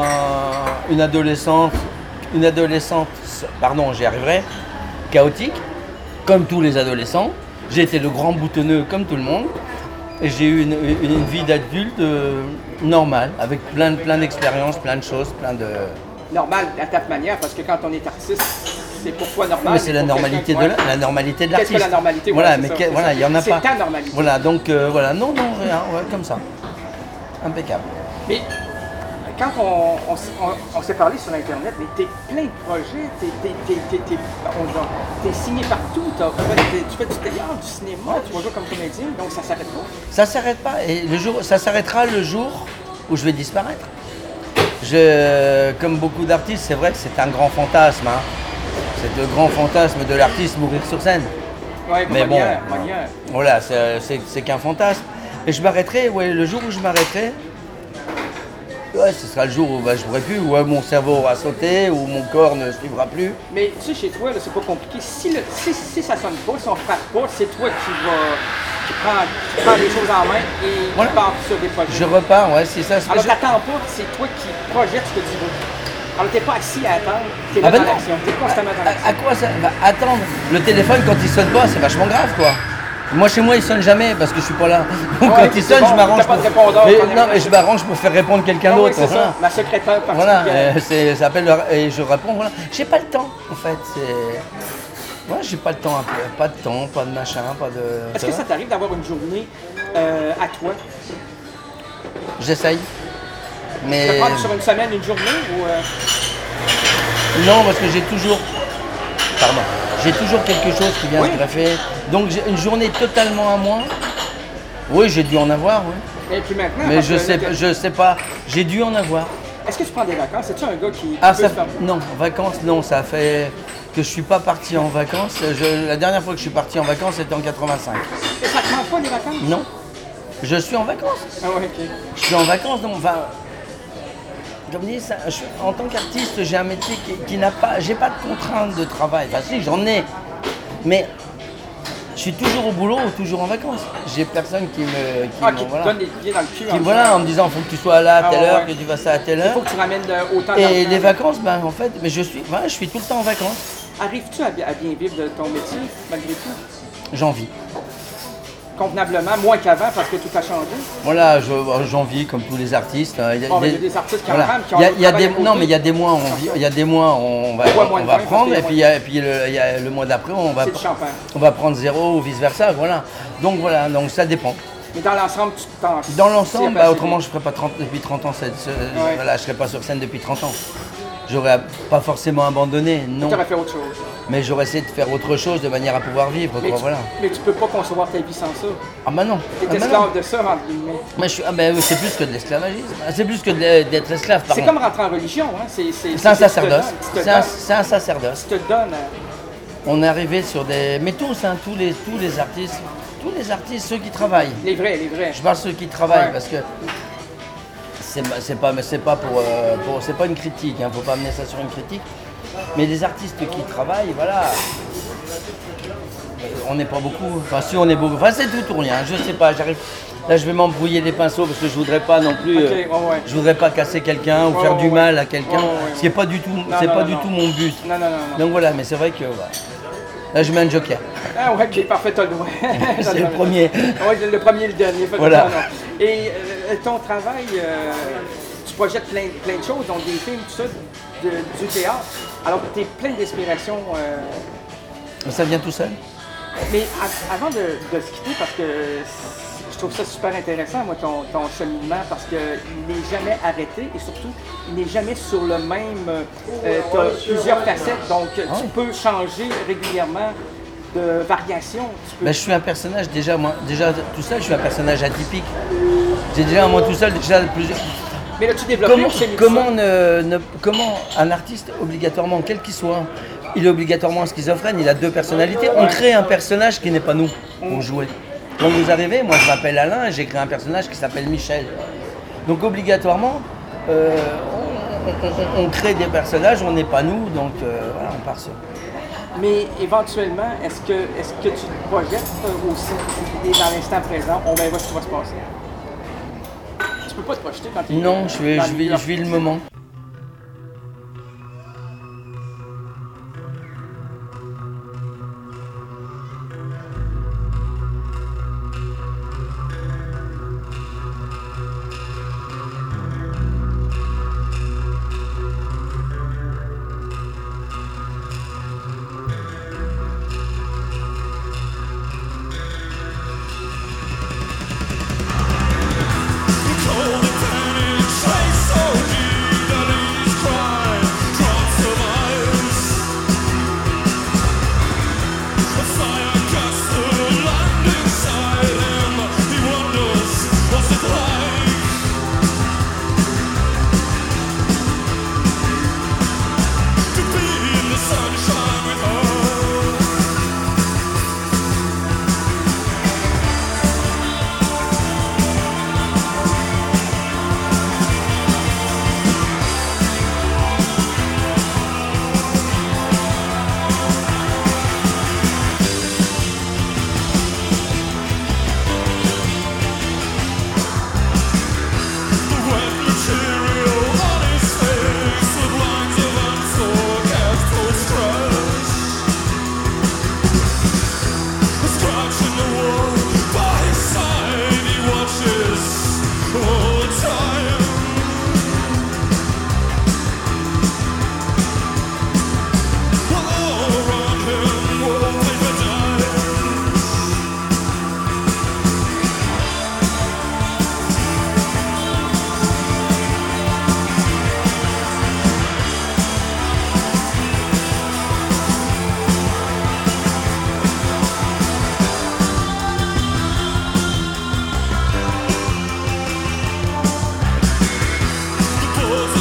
Speaker 7: une adolescence, pardon, j'y arriverai, chaotique. comme tous les adolescents. J'ai été le grand boutonneux comme tout le monde. Et j'ai eu une vie d'adulte normale, avec plein d'expériences, plein de choses,
Speaker 6: Normal à ta manière, parce que quand on est artiste, c'est pourquoi normal.
Speaker 7: Mais c'est la normalité de la normalité de l'artiste.
Speaker 6: Qu'est-ce que la normalité?
Speaker 7: Voilà,
Speaker 6: ouais,
Speaker 7: mais
Speaker 6: ça,
Speaker 7: voilà, il y en a pas.
Speaker 6: C'est ta normalité.
Speaker 7: Voilà, donc voilà, non, rien, ouais, comme ça. Impeccable.
Speaker 6: Mais quand on s'est parlé sur Internet, mais t'es plein de projets, t'es signé partout, tu fais du théâtre, du cinéma, tu vas jouer comme comédien, donc ça s'arrête pas.
Speaker 7: Ça s'arrête pas, et ça s'arrêtera le jour où je vais disparaître. Comme beaucoup d'artistes, c'est vrai que c'est un grand fantasme. Hein. C'est le grand fantasme de l'artiste, mourir sur scène.
Speaker 6: Ouais,
Speaker 7: mais bon,
Speaker 6: manière.
Speaker 7: Voilà, c'est qu'un fantasme. Et je m'arrêterai, ouais, le jour où je m'arrêterai, ouais, ce sera le jour où je ne pourrai plus, où mon cerveau aura sauté, où mon corps ne suivra plus.
Speaker 6: Mais tu sais, chez toi, là, c'est pas compliqué. Si ça sonne pas, si on frappe pas, c'est toi qui prends les choses en main et
Speaker 7: voilà.
Speaker 6: qui pars sur des projets.
Speaker 7: Je repars, ouais, c'est ça.
Speaker 6: Alors t'attends pas, c'est toi qui projettes ce que tu veux. Alors t'es pas assis à attendre, t'es là dans l'action, t'es constamment dans l'action.
Speaker 7: À quoi ça va attendre? Le téléphone, quand il sonne pas, c'est vachement grave, quoi. Moi, chez moi, il sonne jamais parce que je suis pas là. Donc, quand il sonne, je m'arrange je m'arrange pour faire répondre quelqu'un d'autre.
Speaker 6: C'est ça, ma secrétaire particulière.
Speaker 7: Voilà, ça s'appelle et je réponds. Voilà. J'ai pas le temps, en fait. Ouais, j'ai pas le temps un peu. Pas de temps, pas de machin, pas de.
Speaker 6: Est-ce que ça t'arrive d'avoir une journée à toi?
Speaker 7: J'essaye. Mais.
Speaker 6: De prendre sur une semaine une journée ou.
Speaker 7: Non, parce que j'ai toujours. Pardon. J'ai toujours quelque chose qui vient se greffer. Donc j'ai une journée totalement à moi. Oui, j'ai dû en avoir, oui.
Speaker 6: Et puis maintenant.
Speaker 7: Mais je sais pas. J'ai dû en avoir.
Speaker 6: Est-ce que tu prends des vacances? Es-tu un gars qui.
Speaker 7: Non, vacances, non. Ça fait que je suis pas parti en vacances. La dernière fois que je suis parti en vacances, c'était en 85.
Speaker 6: Et ça te manque pas les vacances?
Speaker 7: Non. Je suis en vacances.
Speaker 6: Ah ouais, ok.
Speaker 7: Je suis en vacances, donc enfin. Comme dit, en tant qu'artiste, j'ai un métier qui n'a pas. J'ai pas de contraintes de travail. Enfin, si, j'en ai. Mais je suis toujours au boulot ou toujours en vacances. J'ai personne qui me.
Speaker 6: Qui te donne les pieds dans le cul.
Speaker 7: En me disant, il faut que tu sois là à telle heure, que tu fasses ça à telle heure.
Speaker 6: Il faut que tu ramènes autant
Speaker 7: d'argent. Et les vacances, en fait, mais je suis tout le temps en vacances.
Speaker 6: Arrives-tu à bien vivre de ton métier, malgré tout?
Speaker 7: J'en vis.
Speaker 6: Convenablement, moins qu'avant parce que tout a changé.
Speaker 7: Voilà, j'en vis comme tous les artistes.
Speaker 6: Il y a des artistes qui en prennent, qui ont
Speaker 7: non, mais il y a des mois, on va prendre, et puis le mois d'après, on va prendre zéro ou vice-versa. Voilà. Donc ça dépend.
Speaker 6: Mais dans l'ensemble, tu t'en.
Speaker 7: Dans l'ensemble, autrement, je ne ferais pas depuis 30 ans. Voilà, je ne serais pas sur scène depuis 30 ans. J'aurais pas forcément abandonné, non.
Speaker 6: Tu aurais fait autre chose.
Speaker 7: Mais j'aurais essayé de faire autre chose de manière à pouvoir vivre.
Speaker 6: Mais tu peux pas concevoir ta vie sans ça.
Speaker 7: Ah bah non.
Speaker 6: Tu es esclave de ça, entre guillemets.
Speaker 7: Mais c'est plus que de l'esclavagisme. C'est plus que d'être esclave, pardon.
Speaker 6: C'est comme rentrer en religion. Hein.
Speaker 7: C'est un sacerdoce. C'est un sacerdoce.
Speaker 6: Tu te donnes.
Speaker 7: On est arrivé sur des... Mais tous, hein, tous les artistes, ceux qui travaillent.
Speaker 6: Les vrais.
Speaker 7: Je parle de ceux qui travaillent parce que... C'est pas une critique, hein, faut pas amener ça sur une critique. Mais les artistes qui travaillent, voilà, on n'est pas beaucoup. Enfin, si on est beaucoup. Enfin, c'est tout ou rien. Je sais pas. J'arrive. Là, je vais m'embrouiller les pinceaux parce que je voudrais pas non plus. Je voudrais pas casser quelqu'un ou faire du mal à quelqu'un. Ce qui est pas du tout. Du tout mon but.
Speaker 6: Non.
Speaker 7: Donc voilà. Mais c'est vrai que. Là, je mets un joker.
Speaker 6: Ah ouais, ok, parfait, t'as le droit.
Speaker 7: C'est le premier.
Speaker 6: Oui, le premier et le dernier.
Speaker 7: Voilà.
Speaker 6: Et ton travail, tu projettes plein de choses, donc des films, tout ça, du théâtre. Alors, tu es plein d'inspiration.
Speaker 7: Ça vient tout seul.
Speaker 6: Mais avant de se quitter, parce que je trouve ça super intéressant, moi, ton cheminement, parce qu'il n'est jamais arrêté et surtout, il n'est jamais sur le même. Tu as plusieurs facettes, donc tu peux changer régulièrement de variation.
Speaker 7: Je suis un personnage, déjà tout seul, je suis un personnage atypique. J'ai déjà, moi tout seul, déjà plusieurs.
Speaker 6: Mais là, tu développes
Speaker 7: comment un artiste, obligatoirement, quel qu'il soit, il est obligatoirement schizophrène, il a deux personnalités. On crée un personnage qui n'est pas nous pour jouer. Quand vous arrivez, moi je m'appelle Alain et j'ai créé un personnage qui s'appelle Michel. Donc obligatoirement, on crée des personnages, on n'est pas nous, donc voilà, on part sur.
Speaker 6: Mais éventuellement, est-ce que tu te projettes aussi, et dans l'instant présent, on verra ce qui va se passer? Tu peux pas te projeter quand tu es.
Speaker 7: Non, je vis le moment.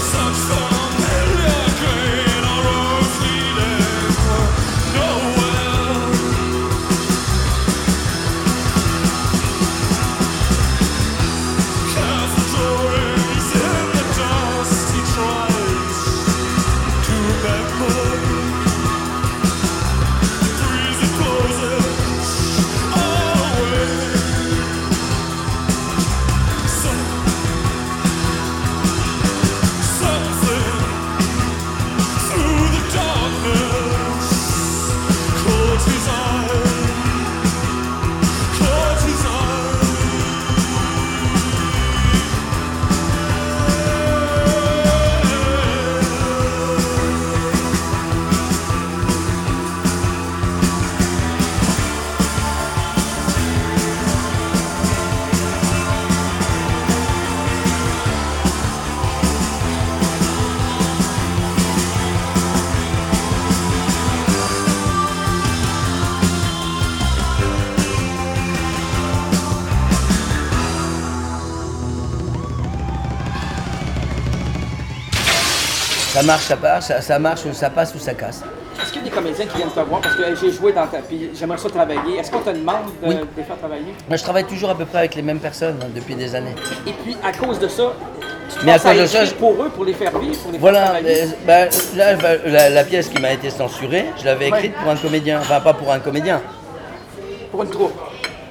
Speaker 7: Ça marche, ça passe, ça marche, ça passe ou ça casse.
Speaker 6: Est-ce qu'il y a des comédiens qui viennent te voir parce que hey, j'ai joué dans ta puis j'aimerais ça travailler. Est-ce qu'on te demande de les faire travailler?
Speaker 7: Moi, je travaille toujours à peu près avec les mêmes personnes depuis des années.
Speaker 6: Et puis à cause de ça, tu
Speaker 7: Mais à
Speaker 6: penses à
Speaker 7: cause de ça,
Speaker 6: écrire pour eux, pour les faire vivre, pour les faire
Speaker 7: Voilà,
Speaker 6: travailler?
Speaker 7: là, la pièce qui m'a été censurée, je l'avais écrite pour un comédien, enfin pas pour un comédien.
Speaker 6: Pour une troupe.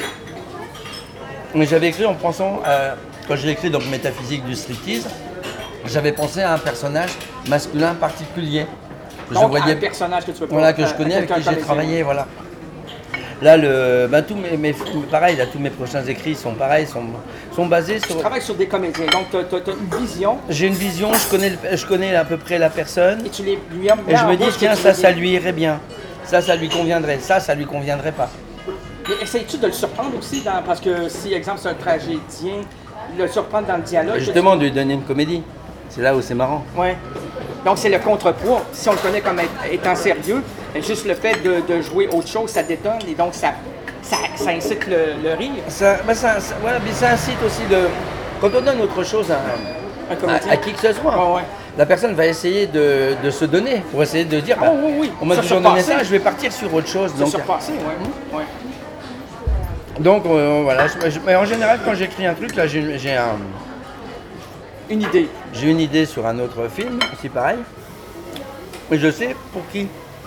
Speaker 7: Mais j'avais écrit en pensant, quand j'ai écrit donc Métaphysique du striptease, j'avais pensé à un personnage masculin particulier. Que
Speaker 6: Donc,
Speaker 7: je voyais,
Speaker 6: un personnage que tu veux pas.
Speaker 7: voilà, que je connais, avec qui j'ai travaillé, voilà. Là, tous pareil, là, tous mes prochains écrits sont pareils, sont basés sur.
Speaker 6: Tu travailles sur des comédiens, donc tu as une vision.
Speaker 7: J'ai une vision, je connais à peu près la personne.
Speaker 6: Et tu lui
Speaker 7: Et je me dis, tiens, ça lui irait bien. Ça lui conviendrait. Ça lui conviendrait pas.
Speaker 6: Mais essayes-tu de le surprendre aussi, parce que si, exemple, c'est un tragédien, le surprendre dans le dialogue?
Speaker 7: Justement, de lui donner une comédie. C'est là où c'est marrant.
Speaker 6: Oui. Donc, c'est le contrepoids. Si on le connaît comme étant sérieux, juste le fait de jouer autre chose, ça détonne et donc ça incite le rire.
Speaker 7: Ça incite aussi quand on donne autre chose à qui que ce soit.
Speaker 6: Ouais.
Speaker 7: La personne va essayer de se donner pour essayer de dire
Speaker 6: oui.
Speaker 7: on m'a
Speaker 6: Ça
Speaker 7: toujours donné
Speaker 6: surpasser.
Speaker 7: ça, je vais partir sur autre chose.
Speaker 6: C'est surpassé, oui.
Speaker 7: Donc voilà, mais en général quand j'écris un truc, là
Speaker 6: Une idée.
Speaker 7: j'ai une idée sur un autre film, aussi pareil. Mais je sais pour qui.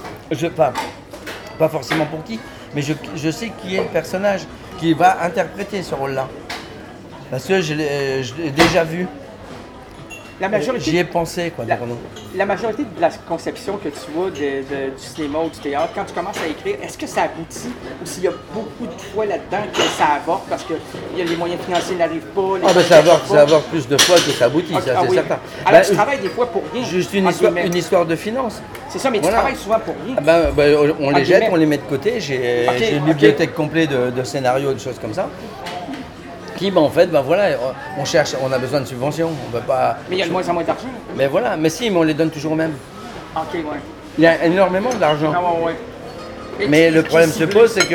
Speaker 7: Pas forcément pour qui, mais je sais qui est le personnage qui va interpréter ce rôle-là. Parce que je l'ai déjà vu.
Speaker 6: La majorité,
Speaker 7: J'y ai pensé, quoi.
Speaker 6: la majorité de la conception que tu vois du cinéma ou du théâtre, quand tu commences à écrire, est-ce que ça aboutit ou s'il y a beaucoup de fois là-dedans que ça avorte parce que les moyens financiers n'arrivent pas?
Speaker 7: Ça avorte plus de fois que ça aboutit, ça c'est certain.
Speaker 6: Alors tu travailles des fois pour rien.
Speaker 7: Juste une histoire de finance.
Speaker 6: C'est ça, mais tu travailles souvent pour rien.
Speaker 7: On les jette, on les met de côté. J'ai une bibliothèque complète de scénarios, de choses comme ça. Qui, en fait, on cherche, on a besoin de subventions. On peut pas.
Speaker 6: Mais il y a de moins en moins d'argent.
Speaker 7: Mais voilà, mais on les donne toujours aux mêmes.
Speaker 6: Ok, ouais.
Speaker 7: Il y a énormément d'argent.
Speaker 6: Ah, ouais.
Speaker 7: Mais le problème se pose, c'est que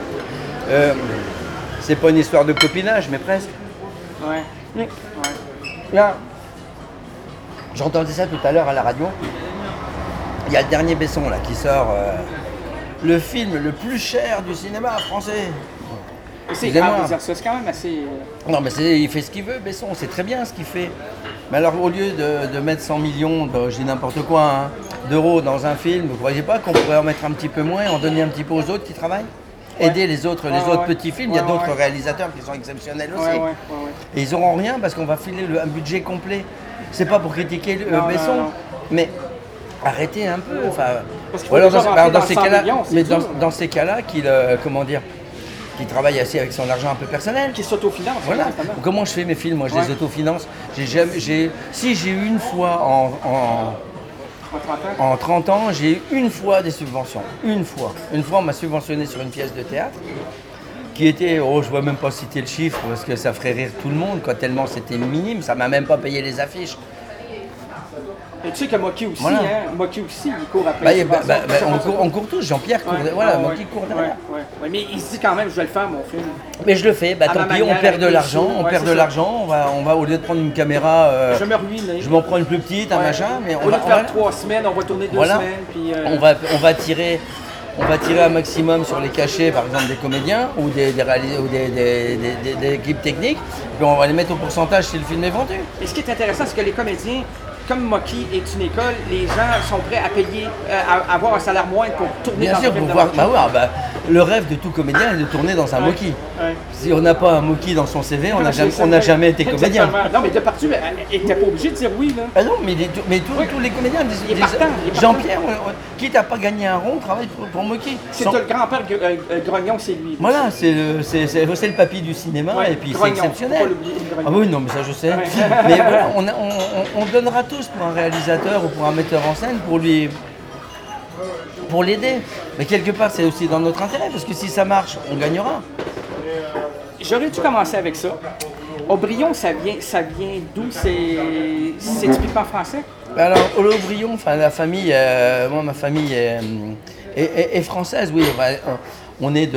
Speaker 7: c'est pas une histoire de copinage, mais presque.
Speaker 6: Ouais.
Speaker 7: Là, j'entendais ça tout à l'heure à la radio. Il y a le dernier Besson là qui sort, le film le plus cher du cinéma français.
Speaker 6: C'est quand même assez.
Speaker 7: Non, mais il fait ce qu'il veut, Besson, c'est très bien ce qu'il fait. Mais alors, au lieu de mettre 100 millions, je dis n'importe quoi, d'euros dans un film, vous ne croyez pas qu'on pourrait en mettre un petit peu moins et en donner un petit peu aux autres qui travaillent? Aider les autres petits films, il y a d'autres réalisateurs qui sont exceptionnels aussi. Et ils n'auront rien parce qu'on va filer un budget complet. C'est pas pour critiquer Besson, mais arrêtez un peu. Dans ces cas-là, qui travaille assez avec son argent un peu personnel.
Speaker 6: Qui s'autofinance.
Speaker 7: Voilà. Comment je fais mes films? Moi, je les autofinance. Si j'ai eu une fois en 30 ans, j'ai eu une fois des subventions. Une fois, on m'a subventionné sur une pièce de théâtre qui était, je ne vois même pas citer le chiffre parce que ça ferait rire tout le monde, tellement c'était minime. Ça m'a même pas payé les affiches.
Speaker 6: Et tu sais que Moki aussi,
Speaker 7: Voilà.
Speaker 6: hein? Moki aussi, il court après.
Speaker 7: On court tous, Jean-Pierre court, voilà, Moki court derrière.
Speaker 6: Ouais, mais il se dit quand même, je vais le faire, mon film.
Speaker 7: Mais je le fais,
Speaker 6: À
Speaker 7: tant
Speaker 6: ma
Speaker 7: pis, on
Speaker 6: manière,
Speaker 7: perd de
Speaker 6: avec
Speaker 7: l'argent,
Speaker 6: les sous,
Speaker 7: on
Speaker 6: ouais,
Speaker 7: perd
Speaker 6: c'est
Speaker 7: de
Speaker 6: ça.
Speaker 7: l'argent, on va au lieu de prendre une caméra,
Speaker 6: Je me ruine.
Speaker 7: je m'en prends une plus petite, un
Speaker 6: Ouais.
Speaker 7: machin, mais
Speaker 6: Au lieu de faire 3 semaines, on va tourner 2
Speaker 7: Voilà.
Speaker 6: semaines. Puis,
Speaker 7: on va tirer un maximum sur les cachets, par exemple des comédiens ou des équipes techniques, puis on va les mettre au pourcentage si le film est vendu.
Speaker 6: Et ce qui est intéressant, c'est que les comédiens, comme Moki est une école, les gens sont prêts à payer, à avoir un salaire moindre pour tourner
Speaker 7: Bien
Speaker 6: dans
Speaker 7: sûr,
Speaker 6: un film
Speaker 7: pour
Speaker 6: de
Speaker 7: voir,
Speaker 6: Moki.
Speaker 7: le rêve de tout comédien est de tourner dans un Moki.
Speaker 6: Ouais.
Speaker 7: Si on n'a pas un Moki dans son CV, on n'a
Speaker 6: C'est
Speaker 7: jamais,
Speaker 6: vrai.
Speaker 7: été comédien.
Speaker 6: Exactement. Non, mais Depardieu, il n'était pas obligé de dire oui, là.
Speaker 7: Ah non, mais tous les comédiens disent,
Speaker 6: Il est partant, il est partant.
Speaker 7: Jean-Pierre, quitte à pas gagner un rond, travaille pour Moki.
Speaker 6: C'est
Speaker 7: Sans-
Speaker 6: le grand-père Grognon, c'est lui.
Speaker 7: Voilà, c'est le papy du cinéma
Speaker 6: Ouais,
Speaker 7: et puis c'est
Speaker 6: Grognon, faut
Speaker 7: exceptionnel.
Speaker 6: pas l'oublier, Grognon.
Speaker 7: Ah oui, non, mais ça je sais.
Speaker 6: Ouais.
Speaker 7: Mais voilà, on donnera tous pour un réalisateur ou pour un metteur en scène pour l'aider. Mais quelque part, c'est aussi dans notre intérêt parce que si ça marche, on gagnera.
Speaker 6: J'aurais dû commencer avec ça. Aubryon, ça vient d'où? C'est typiquement français?
Speaker 7: Alors, Aubryon, enfin la famille, moi ma famille est française, oui. On est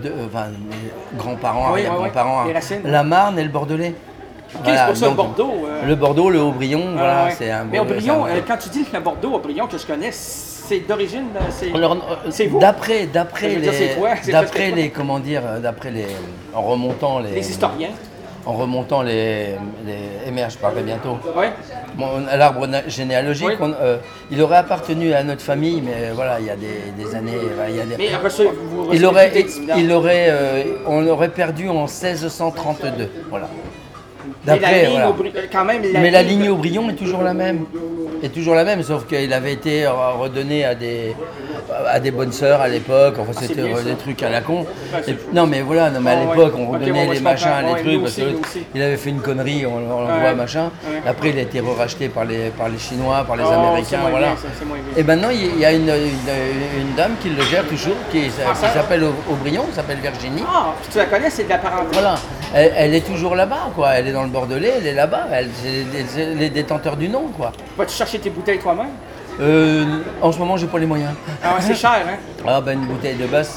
Speaker 7: mes grands-parents,
Speaker 6: Oui,
Speaker 7: arrière-grands-parents,
Speaker 6: les racines.
Speaker 7: la Marne et le Bordelais.
Speaker 6: Ok, c'est pour ça le
Speaker 7: donc,
Speaker 6: Bordeaux.
Speaker 7: Le Bordeaux, le Aubryon, voilà,
Speaker 6: ouais.
Speaker 7: c'est un
Speaker 6: Mais
Speaker 7: Bordeaux,
Speaker 6: Aubryon,
Speaker 7: c'est un-
Speaker 6: quand tu dis le Bordeaux, Aubryon que je connais, c'est d'origine,
Speaker 7: Alors,
Speaker 6: c'est vous?
Speaker 7: D'après
Speaker 6: Je veux dire, c'est quoi? C'est
Speaker 7: d'après
Speaker 6: fait
Speaker 7: les, comment dire, d'après les, en remontant
Speaker 6: les historiens.
Speaker 7: en remontant les, je parlerai bientôt.
Speaker 6: Oui.
Speaker 7: L'arbre généalogique,
Speaker 6: Oui.
Speaker 7: il aurait appartenu à notre famille, mais voilà, il y a des années, il y a des-
Speaker 6: Mais après ça, vous
Speaker 7: il
Speaker 6: recevez
Speaker 7: aurait,
Speaker 6: des dividendes.
Speaker 7: on l'aurait perdu en 1632, voilà.
Speaker 6: Mais la ligne
Speaker 7: voilà.
Speaker 6: quand même,
Speaker 7: Mais la ligne Aubryon est toujours la même. Est toujours la même, sauf qu'il avait été redonné à des bonnes sœurs à l'époque. Enfin,
Speaker 6: c'est
Speaker 7: c'était
Speaker 6: bien, ça.
Speaker 7: des trucs à la con.
Speaker 6: c'est-
Speaker 7: Non, mais voilà, non, mais à
Speaker 6: Ouais,
Speaker 7: l'époque,
Speaker 6: ouais.
Speaker 7: on
Speaker 6: Ok,
Speaker 7: redonnait
Speaker 6: ouais,
Speaker 7: les
Speaker 6: je
Speaker 7: machins,
Speaker 6: comprends.
Speaker 7: les
Speaker 6: Ouais,
Speaker 7: trucs,
Speaker 6: nous
Speaker 7: parce
Speaker 6: aussi, nous aussi.
Speaker 7: qu'il avait fait une connerie, on le
Speaker 6: Ouais.
Speaker 7: voit, machin.
Speaker 6: Ouais.
Speaker 7: Après, il a été racheté par les Chinois, par les
Speaker 6: Oh, c'est
Speaker 7: Américains,
Speaker 6: moins
Speaker 7: voilà.
Speaker 6: bien, ça, c'est moins bien.
Speaker 7: Et maintenant, il y a une dame qui le gère toujours, qui s'appelle Aubryon, qui s'appelle Virginie.
Speaker 6: Ah, puis tu la connais, c'est de la parenté.
Speaker 7: Voilà, elle est toujours là-bas, quoi. Elle est dans le Bordelais, elle est là-bas. C'est les détenteurs du nom, quoi.
Speaker 6: Vas-tu chercher tes bouteilles toi-même?
Speaker 7: En ce moment, j'ai pas les moyens.
Speaker 6: Ah, ouais, c'est cher, hein?
Speaker 7: Ah ben une bouteille de base,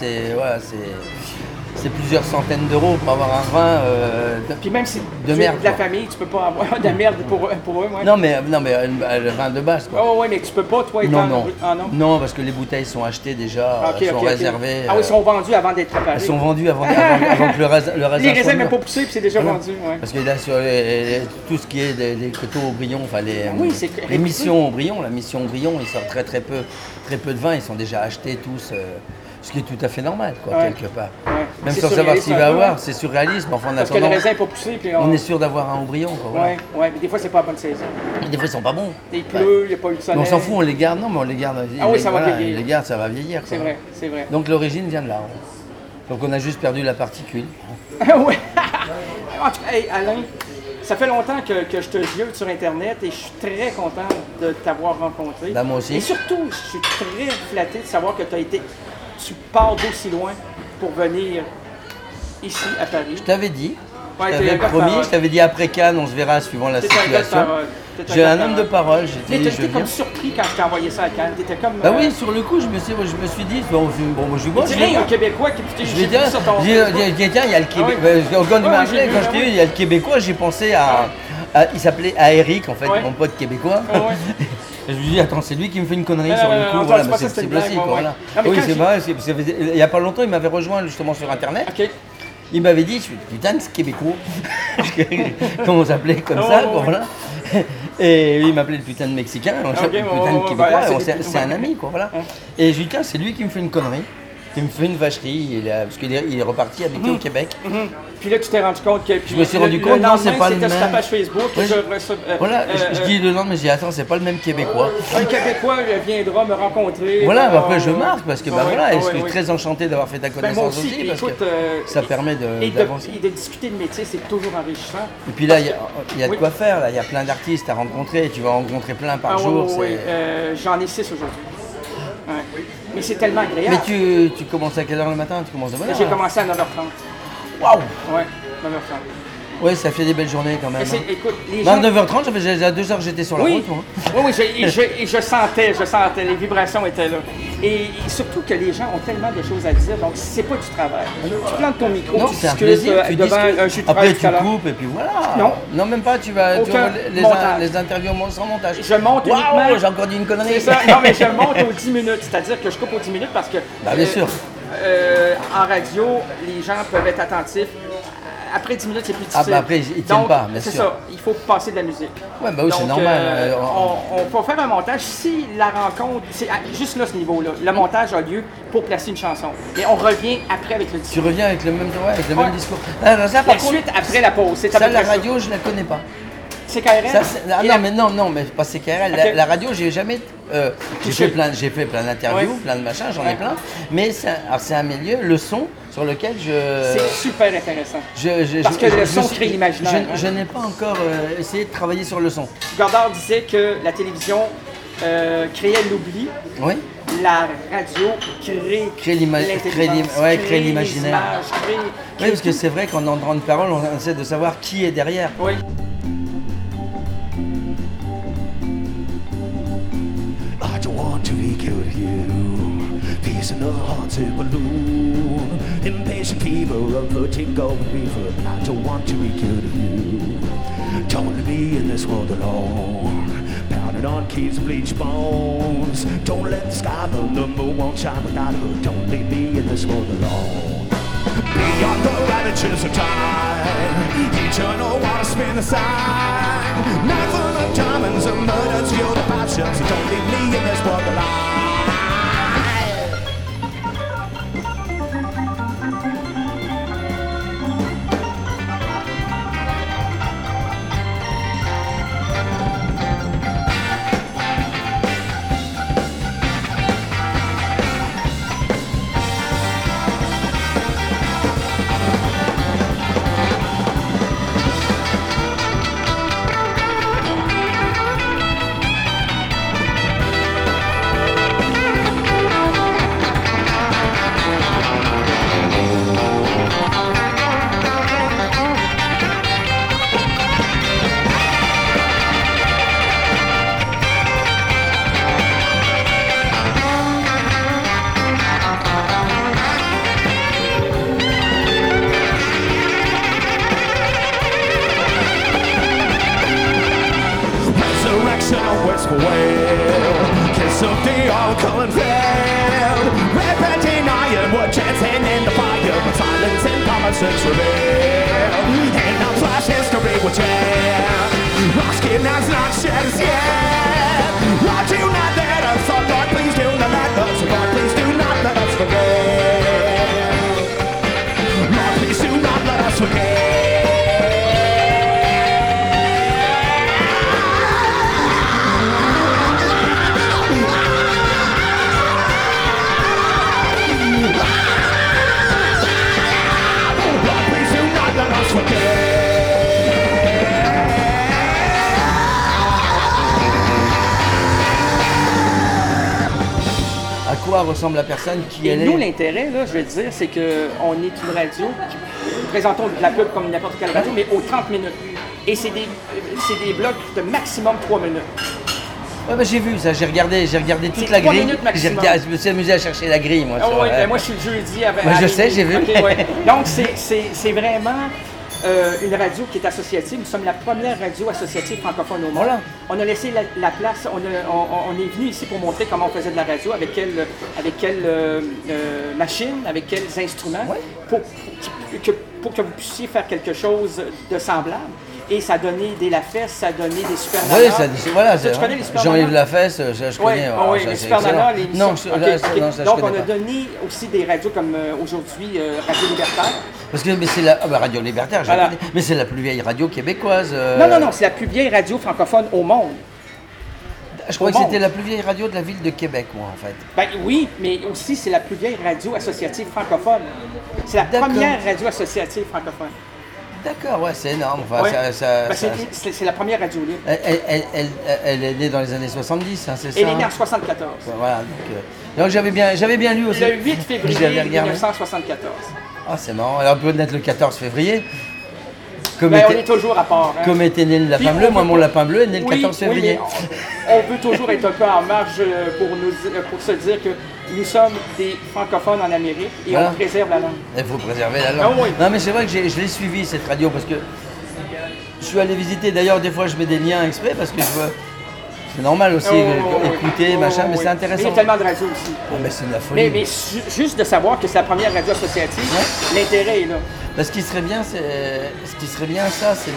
Speaker 7: c'est plusieurs centaines d'euros pour avoir un vin.
Speaker 6: Puis même si
Speaker 7: De
Speaker 6: tu
Speaker 7: merde,
Speaker 6: es de la
Speaker 7: quoi.
Speaker 6: famille, tu peux pas avoir de la merde pour eux, ouais.
Speaker 7: Non mais le vin de base, quoi.
Speaker 6: Oh, ouais, mais tu peux pas, toi, étant...
Speaker 7: Non.
Speaker 6: Ah, non?
Speaker 7: Non, parce que les bouteilles sont achetées déjà,
Speaker 6: Ah, ok,
Speaker 7: sont
Speaker 6: ok.
Speaker 7: réservées.
Speaker 6: Ah oui, ils sont vendus avant d'être préparés.
Speaker 7: elles sont vendues avant que le raisin
Speaker 6: Les
Speaker 7: soit
Speaker 6: raisins
Speaker 7: mûr.
Speaker 6: même pas poussés, puis c'est déjà
Speaker 7: Voilà.
Speaker 6: vendu, ouais.
Speaker 7: Parce que là, sur tout ce qui est des coteaux Aubryon, enfin
Speaker 6: Oui, c'est
Speaker 7: les missions Aubryon, la mission Aubryon, ils sortent très peu de vin, ils sont déjà achetés tous, ce qui est tout à fait normal, quoi,
Speaker 6: Ouais.
Speaker 7: quelque part.
Speaker 6: Ouais.
Speaker 7: Même
Speaker 6: C'est
Speaker 7: sans savoir
Speaker 6: surréaliste
Speaker 7: s'il
Speaker 6: un
Speaker 7: va
Speaker 6: peu,
Speaker 7: avoir,
Speaker 6: hein.
Speaker 7: c'est surréaliste, mais enfin en
Speaker 6: Parce que le
Speaker 7: attendant,
Speaker 6: raisin n'est pas poussé, puis
Speaker 7: on est sûr d'avoir un Aubryon, quoi. Voilà.
Speaker 6: Ouais, ouais, mais des fois, c'est pas la bonne saison.
Speaker 7: Des fois, ils sont pas bons.
Speaker 6: Il pleut, il n'y a pas eu de
Speaker 7: Mais
Speaker 6: soleil.
Speaker 7: on s'en fout, on les garde. Non, mais on les garde.
Speaker 6: Ah oui, ça va
Speaker 7: voilà,
Speaker 6: vieillir.
Speaker 7: On les garde, ça va vieillir. quoi.
Speaker 6: C'est vrai, c'est vrai.
Speaker 7: Donc l'origine vient de là. Donc on a juste perdu la particule.
Speaker 6: Ouais. En tout cas, hey, Alain, ça fait longtemps que je te viole sur Internet et je suis très content de t'avoir rencontré.
Speaker 7: Ben, moi aussi.
Speaker 6: Et surtout, je suis très flatté de savoir que tu pars d'aussi loin pour venir ici à Paris.
Speaker 7: Je t'avais dit.
Speaker 6: Ouais,
Speaker 7: Je
Speaker 6: t'es un
Speaker 7: t'avais
Speaker 6: gars de
Speaker 7: promis.
Speaker 6: parole.
Speaker 7: Je t'avais dit après Cannes, on se verra suivant la
Speaker 6: T'es un gars de
Speaker 7: situation.
Speaker 6: parole. T'es
Speaker 7: J'ai
Speaker 6: gars
Speaker 7: un homme de parole. J'ai
Speaker 6: Mais
Speaker 7: dit, je
Speaker 6: t'étais comme
Speaker 7: viens.
Speaker 6: surpris quand je t'ai envoyé ça à Cannes. T'étais comme.
Speaker 7: Bah oui, sur le coup, je me suis dit, bon, moi, je
Speaker 6: Tu
Speaker 7: vais
Speaker 6: es un Québécois qui
Speaker 7: Je vais dire,
Speaker 6: sur ton
Speaker 7: tiens, il y a le Québec.
Speaker 6: Ah oui.
Speaker 7: Quand il
Speaker 6: Ouais,
Speaker 7: m'a
Speaker 6: ouais, j'ai
Speaker 7: appelé,
Speaker 6: vu,
Speaker 7: quand je
Speaker 6: ah
Speaker 7: t'ai
Speaker 6: oui.
Speaker 7: vu, il y a le Québécois, j'ai pensé il s'appelait Eric, en fait,
Speaker 6: Ouais.
Speaker 7: mon pote québécois.
Speaker 6: Ah ouais.
Speaker 7: Et je me dis, attends, c'est lui qui me fait une connerie
Speaker 6: Non,
Speaker 7: sur
Speaker 6: non,
Speaker 7: le
Speaker 6: non,
Speaker 7: coup.
Speaker 6: non,
Speaker 7: Voilà,
Speaker 6: c'est
Speaker 7: mais
Speaker 6: pas ça,
Speaker 7: c'est
Speaker 6: c'était une
Speaker 7: possible,
Speaker 6: blague, ouais,
Speaker 7: quoi,
Speaker 6: ouais.
Speaker 7: voilà.
Speaker 6: Non, mais
Speaker 7: Oui,
Speaker 6: quand
Speaker 7: c'est
Speaker 6: j'ai-
Speaker 7: vrai. Il y a pas longtemps, il m'avait rejoint justement sur Internet.
Speaker 6: Ok.
Speaker 7: Il m'avait dit, je suis putain de ce Québécois. Comment on s'appelait comme
Speaker 6: Oh,
Speaker 7: ça,
Speaker 6: ouais,
Speaker 7: quoi,
Speaker 6: ouais.
Speaker 7: voilà. Et lui, il m'appelait le putain de Mexicain,
Speaker 6: Ok,
Speaker 7: le putain
Speaker 6: ouais,
Speaker 7: de
Speaker 6: ouais,
Speaker 7: Québécois,
Speaker 6: bah,
Speaker 7: et
Speaker 6: c'est
Speaker 7: c'est un ami, quoi, voilà. Et je lui dis, tiens, c'est lui qui me fait une connerie, qui me fait une vacherie, parce qu'il est reparti habiter au Québec.
Speaker 6: Mhm. Puis là, tu t'es rendu compte que.
Speaker 7: Je me suis rendu compte, non, c'est pas le
Speaker 6: C'était sur ta
Speaker 7: même.
Speaker 6: page Facebook.
Speaker 7: Ouais,
Speaker 6: que
Speaker 7: Voilà, je dis le lendemain, je dis, attends, c'est pas le même Québécois.
Speaker 6: un Québécois viendra me rencontrer.
Speaker 7: Voilà, bah, après je marque parce que bah
Speaker 6: ouais,
Speaker 7: voilà, et
Speaker 6: ouais,
Speaker 7: je suis
Speaker 6: ouais.
Speaker 7: très enchanté d'avoir fait ta
Speaker 6: Ben, moi
Speaker 7: connaissance
Speaker 6: aussi,
Speaker 7: aussi,
Speaker 6: puis
Speaker 7: parce
Speaker 6: écoute,
Speaker 7: que ça permet
Speaker 6: et
Speaker 7: d'avancer.
Speaker 6: de discuter de métier, c'est toujours enrichissant.
Speaker 7: Et puis là, il y a de
Speaker 6: Oui.
Speaker 7: quoi faire, là, il y a plein d'artistes à rencontrer, tu vas en rencontrer plein par
Speaker 6: Ah, ouais,
Speaker 7: jour.
Speaker 6: ouais,
Speaker 7: c'est-
Speaker 6: ouais. J'en ai 6 aujourd'hui. Ouais. Mais c'est tellement agréable.
Speaker 7: Mais tu commences à quelle heure le matin? Tu commences de bonne heure?
Speaker 6: J'ai
Speaker 7: là
Speaker 6: commencé à 9h30.
Speaker 7: Waouh!
Speaker 6: Ouais, 9h30.
Speaker 7: Oui, ça fait des belles journées quand même.
Speaker 6: Mais écoute, les
Speaker 7: À
Speaker 6: gens...
Speaker 7: 9h30, à 2h j'étais sur la
Speaker 6: Oui,
Speaker 7: route. Moi.
Speaker 6: oui, je sentais, les vibrations étaient là. Et surtout que les gens ont tellement de choses à dire, donc c'est pas du travail. Tu plantes ton micro,
Speaker 7: Non,
Speaker 6: tu
Speaker 7: c'est un
Speaker 6: discutes
Speaker 7: plaisir. Tu
Speaker 6: devant
Speaker 7: discutes.
Speaker 6: un jus de
Speaker 7: Après,
Speaker 6: fraise
Speaker 7: tu
Speaker 6: tout à l'heure.
Speaker 7: coupes et puis voilà.
Speaker 6: Non.
Speaker 7: Même pas, tu vas
Speaker 6: Aucun
Speaker 7: les
Speaker 6: montage.
Speaker 7: interviews sans montage.
Speaker 6: Je monte uniquement...
Speaker 7: Waouh, j'ai encore dit une connerie.
Speaker 6: C'est ça. Non, mais je monte aux 10 minutes, c'est-à-dire que je coupe aux 10 minutes parce que...
Speaker 7: Bien sûr.
Speaker 6: En radio, les gens peuvent être attentifs. Après 10 minutes, c'est plus difficile.
Speaker 7: Après, ils tiennent pas, bien sûr.
Speaker 6: C'est ça, il faut passer de la musique.
Speaker 7: Ouais, bah oui, c'est normal.
Speaker 6: On peut faire un montage. Si la rencontre, c'est juste là, ce niveau-là, le montage a lieu pour placer une chanson. Mais on revient après avec le
Speaker 7: Tu
Speaker 6: discours.
Speaker 7: reviens avec le même, même discours.
Speaker 6: La
Speaker 7: Par contre,
Speaker 6: suite, après la pause, c'est à
Speaker 7: ça,
Speaker 6: peu
Speaker 7: la
Speaker 6: près ça.
Speaker 7: radio, je la connais pas.
Speaker 6: CKRL?
Speaker 7: Non, mais pas CKRL.
Speaker 6: Ok.
Speaker 7: La radio, j'ai jamais. J'ai fait plein d'interviews, plein de machins, j'en ai plein. Mais c'est un milieu, le son, sur lequel
Speaker 6: C'est super intéressant. Parce que le son crée l'imaginaire.
Speaker 7: Je n'ai pas encore essayé de travailler sur le son.
Speaker 6: Godard disait que la télévision créait l'oubli.
Speaker 7: Oui.
Speaker 6: La radio crée l'imaginaire.
Speaker 7: Oui, parce que c'est vrai qu'en entendant une parole, on essaie de savoir qui est derrière.
Speaker 6: Oui.
Speaker 4: I don't want to be killed you. Peace in the heart's a balloon. Impatient people of vertigo fever. I don't want to be killed you. Don't leave me in this world alone. Pounded on keys and bleached bones. Don't let the sky burn, the moon won't shine without her. Don't leave me in this world alone. Beyond the ravages of time, eternal water spin aside. Nothing but diamonds and murders, fuel the passions. So don't leave me in this world alive. wistful wail. Kiss of the all-calling veil. Repenting iron, what chancing in the fire, but silence and common sense reveal. And now flash history will change. Our skin has not shed as yet. Lord, do not let us, oh Lord, please do not let us, oh Lord, please do not let us forget. Lord, please do not let us forget.
Speaker 7: À quoi ressemble la personne qui elle est?
Speaker 6: Nous, l'intérêt, là, je veux dire, c'est qu'on est une radio, présentons de la pub comme n'importe quelle radio, mais aux 30 minutes. Et c'est des blocs de maximum 3 minutes.
Speaker 7: Ouais, bah, j'ai vu ça, j'ai regardé toute la
Speaker 6: 3
Speaker 7: grille.
Speaker 6: minutes maximum.
Speaker 7: Je me suis amusé à chercher la grille, moi.
Speaker 6: Oh, oui, ben moi, je suis le jeudi.
Speaker 7: Moi, je sais, j'ai vu.
Speaker 6: Okay, ouais. Donc, c'est vraiment une radio qui est associative. Nous sommes la première radio associative francophone au monde.
Speaker 7: Voilà.
Speaker 6: On a laissé la place, on est venu ici pour montrer comment on faisait de la radio, avec quelle machine, avec quels instruments,
Speaker 7: Ouais.
Speaker 6: pour que vous puissiez faire quelque chose de semblable. Et ça a donné des Lafesse, ça a donné des Super Nana.
Speaker 7: Oui, voilà.
Speaker 6: Tu connais les Super
Speaker 7: Jean-Yves
Speaker 6: Nana?
Speaker 7: Lafesse, je connais.
Speaker 6: Oui,
Speaker 7: ça,
Speaker 6: les
Speaker 7: c'est
Speaker 6: Super Nana,
Speaker 7: excellent.
Speaker 6: les
Speaker 7: Non,
Speaker 6: émissions.
Speaker 7: ça,
Speaker 6: Ok.
Speaker 7: je
Speaker 6: Donc,
Speaker 7: connais
Speaker 6: on a
Speaker 7: pas.
Speaker 6: donné aussi des radios comme aujourd'hui Radio Libertaire.
Speaker 7: Parce que mais c'est la Radio Libertaire, je
Speaker 6: Voilà.
Speaker 7: connais. Mais c'est la plus vieille radio québécoise.
Speaker 6: Non, c'est la plus vieille radio francophone au monde.
Speaker 7: Je crois
Speaker 6: au
Speaker 7: que
Speaker 6: monde.
Speaker 7: c'était la plus vieille radio de la ville de Québec, moi, en fait.
Speaker 6: Ben oui, mais aussi c'est la plus vieille radio associative francophone. C'est la
Speaker 7: D'accord.
Speaker 6: première radio associative francophone.
Speaker 7: D'accord, ouais, c'est énorme. Enfin,
Speaker 6: Ouais.
Speaker 7: ça-
Speaker 6: Ben,
Speaker 7: ça-
Speaker 6: c'est la première radio libre.
Speaker 7: elle est née dans les années 70, hein, c'est ça?
Speaker 6: Elle est née en 74.
Speaker 7: Voilà, donc j'avais bien lu aussi.
Speaker 6: Le 8
Speaker 7: Je l'avais
Speaker 6: février
Speaker 7: regardé.
Speaker 6: 1974.
Speaker 7: Ah, c'est marrant. Alors, peut-être le 14 février. Comme,
Speaker 6: Ben, on
Speaker 7: était,
Speaker 6: est toujours à part. Hein.
Speaker 7: comme était né le lapin
Speaker 6: Puis
Speaker 7: bleu,
Speaker 6: on
Speaker 7: moi
Speaker 6: veut
Speaker 7: mon
Speaker 6: pas-
Speaker 7: lapin bleu est né le 14
Speaker 6: Oui,
Speaker 7: février.
Speaker 6: mais on veut toujours être un peu en marge pour se dire que nous sommes des francophones en Amérique et
Speaker 7: Voilà.
Speaker 6: on préserve la langue.
Speaker 7: Il faut préserver la langue.
Speaker 6: Ah oui.
Speaker 7: Non mais c'est vrai que je l'ai suivi cette radio parce que je suis allé visiter, d'ailleurs des fois je mets des liens exprès parce que je veux... C'est normal aussi écouter, machin, mais c'est
Speaker 6: Mais
Speaker 7: intéressant.
Speaker 6: il y a tellement de radios aussi.
Speaker 7: Ah, mais c'est de la folie.
Speaker 6: Mais juste de savoir que c'est la première radio associative, l'intérêt est là.
Speaker 7: Bah, ce qui serait bien, ça, c'est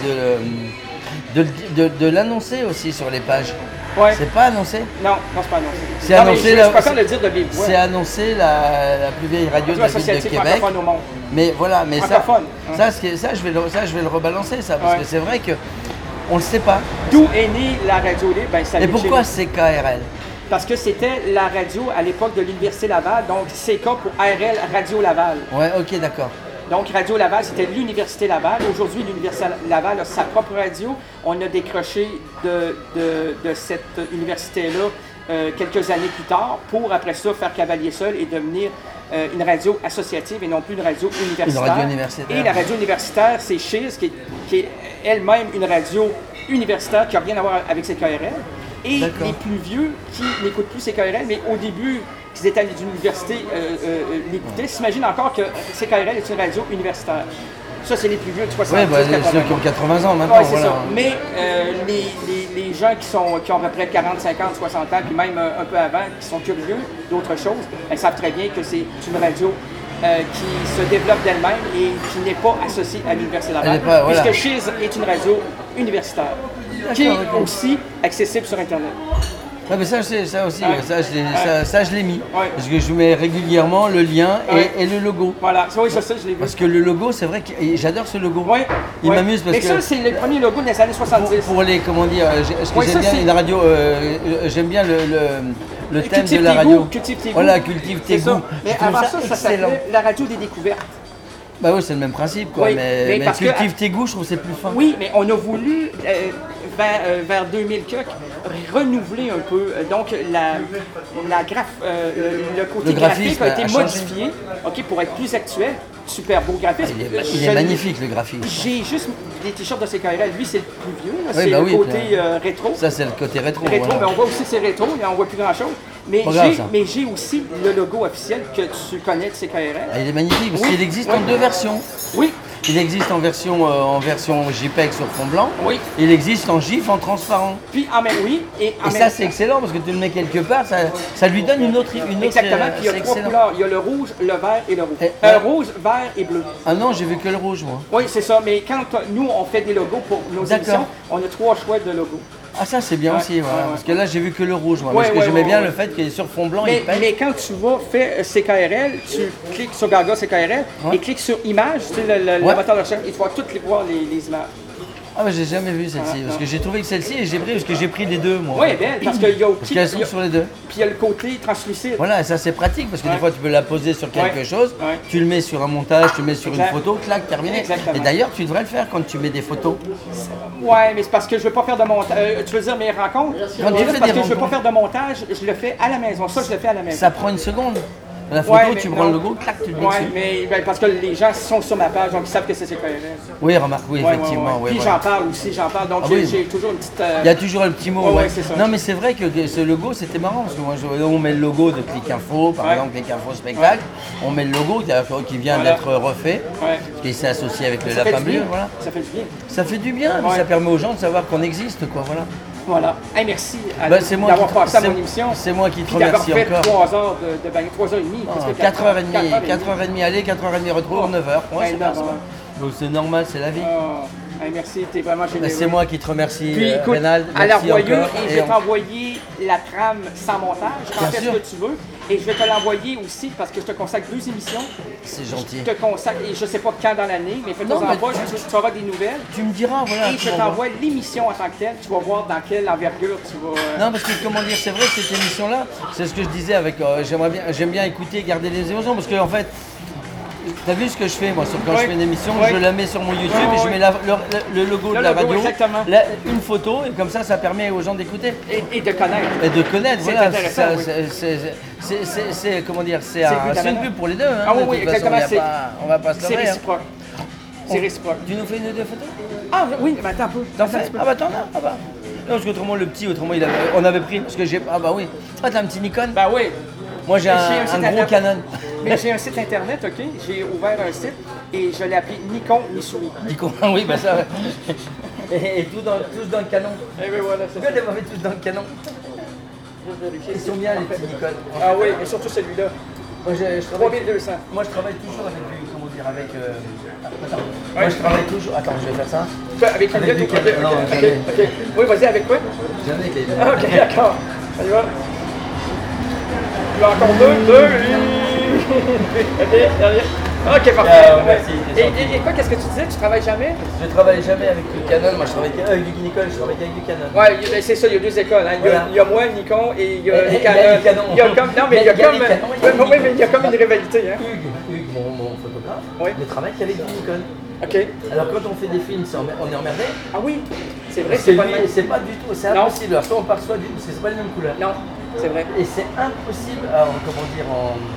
Speaker 7: de l'annoncer aussi sur les pages.
Speaker 6: Ouais.
Speaker 7: C'est pas annoncé.
Speaker 6: Non, c'est pas annoncé.
Speaker 7: C'est
Speaker 6: Non, mais
Speaker 7: annoncé,
Speaker 6: je
Speaker 7: là,
Speaker 6: préfère le dire de vive voix.
Speaker 7: C'est annoncé la plus vieille radio de la ville de
Speaker 6: Associative
Speaker 7: Québec.
Speaker 6: francophone au monde.
Speaker 7: Mais voilà, mais
Speaker 6: Francophone, hein.
Speaker 7: ça, je vais le rebalancer, ça, parce
Speaker 6: Ouais.
Speaker 7: que c'est vrai que on le sait pas.
Speaker 6: D'où est née la radio libre? Ben, ça
Speaker 7: Et
Speaker 6: vient de
Speaker 7: pourquoi
Speaker 6: chez nous.
Speaker 7: CKRL?
Speaker 6: Parce que c'était la radio à l'époque de l'Université Laval, donc CK pour ARL Radio Laval.
Speaker 7: Ouais, ok, d'accord.
Speaker 6: Donc Radio Laval, c'était l'Université Laval. Aujourd'hui, l'Université Laval a sa propre radio. On a décroché de cette université-là quelques années plus tard pour après ça faire cavalier seul et devenir une radio associative et non plus une radio universitaire.
Speaker 7: Une radio universitaire.
Speaker 6: Et la radio universitaire, c'est Cheers, qui est elle-même une radio universitaire qui n'a rien à voir avec CKRL. Et
Speaker 7: D'accord.
Speaker 6: les plus vieux qui n'écoutent plus CKRL, mais au début, qu'ils étaient à l'université, l'écoutaient, s'imaginent encore que CKRL est une radio universitaire. Ça, c'est les plus vieux de 70
Speaker 7: Ouais, bah,
Speaker 6: 80
Speaker 7: ceux qui ont 80 ans maintenant.
Speaker 6: Ouais, c'est
Speaker 7: voilà.
Speaker 6: ça. Mais les gens qui ont à peu près 40, 50, 60 ans, puis même un peu avant, qui sont curieux d'autres choses, ils savent très bien que c'est une radio qui se développe d'elle-même et qui n'est pas associée à l'Université
Speaker 7: Elle
Speaker 6: Laval,
Speaker 7: n'est pas, voilà.
Speaker 6: puisque Cheers est une radio universitaire, qui est
Speaker 7: ok.
Speaker 6: aussi accessible sur Internet.
Speaker 7: Ouais, mais ça, je sais, ça aussi,
Speaker 6: Ouais.
Speaker 7: ça, je l'ai mis.
Speaker 6: Ouais.
Speaker 7: Parce que je mets régulièrement le lien
Speaker 6: Ouais.
Speaker 7: et le logo.
Speaker 6: Voilà, oui, ça, je l'ai vu.
Speaker 7: Parce que le logo, c'est vrai que j'adore ce logo.
Speaker 6: Ouais,
Speaker 7: Il
Speaker 6: ouais.
Speaker 7: m'amuse parce
Speaker 6: Mais
Speaker 7: que
Speaker 6: ça, c'est le premier logo des années 70.
Speaker 7: pour les, comment dire, ce que
Speaker 6: Ouais,
Speaker 7: j'aime
Speaker 6: ça,
Speaker 7: bien
Speaker 6: c'est-
Speaker 7: une radio, j'aime bien le thème
Speaker 6: Cultive
Speaker 7: de la
Speaker 6: tes
Speaker 7: radio.
Speaker 6: goûts, cultive tes goûts.
Speaker 7: Voilà, cultive tes
Speaker 6: C'est ça.
Speaker 7: goûts.
Speaker 6: Mais
Speaker 7: Je trouve
Speaker 6: avant ça, ça
Speaker 7: excellent.
Speaker 6: s'appelait la radio des découvertes.
Speaker 7: Bah oui, c'est le même principe, quoi.
Speaker 6: Oui, mais
Speaker 7: mais
Speaker 6: parce que-
Speaker 7: cultive tes goûts, je trouve que c'est plus fin.
Speaker 6: Oui, mais on a voulu, vers 2000 renouveler un peu. Donc, le côté
Speaker 7: Le graphisme
Speaker 6: graphique a été
Speaker 7: a changé.
Speaker 6: modifié, ok, pour être plus actuel. Super beau graphisme.
Speaker 7: Il est magnifique, le graphisme.
Speaker 6: J'ai juste des t-shirts de CKRL. Lui, c'est le plus vieux. là.
Speaker 7: Oui,
Speaker 6: C'est
Speaker 7: bah
Speaker 6: le
Speaker 7: oui,
Speaker 6: côté
Speaker 7: clair.
Speaker 6: rétro.
Speaker 7: Ça, c'est le côté rétro.
Speaker 6: Rétro,
Speaker 7: voilà.
Speaker 6: mais on voit aussi c'est rétro, mais on voit plus grand chose. Mais
Speaker 7: Pas grave, ça.
Speaker 6: j'ai aussi le logo officiel que tu connais de CKRL.
Speaker 7: Ah, il est magnifique parce
Speaker 6: Oui,
Speaker 7: qu'il existe
Speaker 6: oui.
Speaker 7: en deux versions.
Speaker 6: Oui,
Speaker 7: Il existe en version JPEG sur fond blanc.
Speaker 6: Oui.
Speaker 7: Il existe en GIF en transparent.
Speaker 6: puis en même oui, et en
Speaker 7: Et
Speaker 6: même
Speaker 7: ça, c'est excellent parce que tu le mets quelque part, ça lui donne une autre.
Speaker 6: Exactement, puis il y a
Speaker 7: c'est
Speaker 6: trois
Speaker 7: excellent.
Speaker 6: couleurs. Il y a le rouge, le vert et le rouge.
Speaker 7: Et-
Speaker 6: Rouge, vert et bleu.
Speaker 7: Ah non, j'ai vu que le rouge, moi.
Speaker 6: Oui, c'est ça, mais quand nous, on fait des logos pour nos
Speaker 7: D'accord.
Speaker 6: émissions, on a trois choix de logos.
Speaker 7: Ah, ça, c'est bien
Speaker 6: Ouais,
Speaker 7: aussi, voilà.
Speaker 6: ouais, ouais.
Speaker 7: Parce que là, j'ai vu que le rouge, moi.
Speaker 6: Ouais,
Speaker 7: parce que
Speaker 6: ouais,
Speaker 7: j'aimais
Speaker 6: ouais,
Speaker 7: bien
Speaker 6: ouais.
Speaker 7: le fait qu'il est sur fond blanc,
Speaker 6: Mais,
Speaker 7: il pète.
Speaker 6: mais quand tu vas faire CKRL, tu cliques sur Gaga CKRL
Speaker 7: Ouais.
Speaker 6: et cliques sur Images, tu sais, le
Speaker 7: Ouais.
Speaker 6: moteur de recherche, et tu vas toutes voir les images.
Speaker 7: Ah, mais j'ai jamais vu celle-ci. Parce que j'ai trouvé que celle-ci, parce que j'ai pris les deux, moi.
Speaker 6: Oui, bien, parce qu'il y a
Speaker 7: Parce qu'elles sont sur les deux.
Speaker 6: puis il y a le côté translucide.
Speaker 7: Voilà, ça c'est pratique parce que
Speaker 6: Ouais.
Speaker 7: des fois tu peux la poser sur quelque
Speaker 6: Ouais.
Speaker 7: chose,
Speaker 6: Ouais.
Speaker 7: tu le mets sur un montage, tu le mets sur
Speaker 6: Exact.
Speaker 7: une photo, clac, terminé.
Speaker 6: Exactement.
Speaker 7: Et d'ailleurs, tu devrais le faire quand tu mets des photos.
Speaker 6: Ouais, mais c'est parce que je veux pas faire de montage. Tu veux dire mes rencontres?
Speaker 7: Quand tu
Speaker 6: Mais là,
Speaker 7: fais
Speaker 6: c'est parce
Speaker 7: des
Speaker 6: que je veux pas
Speaker 7: rencontres.
Speaker 6: faire de montage, je le fais à la maison. Ça, je le fais à la maison.
Speaker 7: Ça prend une seconde. La photo,
Speaker 6: Ouais, mais
Speaker 7: tu prends
Speaker 6: non.
Speaker 7: le logo, clac, tu le mets
Speaker 6: Ouais,
Speaker 7: dessus.
Speaker 6: mais parce que les gens sont sur ma page, donc ils savent que c'est CKRL.
Speaker 7: Oui, remarque, oui,
Speaker 6: Ouais,
Speaker 7: effectivement.
Speaker 6: ouais.
Speaker 7: ouais,
Speaker 6: Puis
Speaker 7: ouais.
Speaker 6: j'en parle aussi, donc
Speaker 7: Ah oui.
Speaker 6: j'ai toujours une petite.
Speaker 7: Il y a toujours un petit mot.
Speaker 6: Ouais,
Speaker 7: ouais.
Speaker 6: ouais, c'est ça.
Speaker 7: Non, mais c'est vrai que ce logo, c'était marrant. Parce que moi, on met le logo de Click Info, par
Speaker 6: Ouais.
Speaker 7: exemple, Click Info Spectacle. On met le logo qui vient
Speaker 6: Voilà.
Speaker 7: d'être refait,
Speaker 6: Ouais.
Speaker 7: qui s'est associé avec le
Speaker 6: Ça fait
Speaker 7: lapin
Speaker 6: du bien.
Speaker 7: bleu. Voilà.
Speaker 6: Ça fait du bien.
Speaker 7: Ça fait du bien,
Speaker 6: Ouais.
Speaker 7: ça permet aux gens de savoir qu'on existe, quoi. Voilà.
Speaker 6: Voilà. Hey, merci
Speaker 7: Bah, c'est moi
Speaker 6: d'avoir
Speaker 7: qui-
Speaker 6: passé à
Speaker 7: c'est-
Speaker 6: mon émission.
Speaker 7: c'est moi qui te
Speaker 6: Puis d'avoir
Speaker 7: remercie
Speaker 6: fait
Speaker 7: encore.
Speaker 6: 3 heures de bagne, 3h30.
Speaker 7: Ah, 4h30 aller, 4h30 retour, 9h. Ouais,
Speaker 6: Ouais,
Speaker 7: c'est bien
Speaker 6: non,
Speaker 7: ça.
Speaker 6: ouais.
Speaker 7: Donc c'est normal, c'est la vie.
Speaker 6: Hey, merci, t'es vraiment
Speaker 7: Bah,
Speaker 6: généreux.
Speaker 7: c'est moi qui te remercie,
Speaker 6: Puis écoute,
Speaker 7: Rénal.
Speaker 6: à
Speaker 7: Merci
Speaker 6: l'envoyeux,
Speaker 7: encore.
Speaker 6: et je
Speaker 7: Et
Speaker 6: vais
Speaker 7: on-
Speaker 6: t'envoyer la trame sans montage, en
Speaker 7: Bien
Speaker 6: fait ce
Speaker 7: sûr.
Speaker 6: que tu veux. Et je vais te l'envoyer aussi parce que je te consacre 2 émissions.
Speaker 7: C'est gentil.
Speaker 6: Je te consacre, et je sais pas quand dans l'année, mais fais-toi
Speaker 7: Non, mais
Speaker 6: en pas, tu auras des nouvelles.
Speaker 7: Tu me diras, voilà.
Speaker 6: Et
Speaker 7: tu
Speaker 6: je
Speaker 7: m'envoies.
Speaker 6: t'envoie l'émission en tant que telle. Tu vas voir dans quelle envergure tu vas.
Speaker 7: Non, parce que comment dire, c'est vrai que cette émission-là, c'est ce que je disais avec. J'aime bien écouter, garder les émotions, parce que en fait. T'as vu ce que je fais moi quand
Speaker 6: Ouais.
Speaker 7: je fais une émission,
Speaker 6: Ouais.
Speaker 7: je la mets sur mon YouTube
Speaker 6: Ouais,
Speaker 7: et je
Speaker 6: ouais.
Speaker 7: mets le logo
Speaker 6: Le
Speaker 7: de la
Speaker 6: logo,
Speaker 7: radio,
Speaker 6: exactement.
Speaker 7: une photo et comme ça permet aux gens d'écouter
Speaker 6: Et de connaître.
Speaker 7: et de connaître.
Speaker 6: C'est
Speaker 7: Voilà,
Speaker 6: intéressant,
Speaker 7: ça,
Speaker 6: oui.
Speaker 7: c'est comment dire, c'est
Speaker 6: évidemment.
Speaker 7: une pub pour les deux. Hein,
Speaker 6: Ah oui,
Speaker 7: de
Speaker 6: oui,
Speaker 7: toute façon,
Speaker 6: exactement,
Speaker 7: on va pas se
Speaker 6: C'est
Speaker 7: leurrer, hein.
Speaker 6: réciproque. C'est réciproque.
Speaker 7: Tu nous fais une ou deux photos?
Speaker 6: Ah oui, mais attends un peu.
Speaker 7: T'en
Speaker 6: Attends un
Speaker 7: fais?
Speaker 6: petit peu.
Speaker 7: Ah bah t'en as, ah bah. Non, parce qu'autrement le petit, on avait pris, parce que j'ai... Ah bah oui. Ah t'as un petit Nikon?
Speaker 6: Ben oui.
Speaker 7: Moi j'ai
Speaker 6: J'ai
Speaker 7: un
Speaker 6: site
Speaker 7: gros
Speaker 6: internet.
Speaker 7: Canon.
Speaker 6: Mais j'ai un site internet, OK? J'ai ouvert un site et je l'ai appelé Nikon Missouri.
Speaker 7: Nikon, oui bah ça, ouais. Et tous dans le canon.
Speaker 6: Eh bien voilà, c'est
Speaker 7: Pourquoi les mauvais tous dans le canon? Ils sont bien les petits Nikon.
Speaker 6: Ah oui, et surtout celui-là.
Speaker 7: Moi je travaille...
Speaker 6: 3200.
Speaker 7: Moi je travaille toujours avec du... Comment dire? Avec... Attends.
Speaker 6: Ouais.
Speaker 7: Moi je travaille toujours... Attends, je vais faire ça.
Speaker 6: Avec une
Speaker 7: Avec
Speaker 6: lettre,
Speaker 7: du
Speaker 6: OK,
Speaker 7: Canon. Non,
Speaker 6: OK,
Speaker 7: jamais.
Speaker 6: OK. Oui, vas-y, avec quoi?
Speaker 7: Jamais avec les...
Speaker 6: Ah, OK, d'accord. On y va. Il y en a encore deux. OK, derrière. OK, parfait.
Speaker 7: Ah, merci, t'es
Speaker 6: Et quoi, qu'est-ce que tu disais? Tu travailles jamais?
Speaker 7: Je travaille jamais avec le Canon, moi je travaille avec du Nikon, je travaille avec du Canon.
Speaker 6: Ouais, ben, c'est ça, il y a deux écoles. Hein.
Speaker 7: Voilà.
Speaker 6: Il y a moi, Nikon, et il y a
Speaker 7: Et
Speaker 6: les
Speaker 7: il y a
Speaker 6: Canon.
Speaker 7: les Canon.
Speaker 6: Il y a comme, non, mais il y a
Speaker 7: Il y a
Speaker 6: comme,
Speaker 7: les Canon, il y a les
Speaker 6: oui, mais il y a comme une rivalité. Hein.
Speaker 7: Hugues, mon photographe,
Speaker 6: Oui.
Speaker 7: ne travaille qu'avec du Nikon.
Speaker 6: OK.
Speaker 7: Alors quand on fait des films, on est emmerdé.
Speaker 6: Ah oui, c'est vrai,
Speaker 7: C'est
Speaker 6: c'est pas le même.
Speaker 7: c'est pas du tout, c'est
Speaker 6: Non.
Speaker 7: impossible. Alors soit on part soit du, parce que c'est pas les mêmes couleurs.
Speaker 6: Non, c'est vrai.
Speaker 7: Et c'est impossible, comment dire,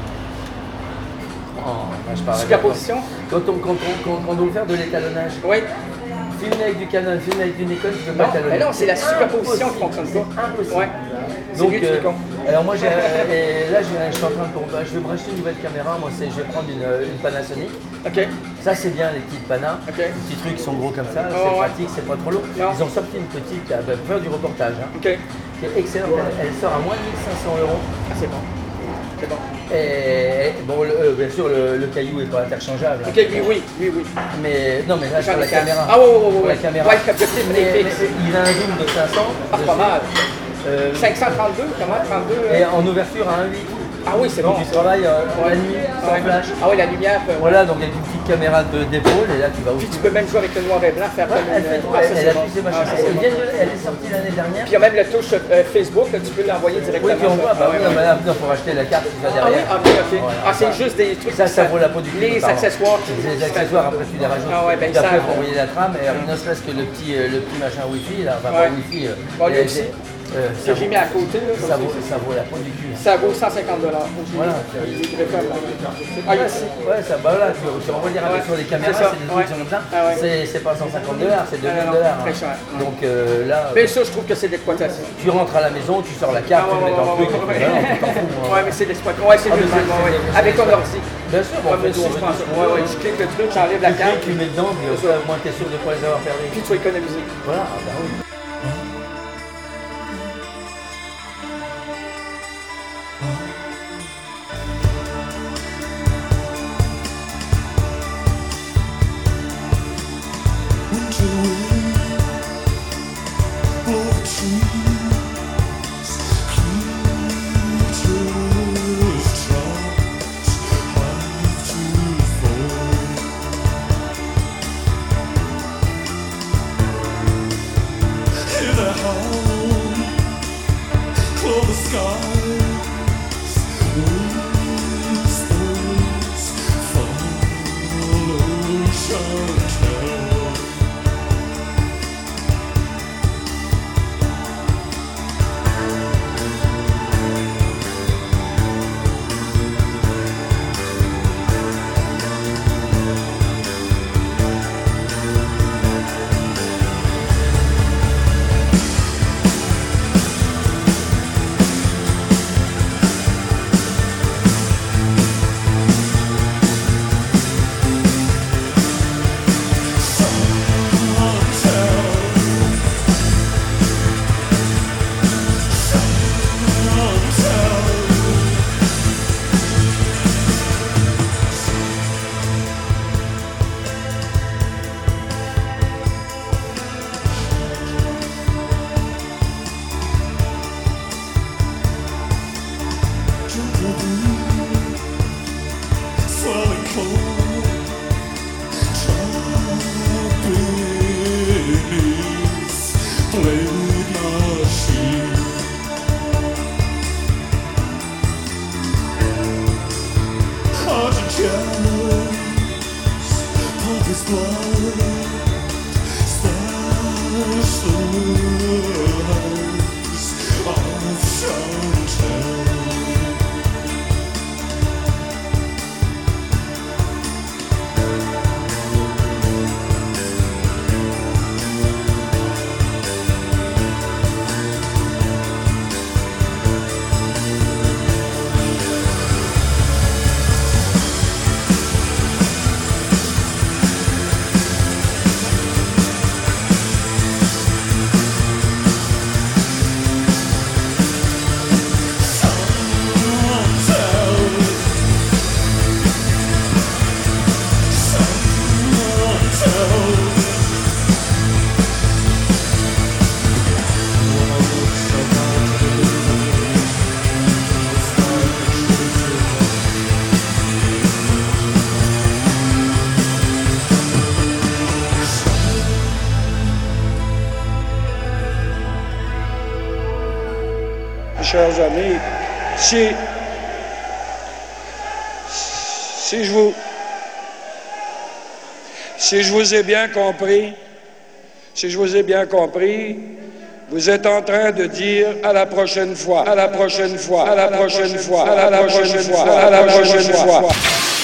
Speaker 7: je parle
Speaker 6: Superposition?
Speaker 7: quand on doit faire de l'étalonnage.
Speaker 6: Oui.
Speaker 7: Filmer avec du Canon, filmer avec du Nikon, tu peux
Speaker 6: Non,
Speaker 7: pas étalonner.
Speaker 6: mais non, c'est la superposition qui
Speaker 7: impossible,
Speaker 6: fonctionne pas.
Speaker 7: C'est impossible.
Speaker 6: Ouais. C'est
Speaker 7: Donc,
Speaker 6: mieux du Nikon.
Speaker 7: alors moi, et là, je suis en train de... je vais me racheter une nouvelle caméra. Moi, je vais prendre une Panasonic.
Speaker 6: OK.
Speaker 7: Ça, c'est bien, les petites Pana.
Speaker 6: Ok.
Speaker 7: Les petits trucs qui sont gros comme ça.
Speaker 6: Oh,
Speaker 7: C'est
Speaker 6: ouais.
Speaker 7: pratique, c'est pas trop lourd.
Speaker 6: Non.
Speaker 7: Ils ont sorti une petite, pour faire du reportage, hein,
Speaker 6: OK.
Speaker 7: qui est excellente. Elle sort à moins de 1 500 €.
Speaker 6: Ah, c'est bon. C'est bon.
Speaker 7: Et bon, bien sûr, le caillou est pas interchangeable. hein.
Speaker 6: OK, oui.
Speaker 7: Mais non, mais là, sur la caméra.
Speaker 6: Ah, ouais.
Speaker 7: La caméra.
Speaker 6: Ouais, l'objectif
Speaker 7: Mais
Speaker 6: magnifique.
Speaker 7: il a un zoom de 500.
Speaker 6: Ah, pas mal.
Speaker 7: 500.
Speaker 6: 532, comment? 32?
Speaker 7: Et en ouverture à 1.8.
Speaker 6: Ah oui, c'est bon.
Speaker 7: Donc tu travailles la nuit sans
Speaker 6: Ouais.
Speaker 7: flash.
Speaker 6: Ah oui, la lumière.
Speaker 7: Voilà, donc avec une petite caméra d'épaule et là tu vas où
Speaker 6: Puis tu peux même jouer avec le noir et blanc, faire
Speaker 7: Ouais,
Speaker 6: comme
Speaker 7: elle fait
Speaker 6: une...
Speaker 7: tout,
Speaker 6: Ah, ça,
Speaker 7: elle
Speaker 6: c'est
Speaker 7: a
Speaker 6: bon.
Speaker 7: tous ses
Speaker 6: Ah,
Speaker 7: machins.
Speaker 6: ça, c'est bon.
Speaker 7: Elle est sortie l'année dernière.
Speaker 6: Puis il y a même la touche Facebook, là, tu peux l'envoyer directement.
Speaker 7: Oui, puis on voit, bah
Speaker 6: Ah,
Speaker 7: oui,
Speaker 6: ouais,
Speaker 7: non,
Speaker 6: ouais.
Speaker 7: mais là, non, pour acheter la carte, tu vas
Speaker 6: Ah oui,
Speaker 7: derrière.
Speaker 6: ok.
Speaker 7: Voilà.
Speaker 6: Ah, c'est juste des trucs.
Speaker 7: Ça vaut la peau du cul.
Speaker 6: Les
Speaker 7: pardon.
Speaker 6: accessoires.
Speaker 7: Les accessoires, après tu les rajoutes.
Speaker 6: Ah ouais, ben,
Speaker 7: Puis après,
Speaker 6: ça-
Speaker 7: il faut envoyer la trame, et ne serait-ce que le petit machin Wi-Fi, là, enfin
Speaker 6: Ouais.
Speaker 7: pas Wi-Fi.
Speaker 6: Bon, lui aussi.
Speaker 7: ça
Speaker 6: Que j'ai mis à côté, là.
Speaker 7: ça vaut la peau du cul.
Speaker 6: Ça vaut 150 $.
Speaker 7: Voilà.
Speaker 6: Ah, ici.
Speaker 7: Ouais, ça, bah voilà, tu renvoies les rabais sur les caméras,
Speaker 6: C'est ça,
Speaker 7: c'est des
Speaker 6: ouais.
Speaker 7: trucs qui sont comme ça.
Speaker 6: Ah ouais.
Speaker 7: C'est pas 150 $, c'est 2000
Speaker 6: non,
Speaker 7: $.
Speaker 6: très cher.
Speaker 7: Donc là,
Speaker 6: Mais ça, je trouve que c'est de l'exploitation.
Speaker 7: tu rentres à la maison, tu sors la carte, tu le mets dans le truc, et puis voilà, on t'en fout, moi.
Speaker 6: Ouais, mais c'est de l'exploitation. Ouais, c'est
Speaker 7: Ah,
Speaker 6: mieux.
Speaker 7: mais
Speaker 6: Ouais,
Speaker 7: c'est-
Speaker 6: avec ton ordi.
Speaker 7: Bien sûr, bon,
Speaker 6: Ouais, mais
Speaker 7: on fait tout,
Speaker 6: si, je
Speaker 7: on fait
Speaker 6: pense.
Speaker 7: tout.
Speaker 6: Ouais, tu cliques le truc, tu enlèves la carte,
Speaker 7: Tu mets dedans, puis au moins t'es sûr de ne pas les avoir perdus.
Speaker 6: puis tu vas économiser.
Speaker 7: Voilà, ah bah oui.
Speaker 9: chers amis, si je vous ai bien compris, vous êtes en train de dire à la prochaine fois, à la prochaine fois, à la prochaine fois, à la prochaine fois, à la prochaine fois.